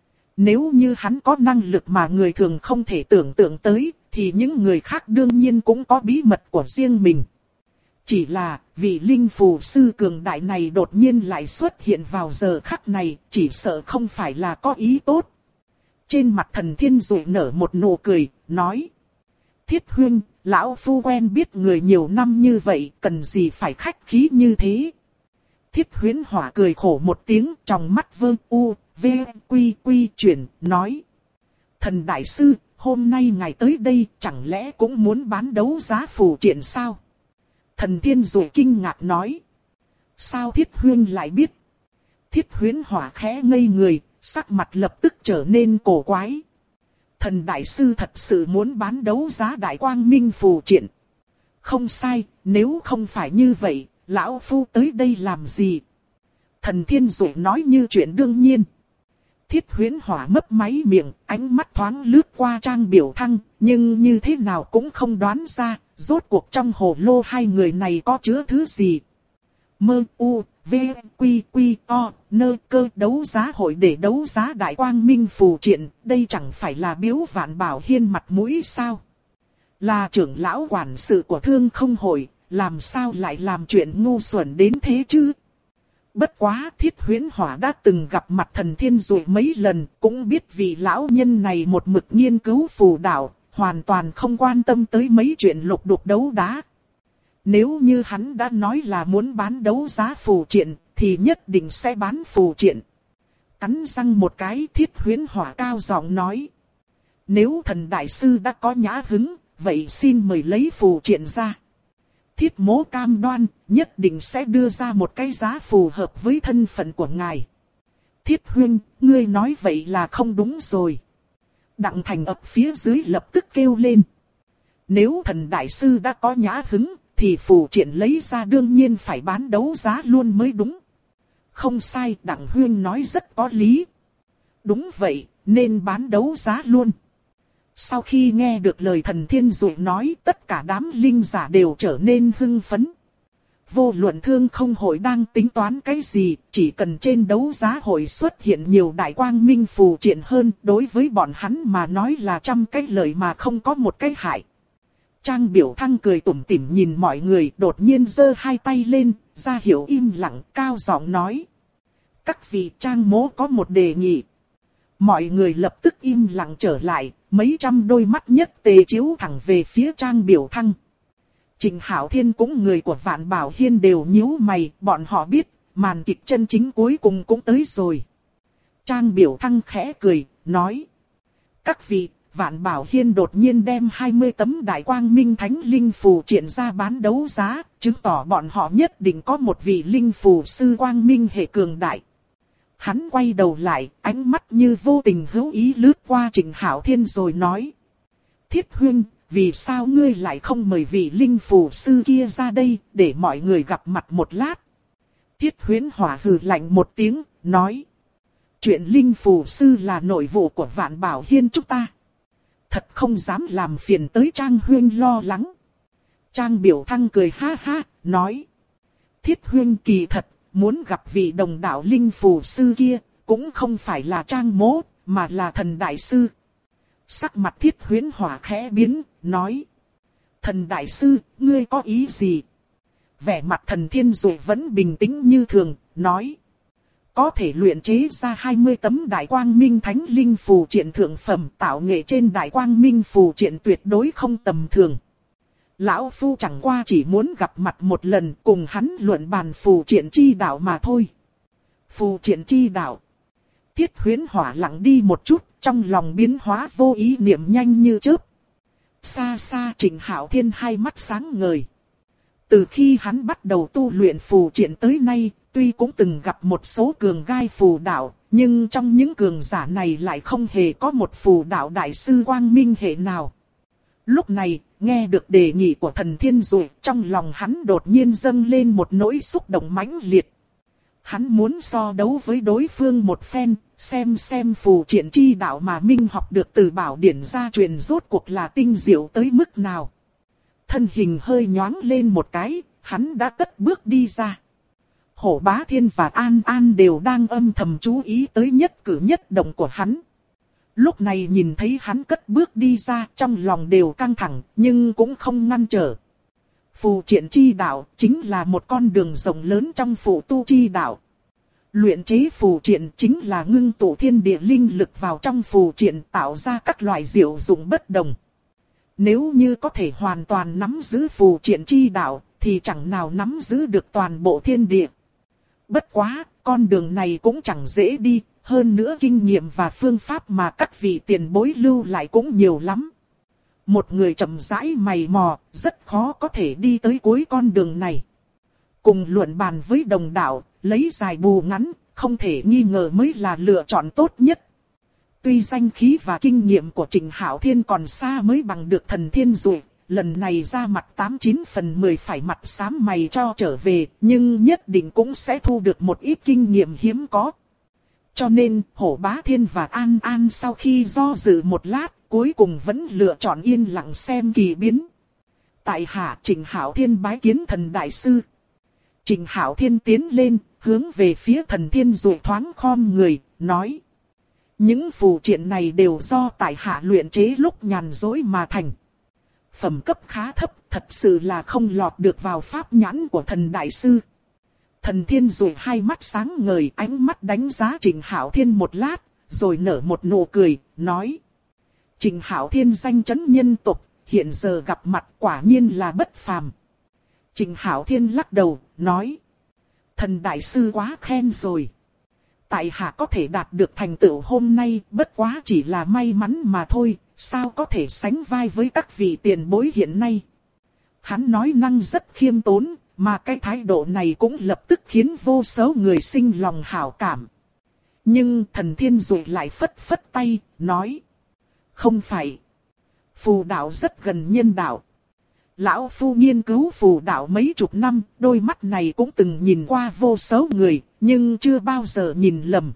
Nếu như hắn có năng lực mà người thường không thể tưởng tượng tới, thì những người khác đương nhiên cũng có bí mật của riêng mình. Chỉ là, vị linh phù sư cường đại này đột nhiên lại xuất hiện vào giờ khắc này, chỉ sợ không phải là có ý tốt. Trên mặt Thần Thiên Dụ nở một nụ cười, nói: Thiết huynh, lão phu quen biết người nhiều năm như vậy, cần gì phải khách khí như thế. Thiết Huyễn Hỏa cười khổ một tiếng, trong mắt vơ u, v, quy quy chuyển, nói: Thần đại sư, hôm nay ngài tới đây, chẳng lẽ cũng muốn bán đấu giá phù triện sao? Thần Thiên Dụ kinh ngạc nói: Sao Thiết huynh lại biết? Thiết Huyễn Hỏa khẽ ngây người, sắc mặt lập tức trở nên cổ quái. Thần đại sư thật sự muốn bán đấu giá đại quang minh phù triện. Không sai, nếu không phải như vậy, lão phu tới đây làm gì? Thần Thiên Dụ nói như chuyện đương nhiên. Thiết Huyễn Hỏa mấp máy miệng, ánh mắt thoáng lướt qua Trang Biểu Thăng, nhưng như thế nào cũng không đoán ra, rốt cuộc trong hồ lô hai người này có chứa thứ gì. Mơ u, v, quy quy o, nơ cơ đấu giá hội để đấu giá đại quang minh phù triện, đây chẳng phải là biếu Vạn Bảo Hiên mặt mũi sao? Là trưởng lão quản sự của Thương Không hội, làm sao lại làm chuyện ngu xuẩn đến thế chứ? Bất quá Thiết Huyễn Hỏa đã từng gặp mặt Thần Thiên Dụ mấy lần, cũng biết vị lão nhân này một mực nghiên cứu phù đạo, hoàn toàn không quan tâm tới mấy chuyện lục đục đấu đá. Nếu như hắn đã nói là muốn bán đấu giá phù triện, thì nhất định sẽ bán phù triện. Cắn răng một cái, Thiết Huyễn Hỏa cao giọng nói: Nếu thần đại sư đã có nhã hứng, vậy xin mời lấy phù triện ra. Thiết Mỗ cam đoan, nhất định sẽ đưa ra một cái giá phù hợp với thân phận của ngài. Thiết huynh, ngươi nói vậy là không đúng rồi. Đặng Thành ập phía dưới lập tức kêu lên: Nếu thần đại sư đã có nhã hứng, thì phù triện lấy ra đương nhiên phải bán đấu giá luôn mới đúng. Không sai, Đặng huynh nói rất có lý. Đúng vậy, nên bán đấu giá luôn. Sau khi nghe được lời Thần Thiên Dụ nói, tất cả đám linh giả đều trở nên hưng phấn. Vô luận Thương Không hội đang tính toán cái gì, chỉ cần trên đấu giá hội xuất hiện nhiều đại quang minh phù triện hơn, đối với bọn hắn mà nói là trăm cái lợi mà không có một cái hại. Trang Biểu Thăng cười tủm tỉm nhìn mọi người, đột nhiên giơ hai tay lên, ra hiệu im lặng, cao giọng nói: Các vị, Trang mỗ có một đề nghị. Mọi người lập tức im lặng trở lại, mấy trăm đôi mắt nhất tề chiếu thẳng về phía Trang Biểu Thăng. Trịnh Hạo Thiên cũng người của Vạn Bảo Hiên đều nhíu mày, bọn họ biết, màn kịch chân chính cuối cùng cũng tới rồi. Trang Biểu Thăng khẽ cười, nói: Các vị, Vạn Bảo Hiên đột nhiên đem 20 tấm đại quang minh thánh linh phù triện ra bán đấu giá, chứng tỏ bọn họ nhất định có một vị linh phù sư quang minh hệ cường đại. Hắn quay đầu lại, ánh mắt như vô tình hữu ý lướt qua Trịnh Hạo Thiên rồi nói: Thiết huynh, vì sao ngươi lại không mời vị linh phù sư kia ra đây, để mọi người gặp mặt một lát? Thiết Huyễn Hỏa hừ lạnh một tiếng, nói: Chuyện linh phù sư là nội vụ của Vạn Bảo Hiên chúng ta. Thật không dám làm phiền tới Trang huynh lo lắng. Trang Biểu Thăng cười ha ha, nói: Thiết huynh kỳ thật, muốn gặp vị đồng đạo linh phù sư kia, cũng không phải là Trang mỗ, mà là thần đại sư. Sắc mặt Thiết Huyễn Hỏa khẽ biến, nói: Thần đại sư, ngươi có ý gì? Vẻ mặt Thần Thiên Dụ vẫn bình tĩnh như thường, nói: Có thể luyện chế ra 20 tấm đại quang minh thánh linh phù triện thượng phẩm, tạo nghệ trên đại quang minh phù triện tuyệt đối không tầm thường. Lão phu chẳng qua chỉ muốn gặp mặt một lần, cùng hắn luận bàn phù triện chi đạo mà thôi. Phù triện chi đạo. Thiết Huyễn Hỏa lặng đi một chút, trong lòng biến hóa vô ý niệm nhanh như chớp. Xa xa Trịnh Hạo Thiên hai mắt sáng ngời. Từ khi hắn bắt đầu tu luyện phù triện tới nay, tuy cũng từng gặp một số cường gai phù đạo, nhưng trong những cường giả này lại không hề có một phù đạo đại sư quang minh hệ nào. Lúc này, nghe được đề nghị của Thần Thiên Dụ, trong lòng hắn đột nhiên dâng lên một nỗi xúc động mãnh liệt. Hắn muốn so đấu với đối phương một phen, xem phù triện chi đạo mà Minh học được từ bảo điển gia truyền rốt cuộc là tinh diệu tới mức nào. Thân hình hơi nhoáng lên một cái, hắn đã cất bước đi ra. Hổ Bá Thiên và An An đều đang âm thầm chú ý tới nhất cử nhất động của hắn. Lúc này nhìn thấy hắn cất bước đi ra, trong lòng đều căng thẳng, nhưng cũng không ngăn trở. Phù triện chi đạo chính là một con đường rộng lớn trong phù tu chi đạo. Luyện chế phù triện chính là ngưng tụ thiên địa linh lực vào trong phù triện, tạo ra các loại diệu dụng bất đồng. Nếu như có thể hoàn toàn nắm giữ phù triện chi đạo, thì chẳng nào nắm giữ được toàn bộ thiên địa. Bất quá, con đường này cũng chẳng dễ đi, hơn nữa kinh nghiệm và phương pháp mà các vị tiền bối lưu lại cũng nhiều lắm. Một người chậm rãi mày mò, rất khó có thể đi tới cuối con đường này. Cùng luận bàn với đồng đạo, lấy dài bù ngắn, không thể nghi ngờ mới là lựa chọn tốt nhất. Tuy danh khí và kinh nghiệm của Trịnh Hạo Thiên còn xa mới bằng được Thần Thiên Dụ, lần này ra mặt 89 phần 10 phải mặt xám mày cho trở về, nhưng nhất định cũng sẽ thu được một ít kinh nghiệm hiếm có. Cho nên, Hổ Bá Thiên và An An sau khi do dự một lát, cuối cùng vẫn lựa chọn yên lặng xem kỳ biến. Tại hạ Trịnh Hạo Thiên bái kiến Thần Đại Sư. Trịnh Hạo Thiên tiến lên, hướng về phía Thần Thiên Dụ thoáng khom người, nói. Những phù triện này đều do tại hạ luyện chế lúc nhàn rỗi mà thành. Phẩm cấp khá thấp, thật sự là không lọt được vào pháp nhãn của Thần Đại Sư. Thần Thiên Dụ hai mắt sáng ngời, ánh mắt đánh giá Trịnh Hạo Thiên một lát, rồi nở một nụ cười, nói. Trịnh Hạo Thiên danh chấn nhân tộc, hiện giờ gặp mặt quả nhiên là bất phàm. Trịnh Hạo Thiên lắc đầu, nói. Thần Đại Sư quá khen rồi. Tại hạ có thể đạt được thành tựu hôm nay, bất quá chỉ là may mắn mà thôi, sao có thể sánh vai với các vị tiền bối hiện nay. Hắn nói năng rất khiêm tốn, mà cái thái độ này cũng lập tức khiến vô số người sinh lòng hảo cảm. Nhưng Thần Thiên Dụ lại phất phất tay, nói. Không phải. Phù đạo rất gần nhân đạo. Lão Phu nghiên cứu phù đạo mấy chục năm, đôi mắt này cũng từng nhìn qua vô số người, nhưng chưa bao giờ nhìn lầm.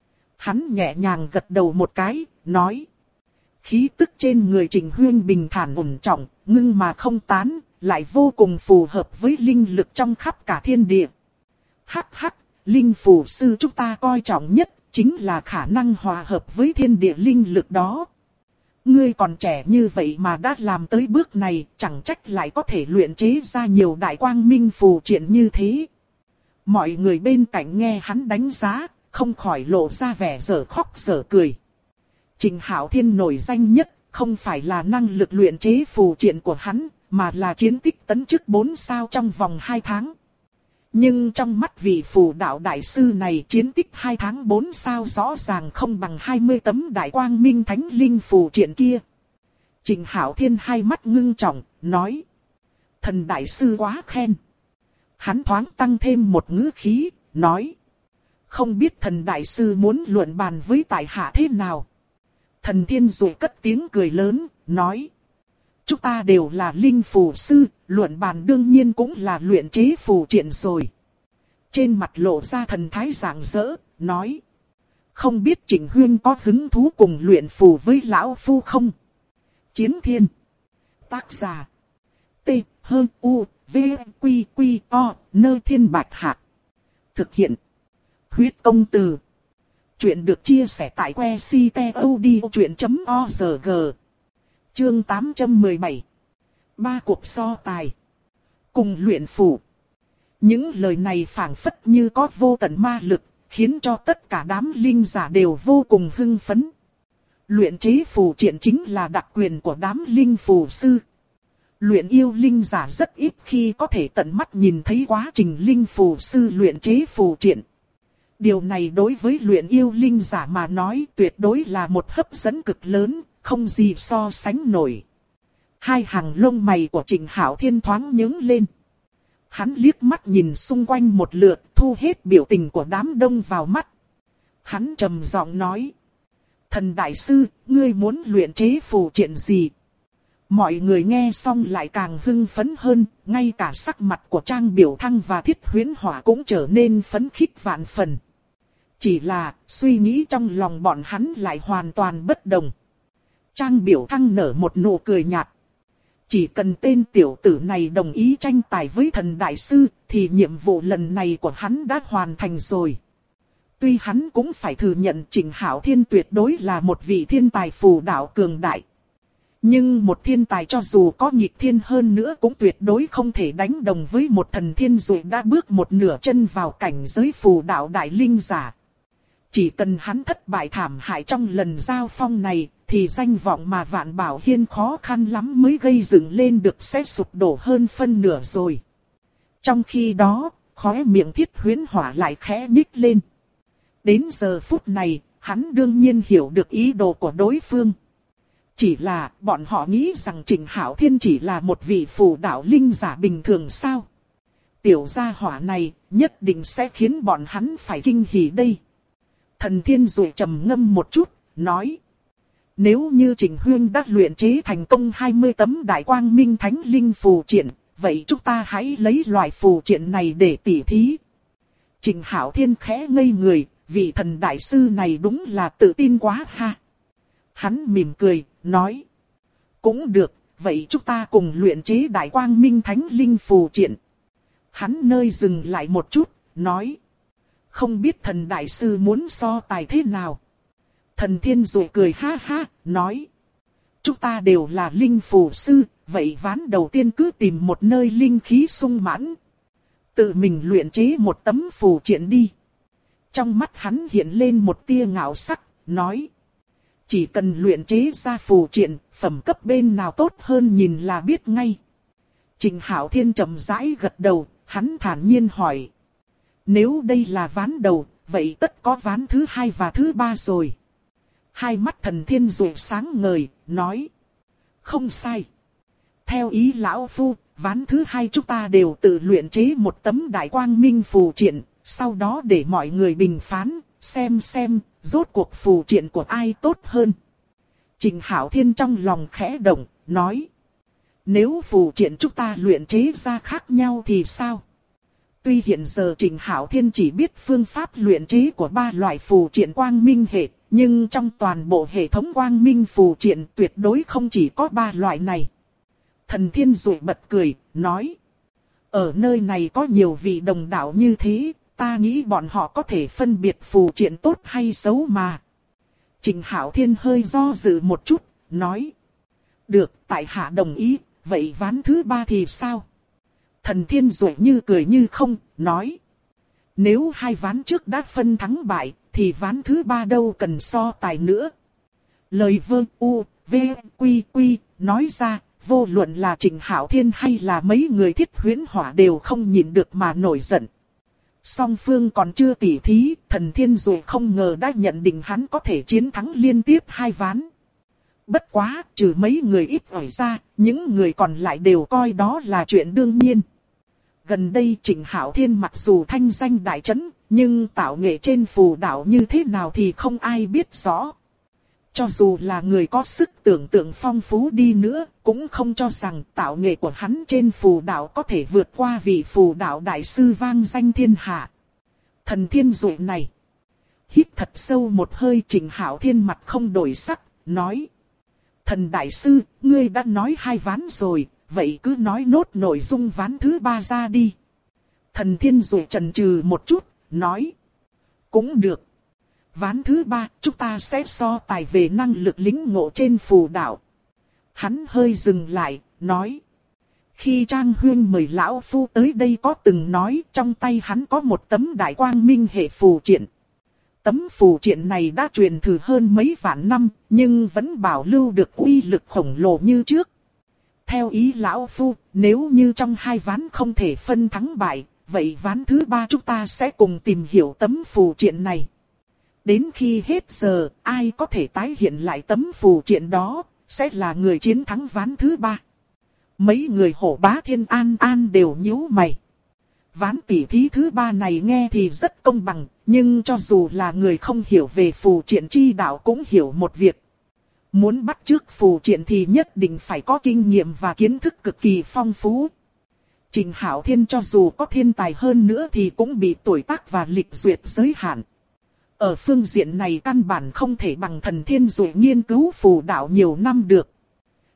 Hắn nhẹ nhàng gật đầu một cái, nói. Khí tức trên người Trịnh Huyên bình thản ổn trọng, ngưng mà không tán, lại vô cùng phù hợp với linh lực trong khắp cả thiên địa. Hắc hắc, linh phù sư chúng ta coi trọng nhất, chính là khả năng hòa hợp với thiên địa linh lực đó. Ngươi còn trẻ như vậy mà đã làm tới bước này, chẳng trách lại có thể luyện chế ra nhiều đại quang minh phù triện như thế. Mọi người bên cạnh nghe hắn đánh giá, không khỏi lộ ra vẻ dở khóc dở cười. Trịnh Hạo Thiên nổi danh nhất, không phải là năng lực luyện chế phù triện của hắn, mà là chiến tích tấn chức 4 sao trong vòng 2 tháng. Nhưng trong mắt vị phù đạo đại sư này, chiến tích 2 tháng 4 sao rõ ràng không bằng 20 tấm đại quang minh thánh linh phù triện kia. Trịnh Hạo Thiên hai mắt ngưng trọng, nói. Thần đại sư quá khen. Hắn thoáng tăng thêm một ngữ khí, nói. Không biết thần đại sư muốn luận bàn với tại hạ thế nào. Thần Thiên Dụ cất tiếng cười lớn, nói. Chúng ta đều là linh phù sư, luận bàn đương nhiên cũng là luyện chế phù triện rồi. Trên mặt lộ ra thần thái rạng rỡ, nói. Không biết Trịnh Huyên có hứng thú cùng luyện phù với lão phu không? Chiến Thiên. Tác giả. T, H, U, V, Quy, Quy, O, Nơ Thiên Bạch Hạc. Thực hiện. Huyết Công Từ. Chuyện được chia sẻ tại que ctod.org. Chương 817. 3 cuộc so tài. Cùng luyện phù. Những lời này phảng phất như có vô tận ma lực, khiến cho tất cả đám linh giả đều vô cùng hưng phấn. Luyện chế phù triện chính là đặc quyền của đám linh phù sư. Luyện yêu linh giả rất ít khi có thể tận mắt nhìn thấy quá trình linh phù sư luyện chế phù triện. Điều này đối với luyện yêu linh giả mà nói tuyệt đối là một hấp dẫn cực lớn, không gì so sánh nổi. Hai hàng lông mày của Trịnh Hạo Thiên thoáng nhướng lên. Hắn liếc mắt nhìn xung quanh một lượt, thu hết biểu tình của đám đông vào mắt. Hắn trầm giọng nói. Thần đại sư, ngươi muốn luyện chế phù triện gì? Mọi người nghe xong lại càng hưng phấn hơn, ngay cả sắc mặt của Trang Biểu Thăng và Thiết Huyễn Hỏa cũng trở nên phấn khích vạn phần. Chỉ là, suy nghĩ trong lòng bọn hắn lại hoàn toàn bất đồng. Trang Biểu Thăng nở một nụ cười nhạt. Chỉ cần tên tiểu tử này đồng ý tranh tài với thần đại sư, thì nhiệm vụ lần này của hắn đã hoàn thành rồi. Tuy hắn cũng phải thừa nhận Trịnh Hạo Thiên tuyệt đối là một vị thiên tài phù đạo cường đại. Nhưng một thiên tài cho dù có nghịch thiên hơn nữa cũng tuyệt đối không thể đánh đồng với một thần thiên rồi đã bước một nửa chân vào cảnh giới phù đạo đại linh giả. Chỉ cần hắn thất bại thảm hại trong lần giao phong này, thì danh vọng mà Vạn Bảo Hiên khó khăn lắm mới gây dựng lên được sẽ sụp đổ hơn phân nửa rồi. Trong khi đó, khóe miệng Thiết Huyễn Hỏa lại khẽ nhích lên. Đến giờ phút này, hắn đương nhiên hiểu được ý đồ của đối phương. Chỉ là bọn họ nghĩ rằng Trịnh Hạo Thiên chỉ là một vị phù đạo linh giả bình thường sao? Tiểu gia hỏa này nhất định sẽ khiến bọn hắn phải kinh hỉ đây. Thần Thiên rồi trầm ngâm một chút, nói. Nếu như Trịnh Huyên đã luyện chế thành công 20 tấm Đại Quang Minh Thánh Linh phù triện, vậy chúng ta hãy lấy loại phù triện này để tỉ thí. Trịnh Hạo Thiên khẽ ngây người, vị thần đại sư này đúng là tự tin quá ha. Hắn mỉm cười, nói. Cũng được, vậy chúng ta cùng luyện chế Đại Quang Minh Thánh Linh phù triện. Hắn nơi dừng lại một chút, nói. Không biết thần đại sư muốn so tài thế nào? Thần Thiên rồi cười ha ha, nói. Chúng ta đều là linh phù sư, vậy ván đầu tiên cứ tìm một nơi linh khí sung mãn. Tự mình luyện chế một tấm phù triện đi. Trong mắt hắn hiện lên một tia ngạo sắc, nói. Chỉ cần luyện chế ra phù triện, phẩm cấp bên nào tốt hơn nhìn là biết ngay. Trịnh Hạo Thiên chậm rãi gật đầu, hắn thản nhiên hỏi. Nếu đây là ván đầu, vậy tất có ván thứ hai và thứ ba rồi. Hai mắt Thần Thiên rồi sáng ngời, nói. Không sai. Theo ý lão phu, ván thứ hai chúng ta đều tự luyện chế một tấm Đại Quang Minh phù triện, sau đó để mọi người bình phán, xem rốt cuộc phù triện của ai tốt hơn. Trịnh Hạo Thiên trong lòng khẽ động, nói. Nếu phù triện chúng ta luyện chế ra khác nhau thì sao? Tuy hiện giờ Trịnh Hạo Thiên chỉ biết phương pháp luyện chế của 3 loại phù triện quang minh hệ, nhưng trong toàn bộ hệ thống quang minh phù triện tuyệt đối không chỉ có 3 loại này. Thần Thiên rồi bật cười, nói. Ở nơi này có nhiều vị đồng đạo như thế, ta nghĩ bọn họ có thể phân biệt phù triện tốt hay xấu mà. Trịnh Hạo Thiên hơi do dự một chút, nói. Được, tại hạ đồng ý, vậy ván thứ 3 thì sao? Thần Thiên rồi như cười như không, nói. Nếu 2 ván trước đã phân thắng bại, thì ván thứ 3 đâu cần so tài nữa. Lời Vương U, V, Quy, Quy, nói ra, vô luận là Trịnh Hạo Thiên hay là mấy người Thiết Huyễn Hỏa đều không nhịn được mà nổi giận. Song phương còn chưa tỉ thí, Thần Thiên rồi không ngờ đã nhận định hắn có thể chiến thắng liên tiếp 2 ván. Bất quá, trừ mấy người ít ỏi ra, những người còn lại đều coi đó là chuyện đương nhiên. Gần đây Trịnh Hạo Thiên mặc dù thanh danh đại chấn, nhưng tạo nghệ trên phù đạo như thế nào thì không ai biết rõ. Cho dù là người có sức tưởng tượng phong phú đi nữa, cũng không cho rằng tạo nghệ của hắn trên phù đạo có thể vượt qua vị phù đạo đại sư vang danh thiên hạ. Thần Thiên rồi này. Hít thật sâu một hơi, Trịnh Hạo Thiên mặt không đổi sắc, nói. Thần đại sư, ngươi đã nói 2 ván rồi, vậy cứ nói nốt nội dung ván thứ 3 ra đi. Thần Thiên rồi chần chừ một chút, nói. Cũng được. Ván thứ 3, chúng ta sẽ so tài về năng lực lĩnh ngộ trên phù đạo. Hắn hơi dừng lại, nói. Khi Trang Huyên mời lão phu tới đây có từng nói trong tay hắn có một tấm Đại Quang Minh hệ phù triện. Tấm phù triện này đã truyền thử hơn mấy vạn năm, nhưng vẫn bảo lưu được uy lực khổng lồ như trước. Theo ý lão phu, nếu như trong 2 ván không thể phân thắng bại, vậy ván thứ 3 chúng ta sẽ cùng tìm hiểu tấm phù triện này. Đến khi hết giờ, ai có thể tái hiện lại tấm phù triện đó, sẽ là người chiến thắng ván thứ 3. Mấy người Hổ Bá Thiên An đều nhíu mày. Ván tỉ thí thứ 3 này nghe thì rất công bằng, nhưng cho dù là người không hiểu về phù triện chi đạo cũng hiểu một việc. Muốn bắt chước phù triện thì nhất định phải có kinh nghiệm và kiến thức cực kỳ phong phú. Trịnh Hạo Thiên cho dù có thiên tài hơn nữa thì cũng bị tuổi tác và lịch duyệt giới hạn. Ở phương diện này căn bản không thể bằng Thần Thiên rồi nghiên cứu phù đạo nhiều năm được.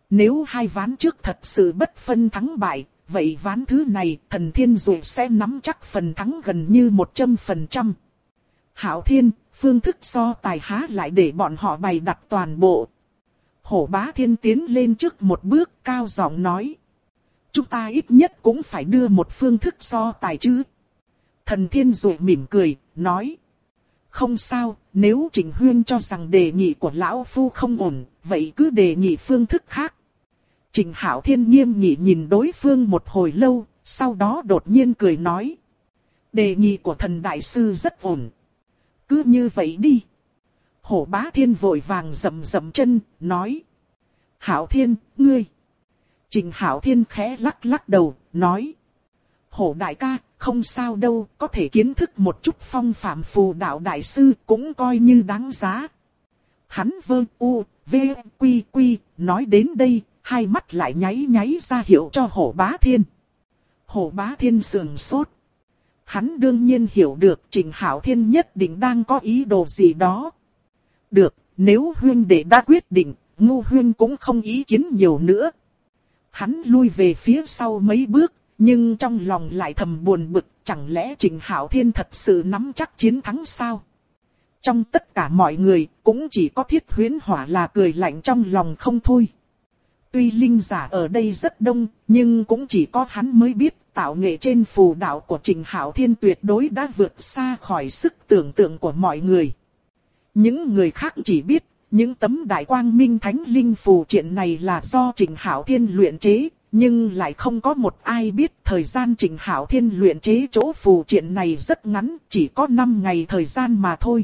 Nếu hai ván trước thật sự bất phân thắng bại, vậy ván thứ này Thần Thiên Dụ sẽ nắm chắc phần thắng gần như 100%. Hạo Thiên, phương thức so tài há lại để bọn họ bày đặt toàn bộ. Hổ Bá Thiên tiến lên trước một bước, cao giọng nói. Chúng ta ít nhất cũng phải đưa một phương thức so tài chứ. Thần Thiên Dụ mỉm cười, nói. Không sao, nếu Trịnh Huyên cho rằng đề nghị của lão phu không ổn, vậy cứ đề nghị phương thức khác. Trịnh Hạo Thiên nghiêm nghị nhìn đối phương một hồi lâu, sau đó đột nhiên cười nói. Đề nghị của thần đại sư rất ổn. Cứ như vậy đi. Hổ Bá Thiên vội vàng dậm dậm chân, nói. Hạo Thiên, ngươi. Trịnh Hạo Thiên khẽ lắc lắc đầu, nói. Hổ đại ca, không sao đâu, có thể kiến thức một chút phong phạm phù đạo đại sư cũng coi như đáng giá. Hắn vơ u, v, quy quy, nói đến đây, hai mắt lại nháy nháy ra hiệu cho Hổ Bá Thiên. Hổ Bá Thiên sườn sốt. Hắn đương nhiên hiểu được Trịnh Hạo Thiên nhất định đang có ý đồ gì đó. Được, nếu huynh đệ đã quyết định, ngu huynh cũng không ý kiến nhiều nữa. Hắn lui về phía sau mấy bước, nhưng trong lòng lại thầm buồn bực, chẳng lẽ Trịnh Hạo Thiên thật sự nắm chắc chiến thắng sao? Trong tất cả mọi người, cũng chỉ có Thiết Huyễn Hỏa là cười lạnh trong lòng không thôi. Tuy linh giả ở đây rất đông, nhưng cũng chỉ có hắn mới biết tạo nghệ trên phù đạo của Trịnh Hạo Thiên tuyệt đối đã vượt xa khỏi sức tưởng tượng của mọi người. Những người khác chỉ biết, những tấm đại quang minh thánh linh phù triện này là do Trịnh Hạo Thiên luyện chế, nhưng lại không có một ai biết thời gian Trịnh Hạo Thiên luyện chế chỗ phù triện này rất ngắn, chỉ có 5 ngày thời gian mà thôi.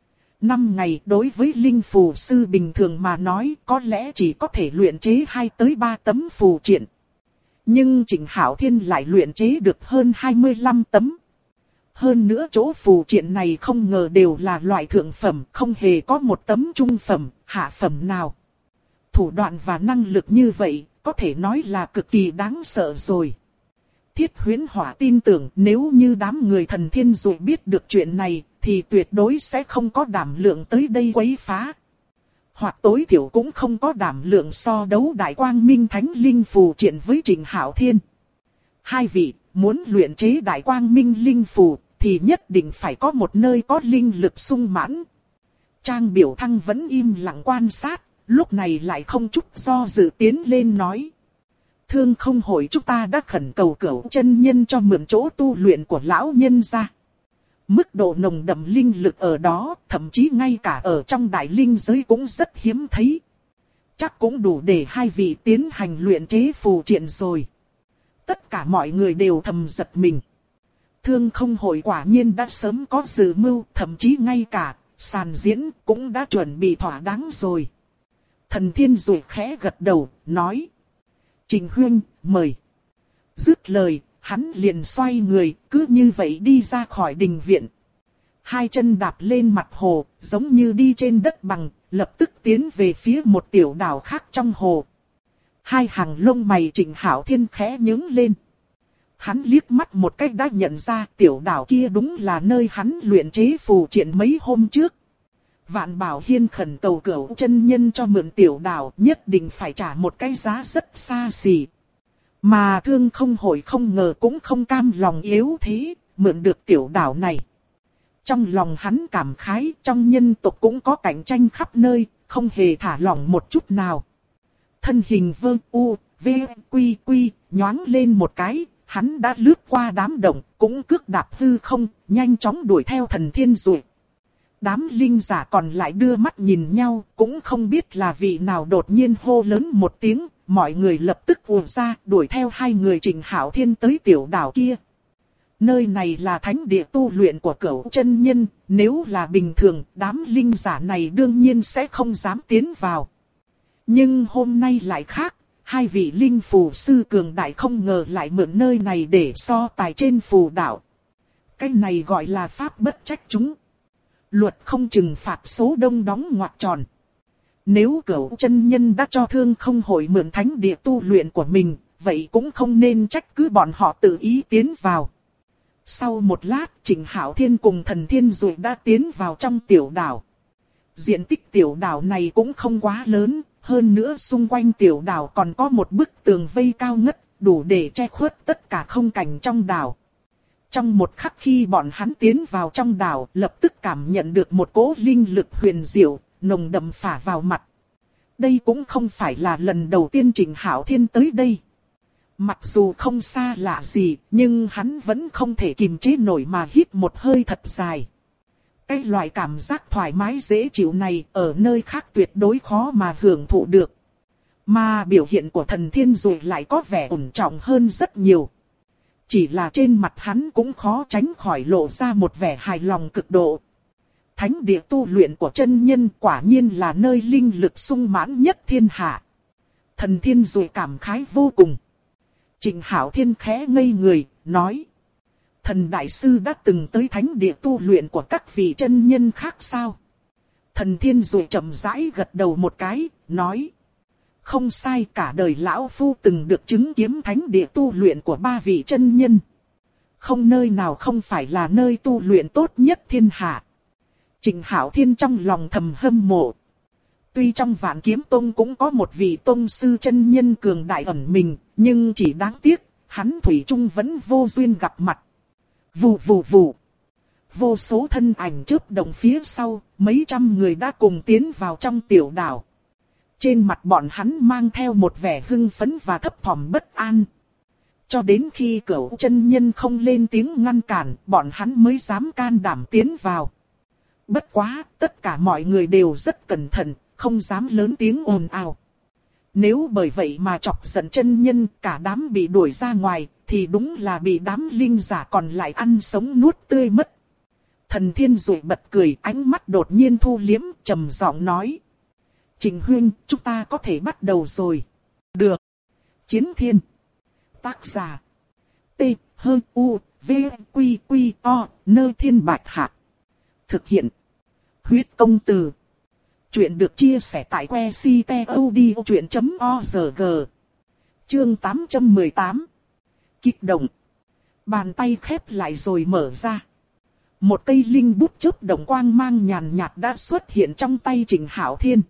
5 ngày đối với linh phù sư bình thường mà nói có lẽ chỉ có thể luyện chế 2 tới 3 tấm phù triện. Nhưng Trịnh Hạo Thiên lại luyện chế được hơn 25 tấm. Hơn nữa chỗ phù triện này không ngờ đều là loại thượng phẩm, không hề có một tấm trung phẩm, hạ phẩm nào. Thủ đoạn và năng lực như vậy, có thể nói là cực kỳ đáng sợ rồi. Thiết Huyễn Hỏa tin tưởng nếu như đám người Thần Thiên Dụ biết được chuyện này, thì tuyệt đối sẽ không có đảm lượng tới đây quấy phá. Hoặc tối thiểu cũng không có đảm lượng so đấu đại quang minh thánh linh phù triện với Trịnh Hạo Thiên. Hai vị, muốn luyện chế đại quang minh linh phù, thì nhất định phải có một nơi có linh lực sung mãn. Trang Biểu Thăng vẫn im lặng quan sát, lúc này lại không chút do dự tiến lên nói. Thương không hội chúng ta đã khẩn cầu Cửu chân nhân cho mượn chỗ tu luyện của lão nhân ra. Mức độ nồng đậm linh lực ở đó, thậm chí ngay cả ở trong đại linh giới cũng rất hiếm thấy. Chắc cũng đủ để hai vị tiến hành luyện chế phù triện rồi. Tất cả mọi người đều thầm giật mình. Thương không hội quả nhiên đã sớm có dự mưu, thậm chí ngay cả sàn diễn cũng đã chuẩn bị thỏa đáng rồi. Thần Thiên Dụ khẽ gật đầu, nói. Trịnh Huynh, mời. Dứt lời, hắn liền xoay người, cứ như vậy đi ra khỏi đình viện. Hai chân đạp lên mặt hồ, giống như đi trên đất bằng, lập tức tiến về phía một tiểu đảo khác trong hồ. Hai hàng lông mày Trịnh Hạo Thiên khẽ nhướng lên. Hắn liếc mắt một cách đã nhận ra tiểu đảo kia đúng là nơi hắn luyện chế phù triện mấy hôm trước. Vạn Bảo Hiên khẩn cầu Cửu chân nhân cho mượn tiểu đảo, nhất định phải trả một cái giá rất xa xỉ. Mà Thương không hội không ngờ cũng không cam lòng yếu thế, mượn được tiểu đảo này. Trong lòng hắn cảm khái, trong nhân tộc cũng có cạnh tranh khắp nơi, không hề thả lỏng một chút nào. Thân hình vơ u, v, quy quy, nhoáng lên một cái, hắn đã lướt qua đám động, cũng cước đạp hư không, nhanh chóng đuổi theo Thần Thiên Dụ. Đám linh giả còn lại đưa mắt nhìn nhau, cũng không biết là vị nào đột nhiên hô lớn một tiếng, mọi người lập tức ùa ra, đuổi theo hai người Trịnh Hạo Thiên tới tiểu đảo kia. Nơi này là thánh địa tu luyện của Cửu chân nhân, nếu là bình thường, đám linh giả này đương nhiên sẽ không dám tiến vào. Nhưng hôm nay lại khác, hai vị linh phù sư cường đại không ngờ lại mượn nơi này để so tài trên phù đạo. Cái này gọi là pháp bất trách chúng. Luật không trừng phạt số đông đóng ngoặc tròn. Nếu Cửu chân nhân đã cho Thương không hội mượn thánh địa tu luyện của mình, vậy cũng không nên trách cứ bọn họ tự ý tiến vào. Sau một lát, Trịnh Hạo Thiên cùng Thần Thiên Dụ đã tiến vào trong tiểu đảo. Diện tích tiểu đảo này cũng không quá lớn, hơn nữa xung quanh tiểu đảo còn có một bức tường vây cao ngất, đủ để che khuất tất cả không cảnh trong đảo. Trong một khắc khi bọn hắn tiến vào trong đảo, lập tức cảm nhận được một cỗ linh lực huyền diệu, nồng đậm phả vào mặt. Đây cũng không phải là lần đầu tiên Trịnh Hạo Thiên tới đây. Mặc dù không xa lạ gì, nhưng hắn vẫn không thể kìm chế nổi mà hít một hơi thật dài. Cái loại cảm giác thoải mái dễ chịu này ở nơi khác tuyệt đối khó mà hưởng thụ được. Mà biểu hiện của Thần Thiên Dụ lại có vẻ ổn trọng hơn rất nhiều. Chỉ là trên mặt hắn cũng khó tránh khỏi lộ ra một vẻ hài lòng cực độ. Thánh địa tu luyện của chân nhân quả nhiên là nơi linh lực sung mãn nhất thiên hạ. Thần Thiên Dụ cảm khái vô cùng. Trịnh Hạo Thiên khẽ ngây người, nói. Thần Đại Sư đã từng tới thánh địa tu luyện của các vị chân nhân khác sao? Thần Thiên Dụ chậm rãi gật đầu một cái, nói. Không sai, cả đời lão phu từng được chứng kiến thánh địa tu luyện của 3 vị chân nhân. Không nơi nào không phải là nơi tu luyện tốt nhất thiên hạ. Trịnh Hạo Thiên trong lòng thầm hâm mộ. Tuy trong Vạn Kiếm Tông cũng có một vị tông sư chân nhân cường đại ẩn mình, nhưng chỉ đáng tiếc, hắn thủy chung vẫn vô duyên gặp mặt. Vù vù vù. Vô số thân ảnh chớp động phía sau, mấy trăm người đã cùng tiến vào trong tiểu đảo. Trên mặt bọn hắn mang theo một vẻ hưng phấn và thấp thỏm bất an. Cho đến khi Cửu chân nhân không lên tiếng ngăn cản, bọn hắn mới dám can đảm tiến vào. Bất quá, tất cả mọi người đều rất cẩn thận, không dám lớn tiếng ồn ào. Nếu bởi vậy mà chọc giận chân nhân, cả đám bị đuổi ra ngoài, thì đúng là bị đám linh giả còn lại ăn sống nuốt tươi mất. Thần Thiên Dụ bật cười, ánh mắt đột nhiên thu liếm, trầm giọng nói. Trịnh huynh, chúng ta có thể bắt đầu rồi. Được. Chiến Thiên. Tác giả. T, H, U, V, Quy, Quy, O, Nơ Thiên Bạch Hạc. Thực hiện. Huyết công từ. Chuyện được chia sẻ tại www.audiochuyện.org. Chương 818. Kích động. Bàn tay khép lại rồi mở ra. Một cây linh bút chớp động quang mang nhàn nhạt đã xuất hiện trong tay Trịnh Hạo Thiên.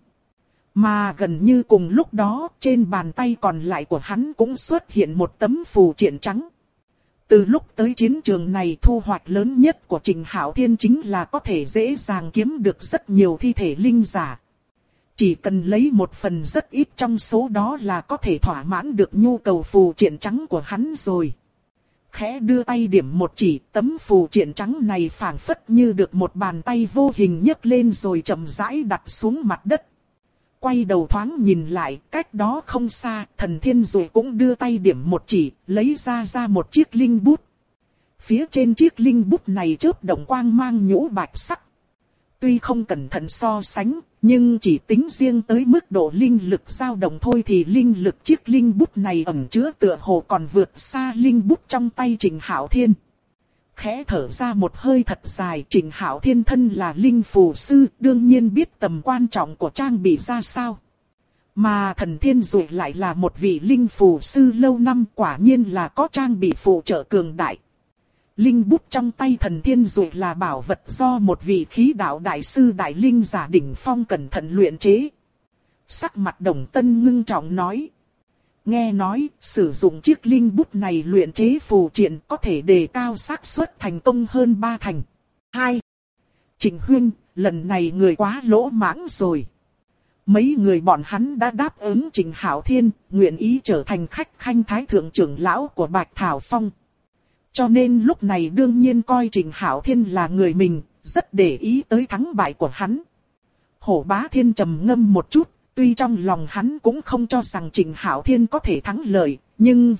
Mà gần như cùng lúc đó, trên bàn tay còn lại của hắn cũng xuất hiện một tấm phù triện trắng. Từ lúc tới chiến trường này, thu hoạch lớn nhất của Trịnh Hạo Thiên chính là có thể dễ dàng kiếm được rất nhiều thi thể linh giả. Chỉ cần lấy một phần rất ít trong số đó là có thể thỏa mãn được nhu cầu phù triện trắng của hắn rồi. Khẽ đưa tay điểm một chỉ, tấm phù triện trắng này phảng phất như được một bàn tay vô hình nhấc lên rồi chậm rãi đặt xuống mặt đất. Quay đầu thoáng nhìn lại, cách đó không xa, Thần Thiên Dụ cũng đưa tay điểm một chỉ, lấy ra một chiếc linh bút. Phía trên chiếc linh bút này chớp động quang mang nhũ bạch sắc. Tuy không cẩn thận so sánh, nhưng chỉ tính riêng tới mức độ linh lực dao động thôi thì linh lực chiếc linh bút này ẩn chứa tựa hồ còn vượt xa linh bút trong tay Trịnh Hạo Thiên. Khẽ thở ra một hơi thật dài, Trịnh Hạo Thiên thân là linh phù sư, đương nhiên biết tầm quan trọng của trang bị ra sao. Mà Thần Thiên Dụ lại là một vị linh phù sư lâu năm, quả nhiên là có trang bị phụ trợ cường đại. Linh bút trong tay Thần Thiên Dụ là bảo vật do một vị khí đạo đại sư đại linh giả đỉnh phong cẩn thận luyện chế. Sắc mặt Đồng Tân ngưng trọng nói. Nghe nói, sử dụng chiếc linh bút này luyện chế phù triện có thể đề cao xác suất thành công hơn 3 thành. 2. Trịnh huynh, lần này người quá lỗ mãng rồi. Mấy người bọn hắn đã đáp ứng Trịnh Hạo Thiên, nguyện ý trở thành khách khanh thái thượng trưởng lão của Bạch Thảo Phong. Cho nên lúc này đương nhiên coi Trịnh Hạo Thiên là người mình, rất để ý tới thắng bại của hắn. Hổ Bá Thiên trầm ngâm một chút. Tuy trong lòng hắn cũng không cho rằng Trịnh Hạo Thiên có thể thắng lợi, nhưng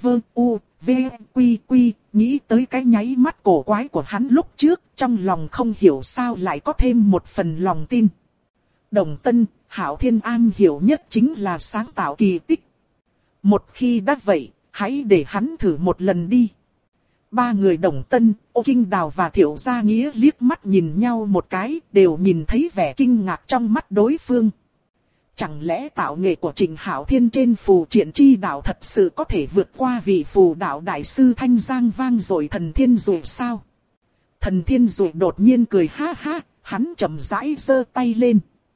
nghĩ tới cái nháy mắt cổ quái của hắn lúc trước, trong lòng không hiểu sao lại có thêm một phần lòng tin. Đồng Tân, Hạo Thiên an hiểu nhất chính là sáng tạo kỳ tích. Một khi đã vậy, hãy để hắn thử một lần đi. Ba người Đồng Tân, Ô Kinh Đào và Thiệu Gia Nghĩa liếc mắt nhìn nhau một cái, đều nhìn thấy vẻ kinh ngạc trong mắt đối phương. Chẳng lẽ tạo nghệ của Trịnh Hạo Thiên trên phù triện chi đạo thật sự có thể vượt qua vị phù đạo đại sư thanh giang vang dội Thần Thiên Dụ sao? Thần Thiên Dụ đột nhiên cười ha ha, hắn chậm rãi giơ tay lên.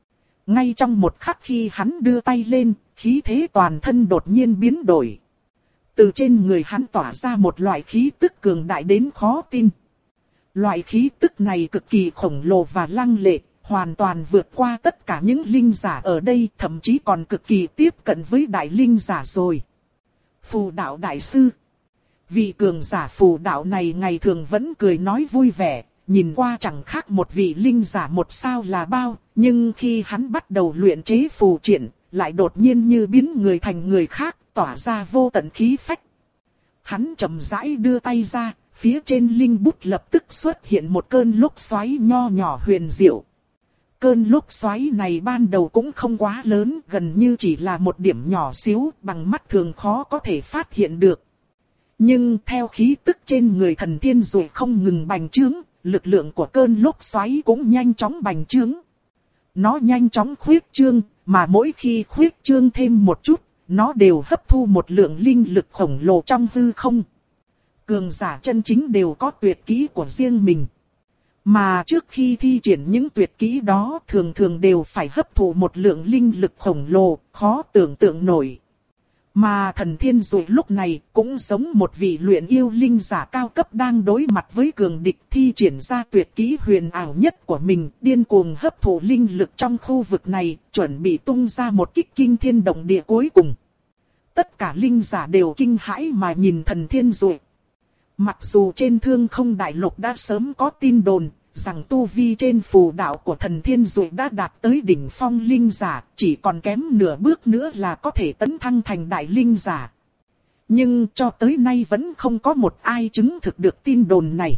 Ngay trong một khắc khi hắn đưa tay lên, khí thế toàn thân đột nhiên biến đổi. Từ trên người hắn tỏa ra một loại khí tức cường đại đến khó tin. Loại khí tức này cực kỳ khổng lồ và lăng lệ, hoàn toàn vượt qua tất cả những linh giả ở đây, thậm chí còn cực kỳ tiếp cận với đại linh giả rồi. Phù đạo đại sư. Vị cường giả phù đạo này ngày thường vẫn cười nói vui vẻ, nhìn qua chẳng khác một vị linh giả một sao là bao, nhưng khi hắn bắt đầu luyện chế phù triện, lại đột nhiên như biến người thành người khác, tỏa ra vô tận khí phách. Hắn chậm rãi đưa tay ra, phía trên linh bút lập tức xuất hiện một cơn lốc xoáy nho nhỏ huyền diệu. Cơn lốc xoáy này ban đầu cũng không quá lớn, gần như chỉ là một điểm nhỏ xíu, bằng mắt thường khó có thể phát hiện được. Nhưng theo khí tức trên người thần thiên rồi không ngừng bành trướng, lực lượng của cơn lốc xoáy cũng nhanh chóng bành trướng. Nó nhanh chóng khuyết trương, mà mỗi khi khuyết trương thêm một chút, nó đều hấp thu một lượng linh lực khổng lồ trong hư không. Cường giả chân chính đều có tuyệt kỹ của riêng mình. Mà trước khi thi triển những tuyệt kỹ đó thường thường đều phải hấp thụ một lượng linh lực khổng lồ, khó tưởng tượng nổi. Mà thần thiên dụ lúc này cũng giống một vị luyện yêu linh giả cao cấp đang đối mặt với cường địch, thi triển ra tuyệt kỹ huyền ảo nhất của mình, điên cuồng hấp thụ linh lực trong khu vực này, chuẩn bị tung ra một kích kinh thiên động địa cuối cùng. Tất cả linh giả đều kinh hãi mà nhìn thần thiên dụ. Mặc dù trên Thương Không đại lục đã sớm có tin đồn rằng tu vi trên phù đạo của thần thiên dụ đã đạt tới đỉnh phong linh giả, chỉ còn kém nửa bước nữa là có thể tấn thăng thành đại linh giả. Nhưng cho tới nay vẫn không có một ai chứng thực được tin đồn này.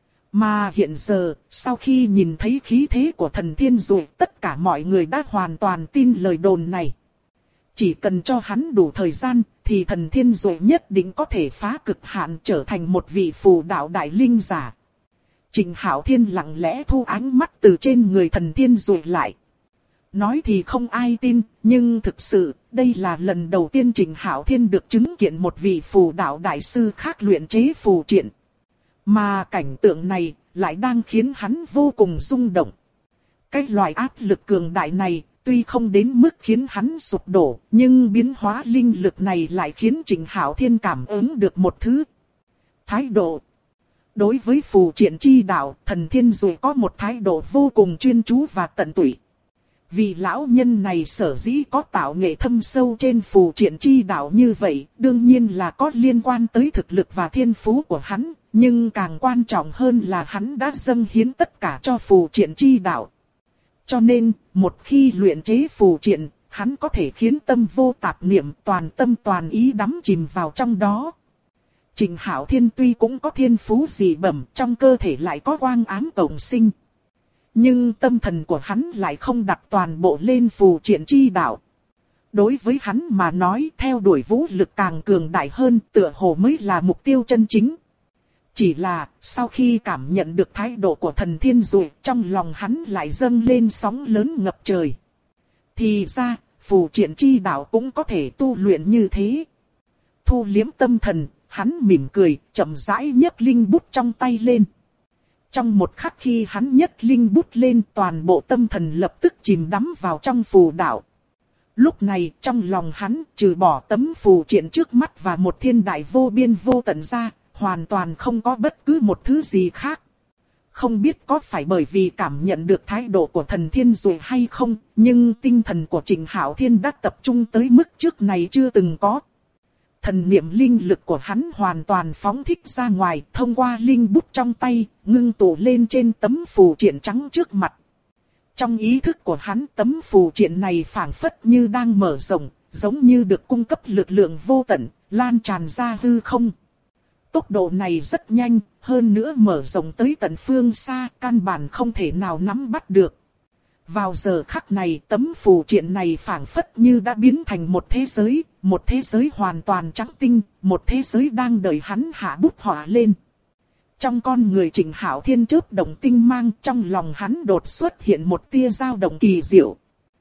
Mà hiện giờ, sau khi nhìn thấy khí thế của thần thiên dụ, tất cả mọi người đã hoàn toàn tin lời đồn này. Chỉ cần cho hắn đủ thời gian, thì thần thiên dụ nhất định có thể phá cực hạn trở thành một vị phù đạo đại linh giả. Trịnh Hạo Thiên lặng lẽ thu ánh mắt từ trên người thần thiên dụ lại. Nói thì không ai tin, nhưng thực sự, đây là lần đầu tiên Trịnh Hạo Thiên được chứng kiến một vị phù đạo đại sư khác luyện chế phù triện. Mà cảnh tượng này lại đang khiến hắn vô cùng rung động. Cái loại áp lực cường đại này, tuy không đến mức khiến hắn sụp đổ, nhưng biến hóa linh lực này lại khiến Trịnh Hạo Thiên cảm ứng được một thứ thái độ. Đối với phù triện chi đạo, thần thiên dụ có một thái độ vô cùng chuyên chú và tận tụy. Vì lão nhân này sở dĩ có tạo nghệ thâm sâu trên phù triện chi đạo như vậy, đương nhiên là có liên quan tới thực lực và thiên phú của hắn, nhưng càng quan trọng hơn là hắn đã dâng hiến tất cả cho phù triện chi đạo. Cho nên, một khi luyện chế phù triện, hắn có thể khiến tâm vô tạp niệm, toàn tâm toàn ý đắm chìm vào trong đó. Trịnh Hạo Thiên tuy cũng có thiên phú dị bẩm, trong cơ thể lại có quang ám cộng sinh. Nhưng tâm thần của hắn lại không đặt toàn bộ lên phù triện chi đạo. Đối với hắn mà nói, theo đuổi vũ lực càng cường đại hơn, tựa hồ mới là mục tiêu chân chính. Chỉ là, sau khi cảm nhận được thái độ của thần thiên dụ, trong lòng hắn lại dâng lên sóng lớn ngập trời. Thì ra, phù triện chi đạo cũng có thể tu luyện như thế. Thu liếm tâm thần, hắn mỉm cười, chậm rãi nhấc linh bút trong tay lên. Trong một khắc khi hắn nhấc linh bút lên, toàn bộ tâm thần lập tức chìm đắm vào trong phù đạo. Lúc này, trong lòng hắn, trừ bỏ tấm phù triện trước mắt và một thiên đại vô biên vô tận ra, hoàn toàn không có bất cứ một thứ gì khác. Không biết có phải bởi vì cảm nhận được thái độ của thần thiên dụ hay không, nhưng tinh thần của Trịnh Hạo Thiên đã tập trung tới mức trước này chưa từng có. Thần niệm linh lực của hắn hoàn toàn phóng thích ra ngoài, thông qua linh bút trong tay, ngưng tụ lên trên tấm phù triện trắng trước mặt. Trong ý thức của hắn, tấm phù triện này phảng phất như đang mở rộng, giống như được cung cấp lực lượng vô tận, lan tràn ra hư không. Tốc độ này rất nhanh, hơn nữa mở rộng tới tận phương xa, căn bản không thể nào nắm bắt được. Vào giờ khắc này, tấm phù triện này phảng phất như đã biến thành một thế giới hoàn toàn trắng tinh, một thế giới đang đợi hắn hạ bút họa lên. Trong con người Trịnh Hạo Thiên chớp động tinh mang, trong lòng hắn đột xuất hiện một tia dao động kỳ diệu.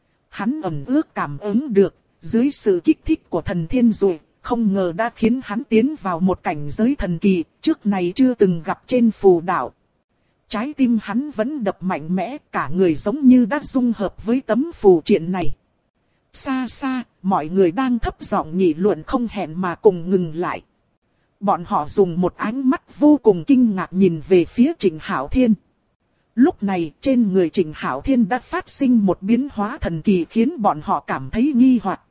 Hắn ẩn ước cảm ứng được, dưới sự kích thích của thần thiên dụ, không ngờ đã khiến hắn tiến vào một cảnh giới thần kỳ, trước này chưa từng gặp trên phù đạo. Trái tim hắn vẫn đập mạnh mẽ, cả người giống như đã dung hợp với tấm phù triện này. Xa xa, mọi người đang thấp giọng nghị luận không hẹn mà cùng ngừng lại. Bọn họ dùng một ánh mắt vô cùng kinh ngạc nhìn về phía Trịnh Hạo Thiên. Lúc này trên người Trịnh Hạo Thiên đã phát sinh một biến hóa thần kỳ khiến bọn họ cảm thấy nghi hoặc.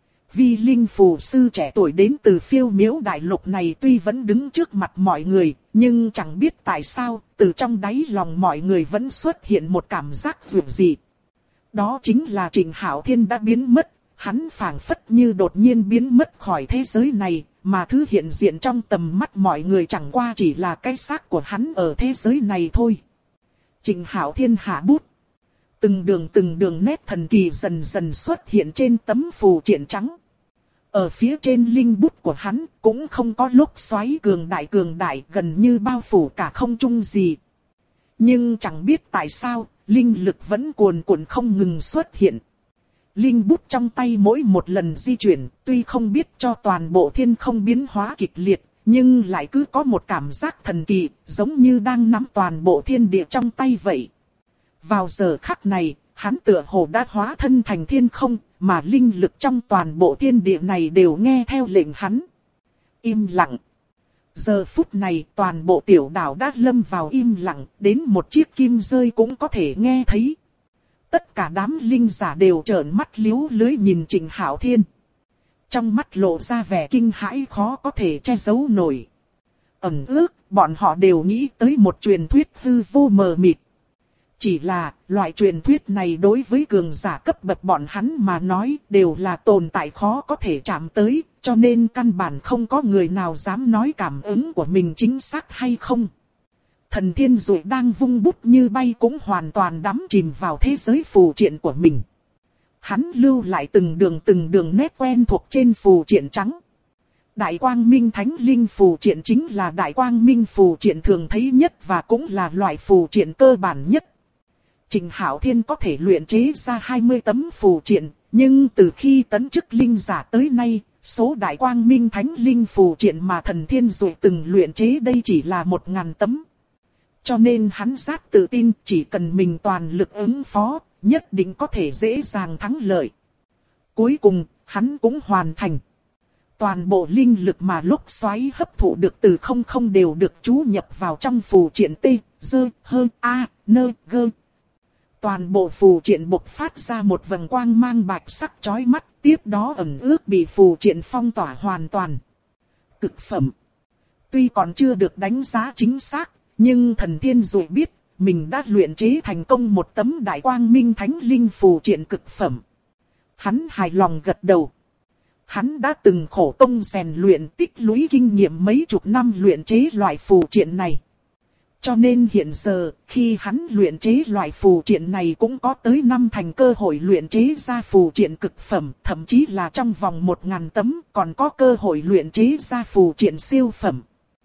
Vi linh phù sư trẻ tuổi đến từ Phiêu Miễu Đại Lục này tuy vẫn đứng trước mặt mọi người, nhưng chẳng biết tại sao, từ trong đáy lòng mọi người vẫn xuất hiện một cảm giác dường dị. Đó chính là Trịnh Hạo Thiên đã biến mất, hắn phảng phất như đột nhiên biến mất khỏi thế giới này, mà thứ hiện diện trong tầm mắt mọi người chẳng qua chỉ là cái xác của hắn ở thế giới này thôi. Trịnh Hạo Thiên hạ bút. Từng đường nét thần kỳ dần dần xuất hiện trên tấm phù triện trắng. Ở phía trên linh bút của hắn cũng không có lốc xoáy cường đại gần như bao phủ cả không trung gì. Nhưng chẳng biết tại sao, linh lực vẫn cuồn cuộn không ngừng xuất hiện. Linh bút trong tay mỗi một lần di chuyển, tuy không biết cho toàn bộ thiên không biến hóa kịch liệt, nhưng lại cứ có một cảm giác thần kỳ, giống như đang nắm toàn bộ thiên địa trong tay vậy. Vào giờ khắc này, hắn tựa hồ đã hóa thân thành thiên không, mà linh lực trong toàn bộ thiên địa này đều nghe theo lệnh hắn. Im lặng. Giờ phút này toàn bộ tiểu đảo đã lâm vào im lặng, đến một chiếc kim rơi cũng có thể nghe thấy. Tất cả đám linh giả đều trợn mắt liếu lưới nhìn Trịnh Hạo Thiên. Trong mắt lộ ra vẻ kinh hãi khó có thể che giấu nổi. Ẩn ước, bọn họ đều nghĩ tới một truyền thuyết hư vô mờ mịt. Chỉ là, loại truyền thuyết này đối với cường giả cấp bậc bọn hắn mà nói đều là tồn tại khó có thể chạm tới, cho nên căn bản không có người nào dám nói cảm ứng của mình chính xác hay không. Thần Thiên Dụ đang vung bút như bay cũng hoàn toàn đắm chìm vào thế giới phù triện của mình. Hắn lưu lại từng đường nét quen thuộc trên phù triện trắng. Đại Quang Minh Thánh Linh phù triện chính là Đại Quang Minh phù triện thường thấy nhất và cũng là loại phù triện cơ bản nhất. Trịnh Hạo Thiên có thể luyện chế ra 20 tấm phù triện, nhưng từ khi tấn chức linh giả tới nay, số Đại Quang Minh Thánh Linh phù triện mà Thần Thiên Dụ từng luyện chế đây chỉ là 1000 tấm. Cho nên hắn rất tự tin chỉ cần mình toàn lực ứng phó, nhất định có thể dễ dàng thắng lợi. Cuối cùng, hắn cũng hoàn thành. Toàn bộ linh lực mà lốc xoáy hấp thụ được từ không đều được chú nhập vào trong phù triện T, D, H, A, N, G. Toàn bộ phù triện bộc phát ra một vầng quang mang bạch sắc chói mắt, tiếp đó ẩn ước bị phù triện phong tỏa hoàn toàn. Cực phẩm. Tuy còn chưa được đánh giá chính xác, nhưng Thần Thiên Dụ biết, mình đã luyện chế thành công một tấm Đại Quang Minh Thánh Linh phù triện cực phẩm. Hắn hài lòng gật đầu. Hắn đã từng khổ công rèn luyện tích lũy kinh nghiệm mấy chục năm luyện chế loại phù triện này. Cho nên hiện giờ, khi hắn luyện chế loại phù triện này cũng có tới 5 thành cơ hội luyện chế ra phù triện cực phẩm, thậm chí là trong vòng 1000 tấm còn có cơ hội luyện chế ra phù triện siêu phẩm.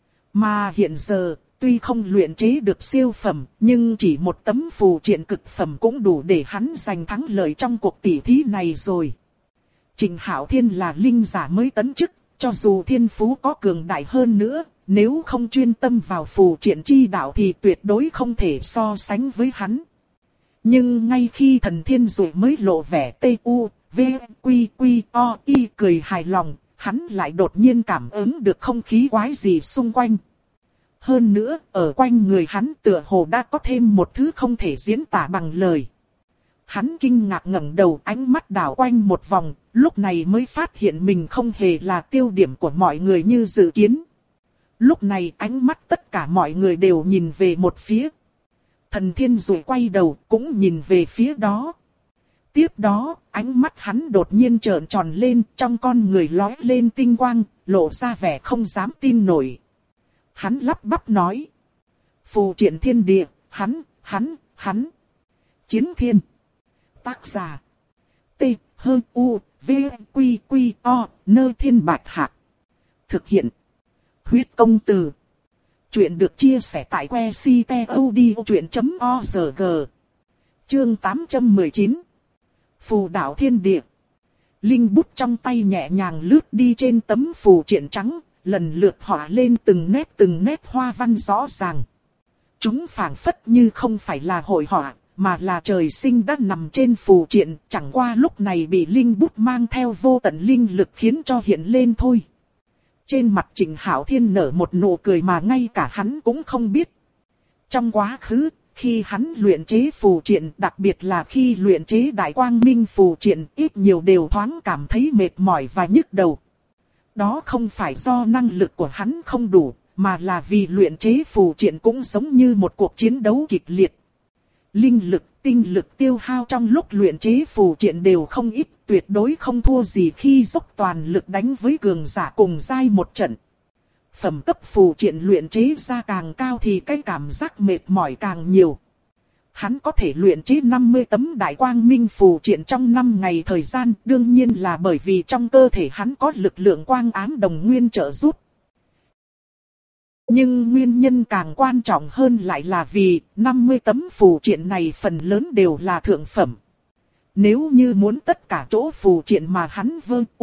Mà hiện giờ, tuy không luyện chế được siêu phẩm, nhưng chỉ một tấm phù triện cực phẩm cũng đủ để hắn giành thắng lợi trong cuộc tỷ thí này rồi. Trịnh Hạo Thiên là linh giả mới tấn chức, cho dù thiên phú có cường đại hơn nữa, nếu không chuyên tâm vào phù triện chi đạo thì tuyệt đối không thể so sánh với hắn. Nhưng ngay khi Thần Thiên Dụ mới lộ vẻ T-U-V-Q-Q-O-I cười hài lòng, hắn lại đột nhiên cảm ứng được không khí quái gì xung quanh. Hơn nữa, ở quanh người hắn tựa hồ đã có thêm một thứ không thể diễn tả bằng lời. Hắn kinh ngạc ngẩng đầu, ánh mắt đảo quanh một vòng, lúc này mới phát hiện mình không hề là tiêu điểm của mọi người như dự kiến. Lúc này ánh mắt tất cả mọi người đều nhìn về một phía. Thần Thiên Dụ quay đầu cũng nhìn về phía đó. Tiếp đó, ánh mắt hắn đột nhiên trợn tròn lên, trong con người lóe lên tinh quang, lộ ra vẻ không dám tin nổi. Hắn lắp bắp nói. Phù triện thiên địa, hắn. Chiến thiên. Tác giả. T, H, U, V, Q, Q, O, Nơ Thiên Bạch Hạc. Thực hiện. Huyết công từ. Chuyện được chia sẻ tại que ctod.org. Chương 819. Phù đảo thiên địa. Linh bút trong tay nhẹ nhàng lướt đi trên tấm phù triện trắng, lần lượt họa lên từng nét hoa văn rõ ràng. Chúng phảng phất như không phải là hội họa, mà là trời sinh đã nằm trên phù triện, chẳng qua lúc này bị linh bút mang theo vô tận linh lực khiến cho hiện lên thôi. Trên mặt Trịnh Hạo Thiên nở một nụ cười mà ngay cả hắn cũng không biết. Trong quá khứ, khi hắn luyện chế phù triện, đặc biệt là khi luyện chế đại quang minh phù triện, ít nhiều đều thoáng cảm thấy mệt mỏi và nhức đầu. Đó không phải do năng lực của hắn không đủ, mà là vì luyện chế phù triện cũng giống như một cuộc chiến đấu kịch liệt. Linh lực, tinh lực tiêu hao trong lúc luyện chế phù triện đều không ít, tuyệt đối không thua gì khi dốc toàn lực đánh với cường giả cùng giai một trận. Phẩm cấp phù triện luyện chế ra càng cao thì cái cảm giác mệt mỏi càng nhiều. Hắn có thể luyện chế 50 tấm đại quang minh phù triện trong 5 ngày thời gian, đương nhiên là bởi vì trong cơ thể hắn có lực lượng quang ám đồng nguyên trợ giúp. Nhưng nguyên nhân càng quan trọng hơn lại là vì 50 tấm phù triện này phần lớn đều là thượng phẩm. Nếu như muốn tất cả chỗ phù triện mà hắn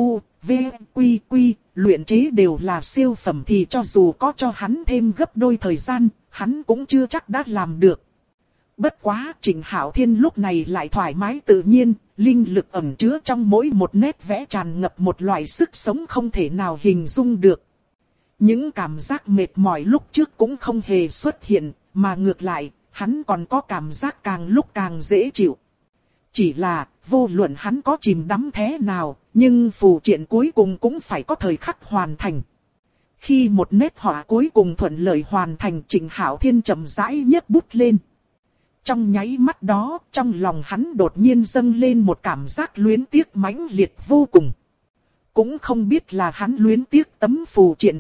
luyện chế đều là siêu phẩm thì cho dù có cho hắn thêm gấp đôi thời gian, hắn cũng chưa chắc đã làm được. Bất quá Trịnh Hạo Thiên lúc này lại thoải mái tự nhiên, linh lực ẩn chứa trong mỗi một nét vẽ tràn ngập một loại sức sống không thể nào hình dung được. Những cảm giác mệt mỏi lúc trước cũng không hề xuất hiện, mà ngược lại, hắn còn có cảm giác càng lúc càng dễ chịu. Chỉ là, vô luận hắn có chìm đắm thế nào, nhưng phù triện cuối cùng cũng phải có thời khắc hoàn thành. Khi một nét họa cuối cùng thuận lợi hoàn thành, Trịnh Hạo Thiên chậm rãi nhấc bút lên. Trong nháy mắt đó, trong lòng hắn đột nhiên dâng lên một cảm giác luyến tiếc mãnh liệt vô cùng. Cũng không biết là hắn luyến tiếc tấm phù triện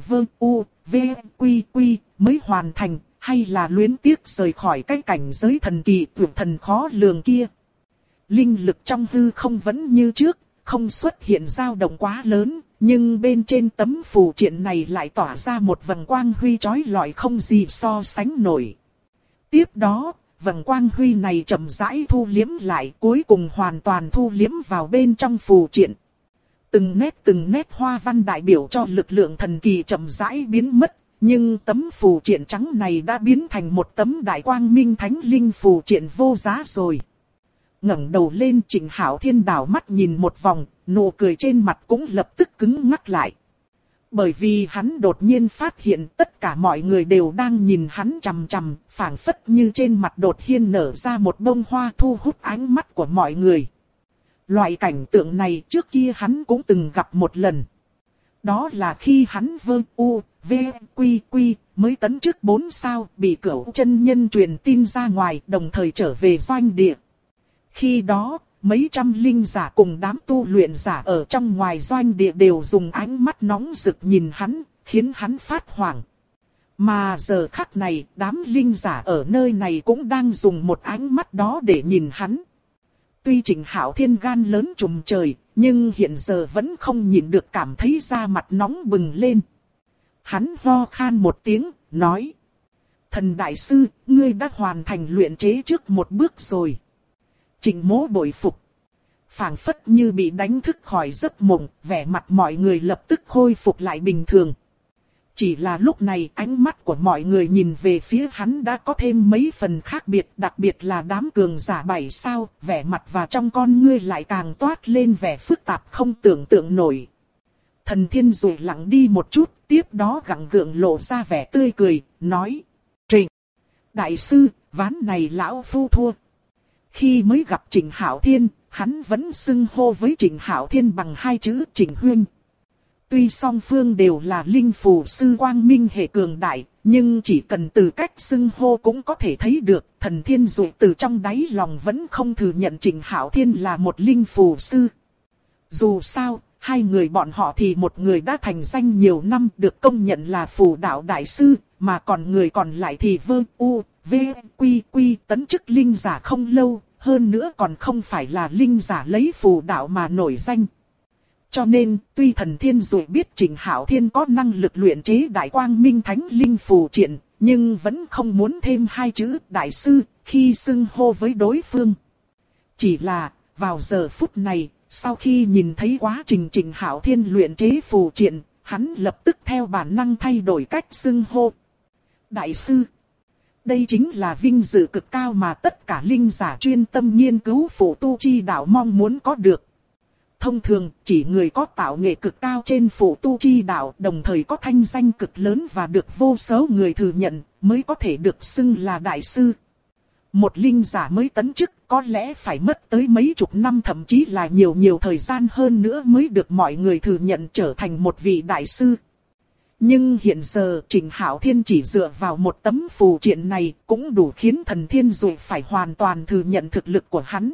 mới hoàn thành, hay là luyến tiếc rời khỏi cái cảnh giới thần kỳ tuyệt thần khó lường kia. Linh lực trong hư không vẫn như trước, không xuất hiện dao động quá lớn, nhưng bên trên tấm phù triện này lại tỏa ra một vầng quang huy chói lọi không gì so sánh nổi. Tiếp đó, vầng quang huy này chậm rãi thu liếm lại, cuối cùng hoàn toàn thu liếm vào bên trong phù triện. Từng nét hoa văn đại biểu cho lực lượng thần kỳ chậm rãi biến mất, nhưng tấm phù triện trắng này đã biến thành một tấm đại quang minh thánh linh phù triện vô giá rồi. Ngẩng đầu lên, Trịnh Hạo Thiên đảo mắt nhìn một vòng, nụ cười trên mặt cũng lập tức cứng ngắc lại. Bởi vì hắn đột nhiên phát hiện tất cả mọi người đều đang nhìn hắn chằm chằm, phảng phất như trên mặt đột nhiên nở ra một bông hoa thu hút ánh mắt của mọi người. Loại cảnh tượng này trước kia hắn cũng từng gặp một lần. Đó là khi hắn mới tấn chức 4 sao, bị Cửu chân nhân truyền tin ra ngoài, đồng thời trở về doanh địa. Khi đó, mấy trăm linh giả cùng đám tu luyện giả ở trong ngoài doanh địa đều dùng ánh mắt nóng rực nhìn hắn, khiến hắn phát hoảng. Mà giờ khắc này, đám linh giả ở nơi này cũng đang dùng một ánh mắt đó để nhìn hắn. Tuy Trịnh Hạo Thiên gan lớn trùm trời, nhưng hiện giờ vẫn không nhịn được cảm thấy da mặt nóng bừng lên. Hắn ho khan một tiếng, nói: Thần đại sư, ngươi đã hoàn thành luyện chế trước một bước rồi. Trịnh Mỗ bội phục. Phảng phất như bị đánh thức khỏi giấc mộng, vẻ mặt mọi người lập tức khôi phục lại bình thường. Chỉ là lúc này ánh mắt của mọi người nhìn về phía hắn đã có thêm mấy phần khác biệt, đặc biệt là đám cường giả 7 sao, vẻ mặt và trong con ngươi lại càng toát lên vẻ phức tạp không tưởng tượng nổi. Thần Thiên rồi lặng đi một chút, tiếp đó gượng gượng lộ ra vẻ tươi cười, nói: Trịnh đại sư, ván này lão phu thua. Khi mới gặp Trịnh Hạo Thiên, hắn vẫn xưng hô với Trịnh Hạo Thiên bằng hai chữ Trịnh Huynh. Tuy song phương đều là linh phù sư quang minh hệ cường đại, nhưng chỉ cần từ cách xưng hô cũng có thể thấy được, Thần Thiên Dụ từ trong đáy lòng vẫn không thừa nhận Trịnh Hạo Thiên là một linh phù sư. Dù sao, hai người bọn họ thì một người đã thành danh nhiều năm được công nhận là phù đạo đại sư, mà còn người còn lại thì tấn chức linh giả không lâu, hơn nữa còn không phải là linh giả lấy phù đạo mà nổi danh. Cho nên, tuy Thần Thiên Dụ biết Trịnh Hạo Thiên có năng lực luyện chế đại quang minh thánh linh phù triện, nhưng vẫn không muốn thêm hai chữ đại sư khi xưng hô với đối phương. Chỉ là, vào giờ phút này, sau khi nhìn thấy quá trình Trịnh Hạo Thiên luyện chế phù triện, hắn lập tức theo bản năng thay đổi cách xưng hô. Đại sư. Đây chính là vinh dự cực cao mà tất cả linh giả chuyên tâm nghiên cứu phù tu chi đạo mong muốn có được. Thông thường, chỉ người có tạo nghệ cực cao trên phù tu chi đạo, đồng thời có thanh danh cực lớn và được vô số người thừa nhận, mới có thể được xưng là đại sư. Một linh giả mới tấn chức có lẽ phải mất tới mấy chục năm, thậm chí là nhiều thời gian hơn nữa mới được mọi người thừa nhận trở thành một vị đại sư. Nhưng hiện giờ Trịnh Hạo Thiên chỉ dựa vào một tấm phù triện này cũng đủ khiến Thần Thiên Dụ phải hoàn toàn thừa nhận thực lực của hắn.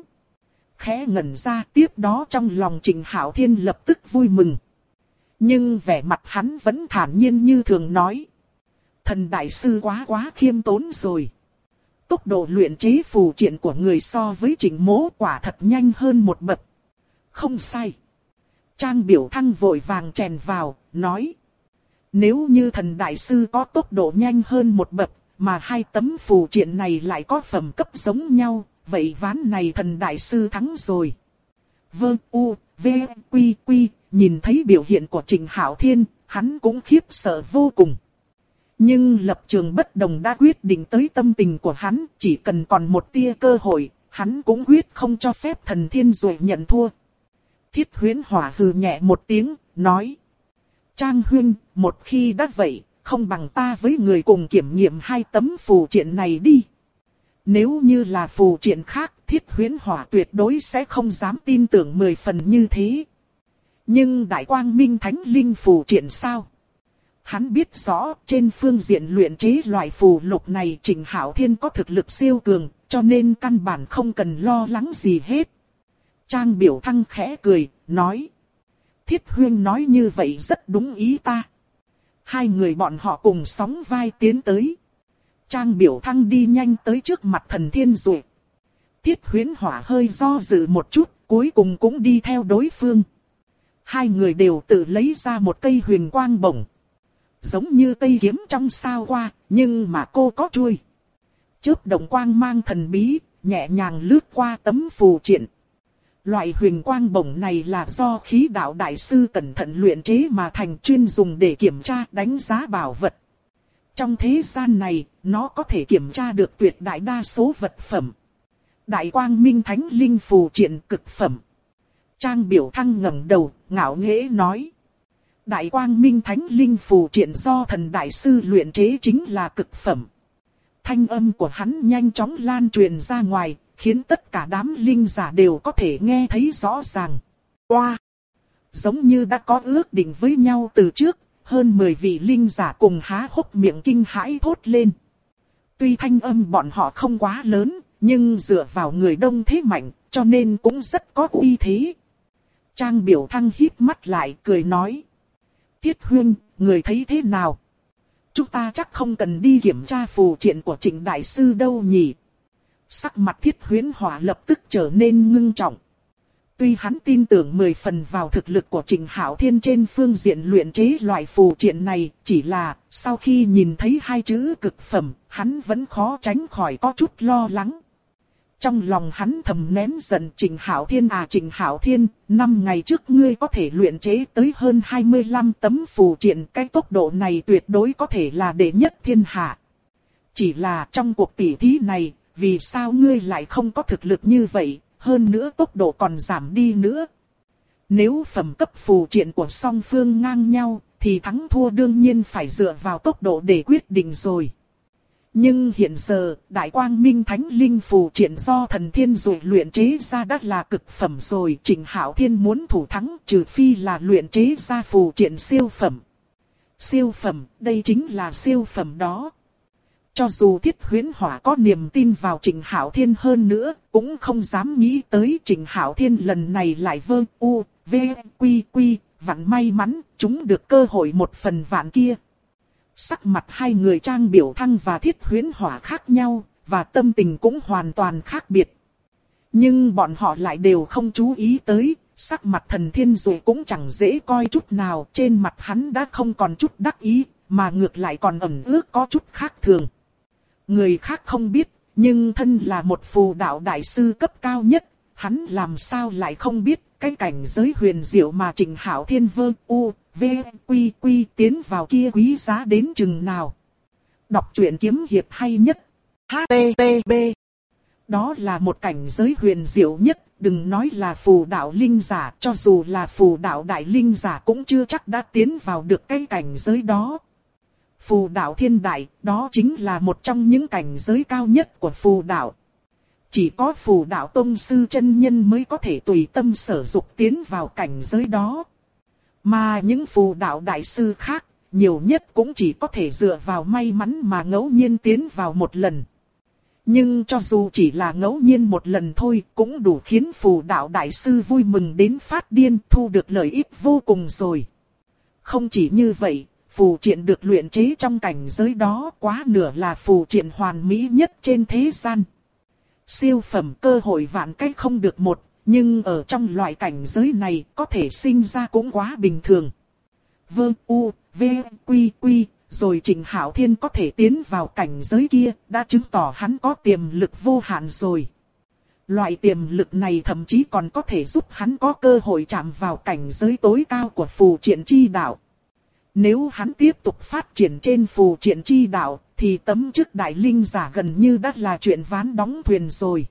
Khẽ ngẩn ra, tiếp đó trong lòng Trịnh Hạo Thiên lập tức vui mừng. Nhưng vẻ mặt hắn vẫn thản nhiên như thường nói. Thần đại sư quá khiêm tốn rồi. Tốc độ luyện chế phù triện của người so với Trịnh mỗ quả thật nhanh hơn một bậc. Không sai. Trang Biểu Thăng vội vàng chèn vào, nói. Nếu như thần đại sư có tốc độ nhanh hơn một bậc, mà hai tấm phù triện này lại có phẩm cấp giống nhau, vậy ván này thần đại sư thắng rồi. Vương U, V, Quy Quy, nhìn thấy biểu hiện của Trịnh Hạo Thiên, hắn cũng khiếp sợ vô cùng. Nhưng lập trường bất đồng đã quyết định tới tâm tình của hắn, chỉ cần còn một tia cơ hội, hắn cũng quyết không cho phép Thần Thiên Dụ nhận thua. Thiết Huyễn Hỏa hừ nhẹ một tiếng, nói. Trang huynh, một khi đã vậy, không bằng ta với người cùng kiểm nghiệm hai tấm phù triện này đi. Nếu như là phù triện khác, Thiết Huyễn Hỏa tuyệt đối sẽ không dám tin tưởng 10 phần như thế. Nhưng Đại Quang Minh Thánh Linh phù triện sao? Hắn biết rõ, trên phương diện luyện chế loại phù lục này Trịnh Hạo Thiên có thực lực siêu cường, cho nên căn bản không cần lo lắng gì hết. Trang Biểu Thăng khẽ cười, nói. Thiết huynh nói như vậy rất đúng ý ta. Hai người bọn họ cùng sóng vai tiến tới. Trang Biểu Thăng đi nhanh tới trước mặt Thần Thiên Dụ. Thiết Huyễn Hỏa hơi do dự một chút, cuối cùng cũng đi theo đối phương. Hai người đều tự lấy ra một cây huyền quang bổng. Giống như cây kiếm trong sao qua, nhưng mà cô có chuôi. Chớp động quang mang thần bí, nhẹ nhàng lướt qua tấm phù triện. Loại huyền quang bổng này là do khí đạo đại sư cẩn thận luyện chế mà thành, chuyên dùng để kiểm tra đánh giá bảo vật. Trong thế gian này, nó có thể kiểm tra được tuyệt đại đa số vật phẩm. Đại Quang Minh Thánh Linh phù triện cực phẩm. Trang Biểu Thăng ngẩng đầu, ngạo nghễ nói. Đại Quang Minh Thánh Linh phù triện do thần đại sư luyện chế chính là cực phẩm. Thanh âm của hắn nhanh chóng lan truyền ra ngoài, khiến tất cả đám linh giả đều có thể nghe thấy rõ ràng. Oa! Giống như đã có ước định với nhau từ trước, hơn 10 vị linh giả cùng há hốc miệng kinh hãi thốt lên. Tuy thanh âm bọn họ không quá lớn, nhưng dựa vào người đông thế mạnh, cho nên cũng rất có uy thế. Trang Biểu Thăng híp mắt lại cười nói. Thiết huynh, người thấy thế nào? Chúng ta chắc không cần đi kiểm tra phù triện của Trịnh đại sư đâu nhỉ? Sắc mặt Thiết Huyễn Hỏa lập tức trở nên ngưng trọng. Tuy hắn tin tưởng 10 phần vào thực lực của Trịnh Hạo Thiên trên phương diện luyện chế loại phù triện này, chỉ là sau khi nhìn thấy hai chữ cực phẩm, hắn vẫn khó tránh khỏi có chút lo lắng. Trong lòng hắn thầm nén giận. Trịnh Hạo Thiên, 5 ngày trước ngươi có thể luyện chế tới hơn 25 tấm phù triện, cái tốc độ này tuyệt đối có thể là đệ nhất thiên hạ. Chỉ là trong cuộc tỷ thí này, vì sao ngươi lại không có thực lực như vậy, hơn nữa tốc độ còn giảm đi nữa. Nếu phẩm cấp phù triện của song phương ngang nhau, thì thắng thua đương nhiên phải dựa vào tốc độ để quyết định rồi. Nhưng hiện giờ, Đại Quang Minh Thánh Linh phù triện do Thần Thiên Dụ luyện chế ra đã là cực phẩm rồi. Trịnh Hạo Thiên muốn thủ thắng trừ phi là luyện chế ra phù triện siêu phẩm. Siêu phẩm, đây chính là siêu phẩm đó. Cho dù Thiết Huyễn Hỏa có niềm tin vào Trịnh Hạo Thiên hơn nữa, cũng không dám nghĩ tới Trịnh Hạo Thiên lần này lại Vương U, V, Quy Quy, vạn may mắn, chúng được cơ hội một phần vạn kia. Sắc mặt hai người Trang Biểu Thăng và Thiết Huyễn Hỏa khác nhau, và tâm tình cũng hoàn toàn khác biệt. Nhưng bọn họ lại đều không chú ý tới, sắc mặt Thần Thiên Dụ cũng chẳng dễ coi chút nào, trên mặt hắn đã không còn chút đắc ý, mà ngược lại còn ẩn ước có chút khác thường. Người khác không biết, nhưng thân là một phù đạo đại sư cấp cao nhất, hắn làm sao lại không biết cái cảnh giới huyền diệu mà Trịnh Hạo Thiên Vương U, V, Quy Quy tiến vào kia quý giá đến chừng nào. Đọc truyện kiếm hiệp hay nhất. HTTP. Đó là một cảnh giới huyền diệu nhất, đừng nói là phù đạo linh giả, cho dù là phù đạo đại linh giả cũng chưa chắc đã tiến vào được cái cảnh giới đó. Phù đạo thiên đại, đó chính là một trong những cảnh giới cao nhất của phù đạo. Chỉ có phù đạo tông sư chân nhân mới có thể tùy tâm sở dục tiến vào cảnh giới đó. Mà những phù đạo đại sư khác, nhiều nhất cũng chỉ có thể dựa vào may mắn mà ngẫu nhiên tiến vào một lần. Nhưng cho dù chỉ là ngẫu nhiên một lần thôi, cũng đủ khiến phù đạo đại sư vui mừng đến phát điên, thu được lợi ích vô cùng rồi. Không chỉ như vậy, phù triện được luyện chế trong cảnh giới đó quá nửa là phù triện hoàn mỹ nhất trên thế gian. Siêu phẩm cơ hội vạn cách không được một, nhưng ở trong loại cảnh giới này có thể sinh ra cũng quá bình thường. Vương U, V, Quy, Quy, rồi Trịnh Hạo Thiên có thể tiến vào cảnh giới kia, đã chứng tỏ hắn có tiềm lực vô hạn rồi. Loại tiềm lực này thậm chí còn có thể giúp hắn có cơ hội chạm vào cảnh giới tối cao của phù triện chi đạo. Nếu hắn tiếp tục phát triển trên phù triện chi đạo, thì tấm chức đại linh giả gần như đã là chuyện ván đóng thuyền rồi.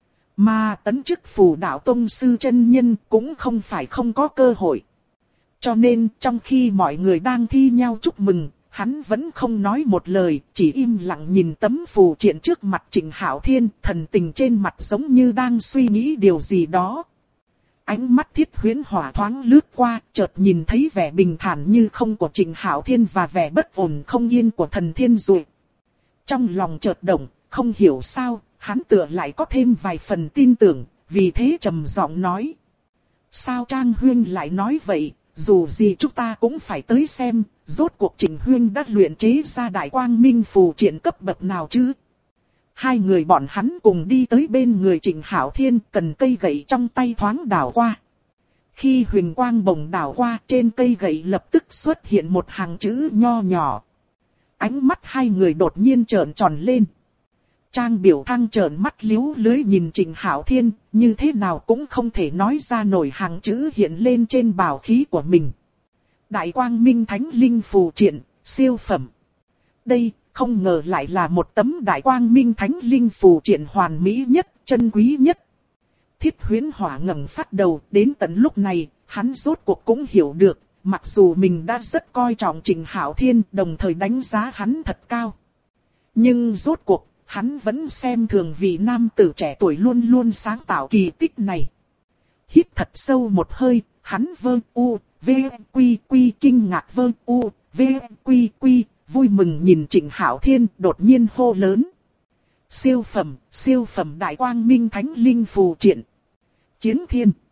Mà tấn chức phù đạo tông sư chân nhân cũng không phải không có cơ hội. Cho nên trong khi mọi người đang thi nhau chúc mừng, hắn vẫn không nói một lời, chỉ im lặng nhìn tấm phù triện trước mặt Trịnh Hạo Thiên, thần tình trên mặt giống như đang suy nghĩ điều gì đó. Ánh mắt Thiết Huyễn Hỏa thoáng lướt qua, chợt nhìn thấy vẻ bình thản như không của Trịnh Hạo Thiên và vẻ bất ổn không yên của Thần Thiên Duệ. Trong lòng chợt động, không hiểu sao, hắn tựa lại có thêm vài phần tin tưởng, vì thế trầm giọng nói. Sao Trang Huyên lại nói vậy, dù gì chúng ta cũng phải tới xem, rốt cuộc Trịnh Huyên đã luyện chế ra Đại Quang Minh phù triện cấp bậc nào chứ? Hai người bọn hắn cùng đi tới bên người Trịnh Hạo Thiên, cần cây gậy trong tay thoáng đảo qua. Khi huỳnh quang bồng đảo qua, trên cây gậy lập tức xuất hiện một hàng chữ nho nhỏ. Ánh mắt hai người đột nhiên trợn tròn lên. Trang Biểu Thăng trợn mắt liếu lưới nhìn Trịnh Hạo Thiên, như thế nào cũng không thể nói ra nổi hàng chữ hiện lên trên bảo khí của mình. Đại Quang Minh Thánh Linh phù triện, siêu phẩm. Đây, không ngờ lại là một tấm Đại Quang Minh Thánh Linh phù triện hoàn mỹ nhất, chân quý nhất. Thiết Huyễn Hỏa ngẩng phát đầu, đến tận lúc này, hắn rốt cuộc cũng hiểu được, mặc dù mình đã rất coi trọng Trịnh Hạo Thiên, đồng thời đánh giá hắn thật cao. Nhưng rốt cuộc, hắn vẫn xem thường vị nam tử trẻ tuổi luôn luôn sáng tạo kỳ tích này. Hít thật sâu một hơi, hắn Vương U, V, Quy, Quy kinh ngạc Vương U, V, Quy, Quy, vui mừng nhìn Trịnh Hạo Thiên đột nhiên hô lớn. Siêu phẩm Đại Quang Minh Thánh Linh phù triện. Chiến thiên.